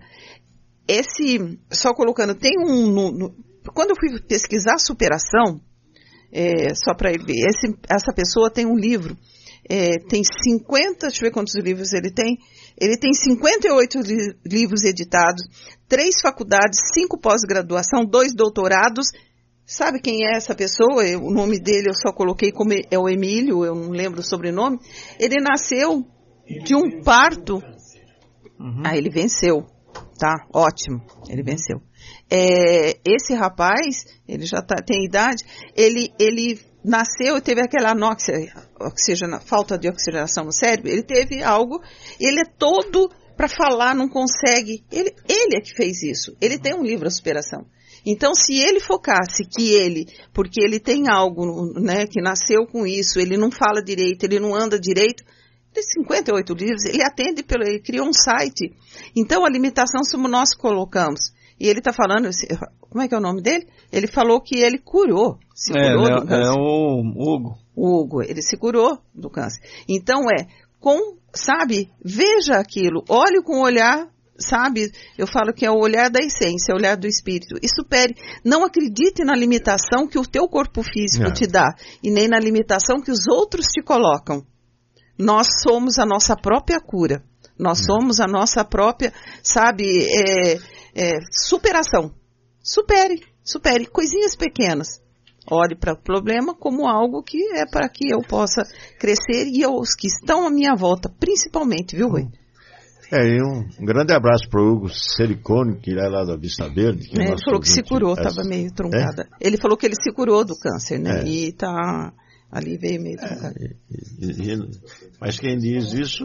Esse, só colocando, tem um, no, no, quando eu fui pesquisar superação, é, só para ele ver, esse, essa pessoa tem um livro, é, tem cinquenta, deixa eu ver quantos livros ele tem, ele tem cinquenta e oito li- livros editados, três faculdades, cinco pós-graduação, dois doutorados. Sabe quem é essa pessoa? Eu, o nome dele eu só coloquei como é o Emílio, eu não lembro o sobrenome. Ele nasceu de um parto. Uhum. Ah, ele venceu. Tá, ótimo, ele venceu. É, esse rapaz, ele já tá, tem idade, ele, ele nasceu e teve aquela anóxia, oxigena, falta de oxigenação no cérebro, ele teve algo, ele é todo para falar, não consegue, ele, ele é que fez isso, ele tem um livro, A Superação. Então, se ele focasse que ele, porque ele tem algo, né, que nasceu com isso, ele não fala direito, ele não anda direito, cinquenta e oito livros, ele atende, pelo, ele criou um site. Então, a limitação somos nós que colocamos. E ele está falando, como é que é o nome dele? Ele falou que ele curou, se curou é, do câncer. É o Hugo. O Hugo, ele se curou do câncer. Então, é, com, sabe, veja aquilo, olhe com o olhar, sabe, eu falo que é o olhar da essência, é o olhar do espírito, e supere. Não acredite na limitação que o teu corpo físico Não. te dá, e nem na limitação que os outros te colocam. Nós somos a nossa própria cura. Nós hum. somos a nossa própria, sabe, é, é, superação. Supere, supere. Coisinhas pequenas. Olhe para o problema como algo que é para que eu possa crescer e os que estão à minha volta, principalmente, viu, Rui? É, e um, um grande abraço para o Hugo Sericone, que é lá da Vista Verde. Que é, é ele falou que se curou, estava é, meio truncada. É? Ele falou que ele se curou do câncer, né? É. E está... Ali veio meio truncado. É, e, e, mas quem diz isso,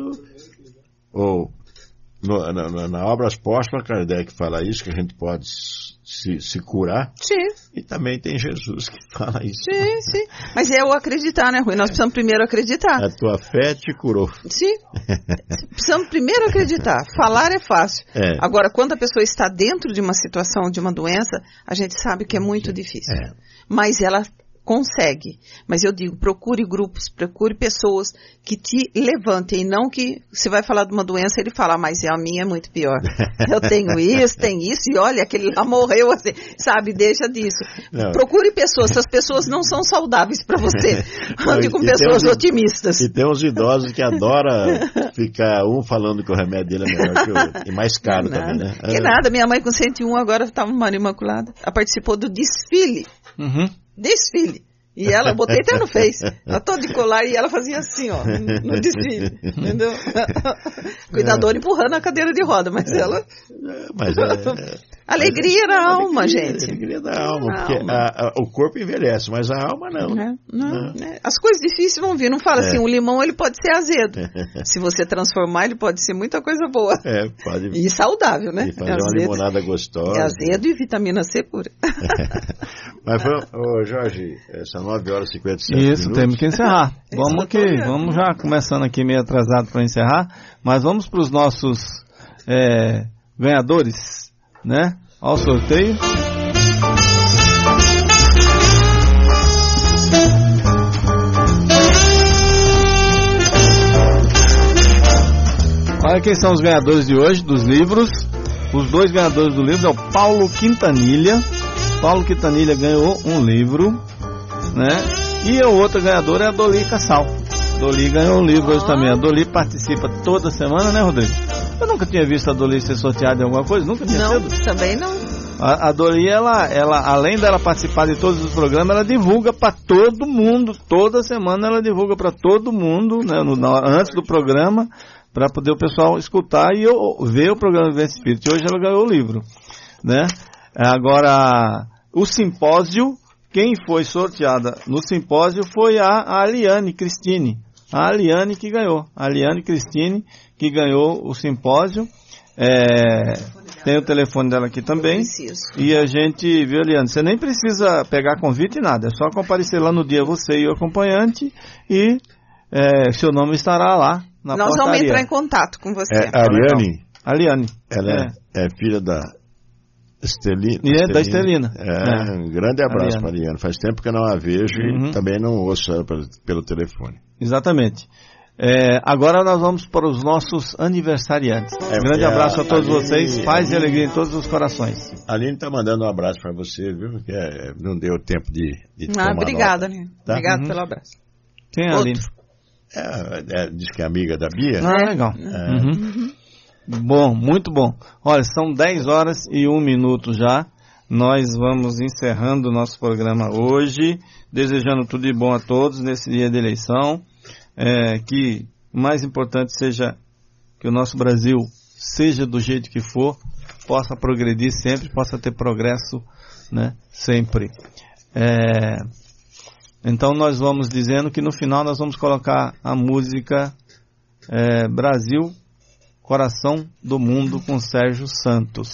ou no, na, na Obras Póstumas, Kardec fala isso, que a gente pode se, se curar. Sim. E também tem Jesus que fala isso. Sim, sim. Mas é o acreditar, né, Rui? Nós precisamos primeiro acreditar. A tua fé te curou. Sim. Precisamos primeiro acreditar. Falar é fácil. É. Agora, quando a pessoa está dentro de uma situação, de uma doença, a gente sabe que é muito difícil. É. Mas ela consegue, mas eu digo, procure grupos, procure pessoas que te levantem, e não que você vai falar de uma doença e ele fala, mas a minha é muito pior. Eu tenho isso, tenho isso, e olha, aquele lá morreu, assim, sabe, deixa disso. Não. Procure pessoas, essas pessoas não são saudáveis para você. Ande com pessoas uns, otimistas. E tem uns idosos que adoram ficar um falando que o remédio dele é melhor que o outro, e mais caro nada. também, né? Que ah. nada, minha mãe com cento e um agora estava Maria Imaculada, ela participou do desfile. Uhum. Desfile. E ela, botei até no Face, ela toda de colar e ela fazia assim, ó, no desfile, entendeu? Cuidadora empurrando a cadeira de roda, mas ela... Mas é, alegria da alma, alegria, gente. Alegria da alma, porque alma. A, a, o corpo envelhece, mas a alma não. É, não, não. É. As coisas difíceis vão vir, não fala é. assim, o limão ele pode ser azedo. Se você transformar, ele pode ser muita coisa boa. É, pode. E saudável, né? E fazer azedo, uma limonada gostosa. É azedo e vitamina C pura. Mas, ô, Jorge, essa nove horas e cinquenta e sete Isso, minutos. temos que encerrar. Vamos que, vamos já começando aqui meio atrasado para encerrar, mas vamos para os nossos é, ganhadores, né? Ao sorteio. Olha quem são os ganhadores de hoje dos livros. Os dois ganhadores do livro é o Paulo Quintanilha. Paulo Quintanilha ganhou um livro, né? E o outro ganhador é a Doli Cassal. Doli ganhou um livro hoje também. A Doli participa toda semana, né, Rodrigo? Eu nunca tinha visto a Doli ser sorteada em alguma coisa, nunca tinha Não, sido. também não. A, a Doli, ela, ela, além dela participar de todos os programas, ela divulga para todo mundo. Toda semana ela divulga para todo mundo, né, no, na, antes do programa, para poder o pessoal escutar e eu, ver o programa Vivência Espírita. Hoje ela ganhou o livro, né? Agora, o simpósio, quem foi sorteada no simpósio foi a, a Aliane Cristine. A Aliane que ganhou. A Aliane Cristine que ganhou o simpósio. É, tem o telefone dela aqui também. E a gente, viu, Aliane, você nem precisa pegar convite e nada. É só comparecer lá no dia, você e o acompanhante, e é, seu nome estará lá na Nós portaria. vamos entrar em contato com você. É, a Ariane? Aliane. Ela é, é filha da Estelina. E é da Estelina. É, é, um grande abraço para a Ariane. Faz tempo que eu não a vejo Uhum. e também não ouço ela pelo, pelo telefone. Exatamente. É, agora nós vamos para os nossos aniversariantes. É, um grande é, abraço a todos Aline, vocês, paz Aline, e alegria em todos os corações. A Aline está mandando um abraço para você, viu? Que é, não deu tempo de, de Ah, tomar obrigada, nota, né? tá? Obrigada Uhum. pelo abraço. Quem é a Aline? É, é, diz que é amiga da Bia. Ah, legal. É. Uhum. Bom, muito bom. Olha, são dez horas e um minuto já. Nós vamos encerrando o nosso programa hoje, desejando tudo de bom a todos nesse dia de eleição. É, que o mais importante seja que o nosso Brasil, seja do jeito que for, possa progredir sempre, possa ter progresso, né, sempre. É, então nós vamos dizendo que no final nós vamos colocar a música é, Brasil, Coração do Mundo, com Sérgio Santos.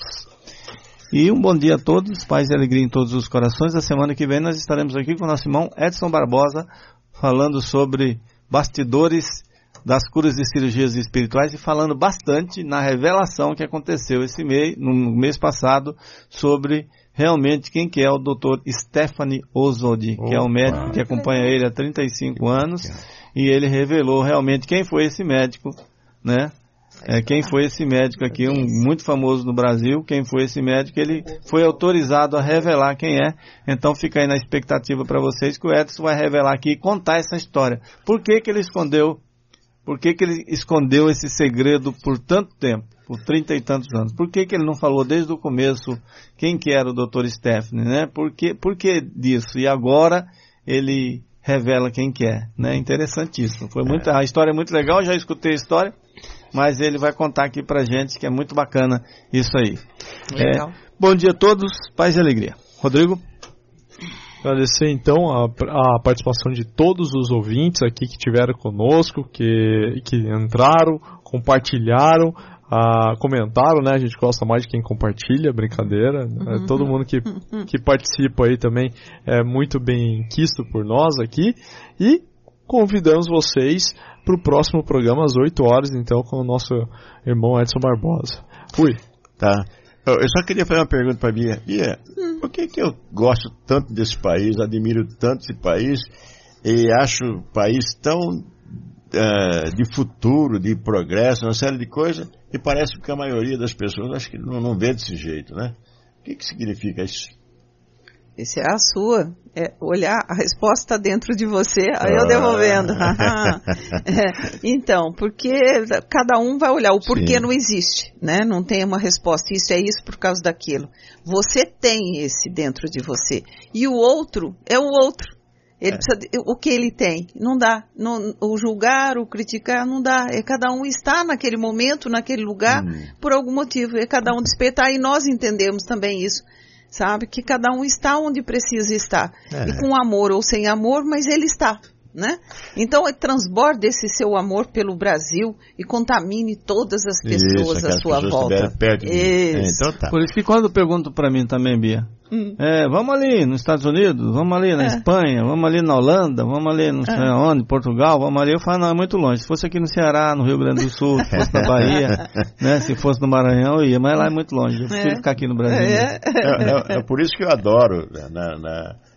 E um bom dia a todos, paz e alegria em todos os corações. A semana que vem nós estaremos aqui com o nosso irmão Edson Barbosa, falando sobre bastidores das curas e cirurgias espirituais e falando bastante na revelação que aconteceu esse mês, no mês passado, sobre realmente quem que é o doutor Stephanie Ozodi, que é um médico que acompanha ele há trinta e cinco anos, e ele revelou realmente quem foi esse médico, né? É, quem foi esse médico aqui, um muito famoso no Brasil, quem foi esse médico, ele foi autorizado a revelar quem é, então fica aí na expectativa para vocês que o Edson vai revelar aqui e contar essa história. Por que que ele escondeu, por que que ele escondeu esse segredo por tanto tempo, por trinta e tantos anos? Por que que ele não falou desde o começo quem que era o doutor Stephanie, né? Por que, por que disso? E agora ele revela quem que é, né? Interessantíssimo. Foi muito, a história é muito legal, já escutei a história, mas ele vai contar aqui pra gente, que é muito bacana isso aí. É, bom dia a todos, paz e alegria. Rodrigo? Agradecer então a, a participação de todos os ouvintes aqui que estiveram conosco, que, que entraram, compartilharam, ah, comentaram, né? A gente gosta mais de quem compartilha, brincadeira. Uhum. É, todo mundo que, que participa aí também é muito bem quisto por nós aqui. E convidamos vocês para o próximo programa às oito horas, então, com o nosso irmão Edson Barbosa. Fui. Tá. Eu só queria fazer uma pergunta para a Bia. Bia, hum. por que que eu gosto tanto desse país, admiro tanto esse país e acho o país tão uh, de futuro, de progresso, uma série de coisas, e parece que a maioria das pessoas acho que não, não vê desse jeito, né? O que que significa isso? Essa é a sua. É olhar, a resposta está dentro de você, aí eu devolvendo. É, então, porque cada um vai olhar, o porquê Sim. não existe, né? Não tem uma resposta, isso é isso por causa daquilo. Você tem esse dentro de você. E o outro é o outro. Ele é. precisa, o que ele tem? Não dá. Não, o julgar, o criticar, não dá. É cada um está naquele momento, naquele lugar, hum. por algum motivo. É cada um despertar, e nós entendemos também isso. Sabe, que cada um está onde precisa estar, é. e com amor ou sem amor, mas ele está, né? Então transborde esse seu amor pelo Brasil e contamine todas as pessoas isso, à sua volta. Perto de é, então tá. Por isso que quando pergunto para mim também, Bia, hum. é, vamos ali nos Estados Unidos, vamos ali na é. Espanha, vamos ali na Holanda, vamos ali não sei é. onde, Portugal, vamos ali, eu falo, não, é muito longe. Se fosse aqui no Ceará, no Rio Grande do Sul, se fosse na Bahia, né, se fosse no Maranhão, eu ia, mas lá é muito longe, eu prefiro é. ficar aqui no Brasil. É. É, é, é por isso que eu adoro na, na,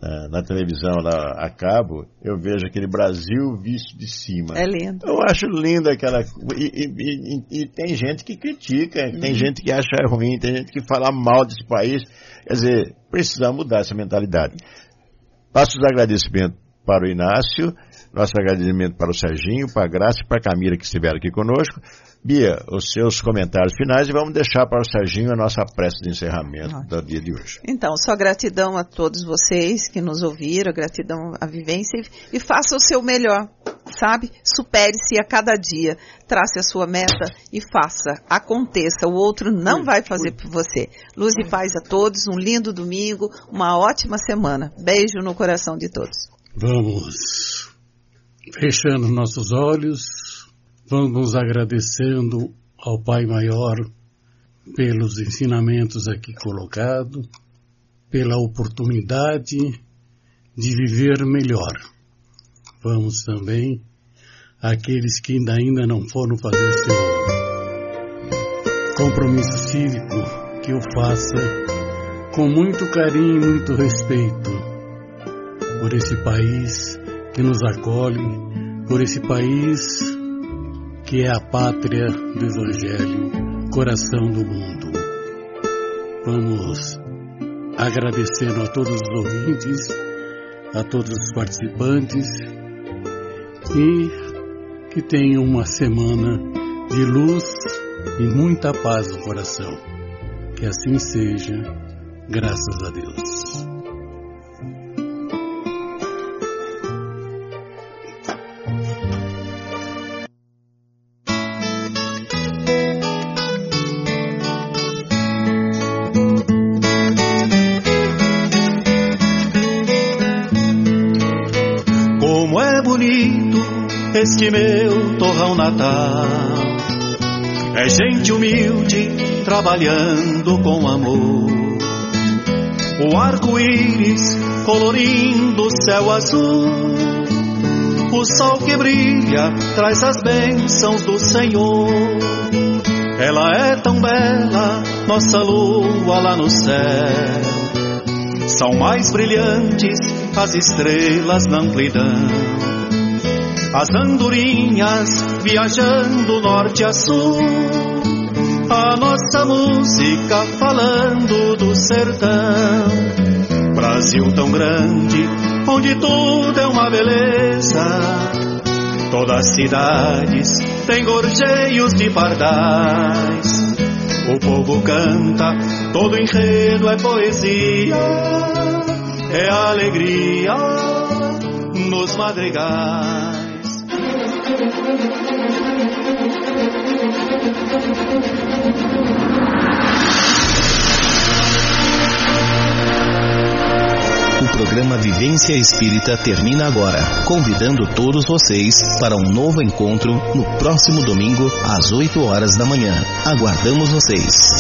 na, na televisão lá a cabo, eu vejo aquele Brasil visto de cima. É lindo. Eu acho lindo aquela... E, e, e, e tem gente que critica, hum. tem gente que acha ruim, tem gente que fala mal desse país. Quer dizer, precisamos mudar essa mentalidade. Passo os agradecimentos para o Inácio, nosso agradecimento para o Serginho, para a Graça e para a Camila que estiveram aqui conosco. Bia, os seus comentários finais e vamos deixar para o Serginho a nossa prece de encerramento do dia de hoje. Então, só gratidão a todos vocês que nos ouviram, gratidão à vivência e, e faça o seu melhor, sabe? Supere-se a cada dia, trace a sua meta e faça, aconteça, o outro não ui, vai fazer ui. por você. Luz ui. e paz a todos, um lindo domingo, uma ótima semana. Beijo no coração de todos. Vamos fechando nossos olhos. Vamos agradecendo ao Pai Maior pelos ensinamentos aqui colocados, pela oportunidade de viver melhor. Vamos também, àqueles que ainda, ainda não foram fazer seu compromisso cívico, que o faça com muito carinho e muito respeito por esse país que nos acolhe, por esse país que é a pátria do Evangelho, coração do mundo. Vamos agradecendo a todos os ouvintes, a todos os participantes e que tenham uma semana de luz e muita paz no coração. Que assim seja, graças a Deus. Este meu torrão natal é gente humilde trabalhando com amor. O arco-íris colorindo o céu azul, o sol que brilha traz as bênçãos do Senhor. Ela é tão bela, nossa lua lá no céu. São mais brilhantes as estrelas na amplidão. As andorinhas viajando norte a sul, a nossa música falando do sertão. Brasil tão grande, onde tudo é uma beleza. Todas as cidades têm gorjeios de pardais. O povo canta, todo enredo é poesia, é alegria nos madrigais. O programa Vivência Espírita termina agora, convidando todos vocês para um novo encontro no próximo domingo às oito horas da manhã. Aguardamos vocês.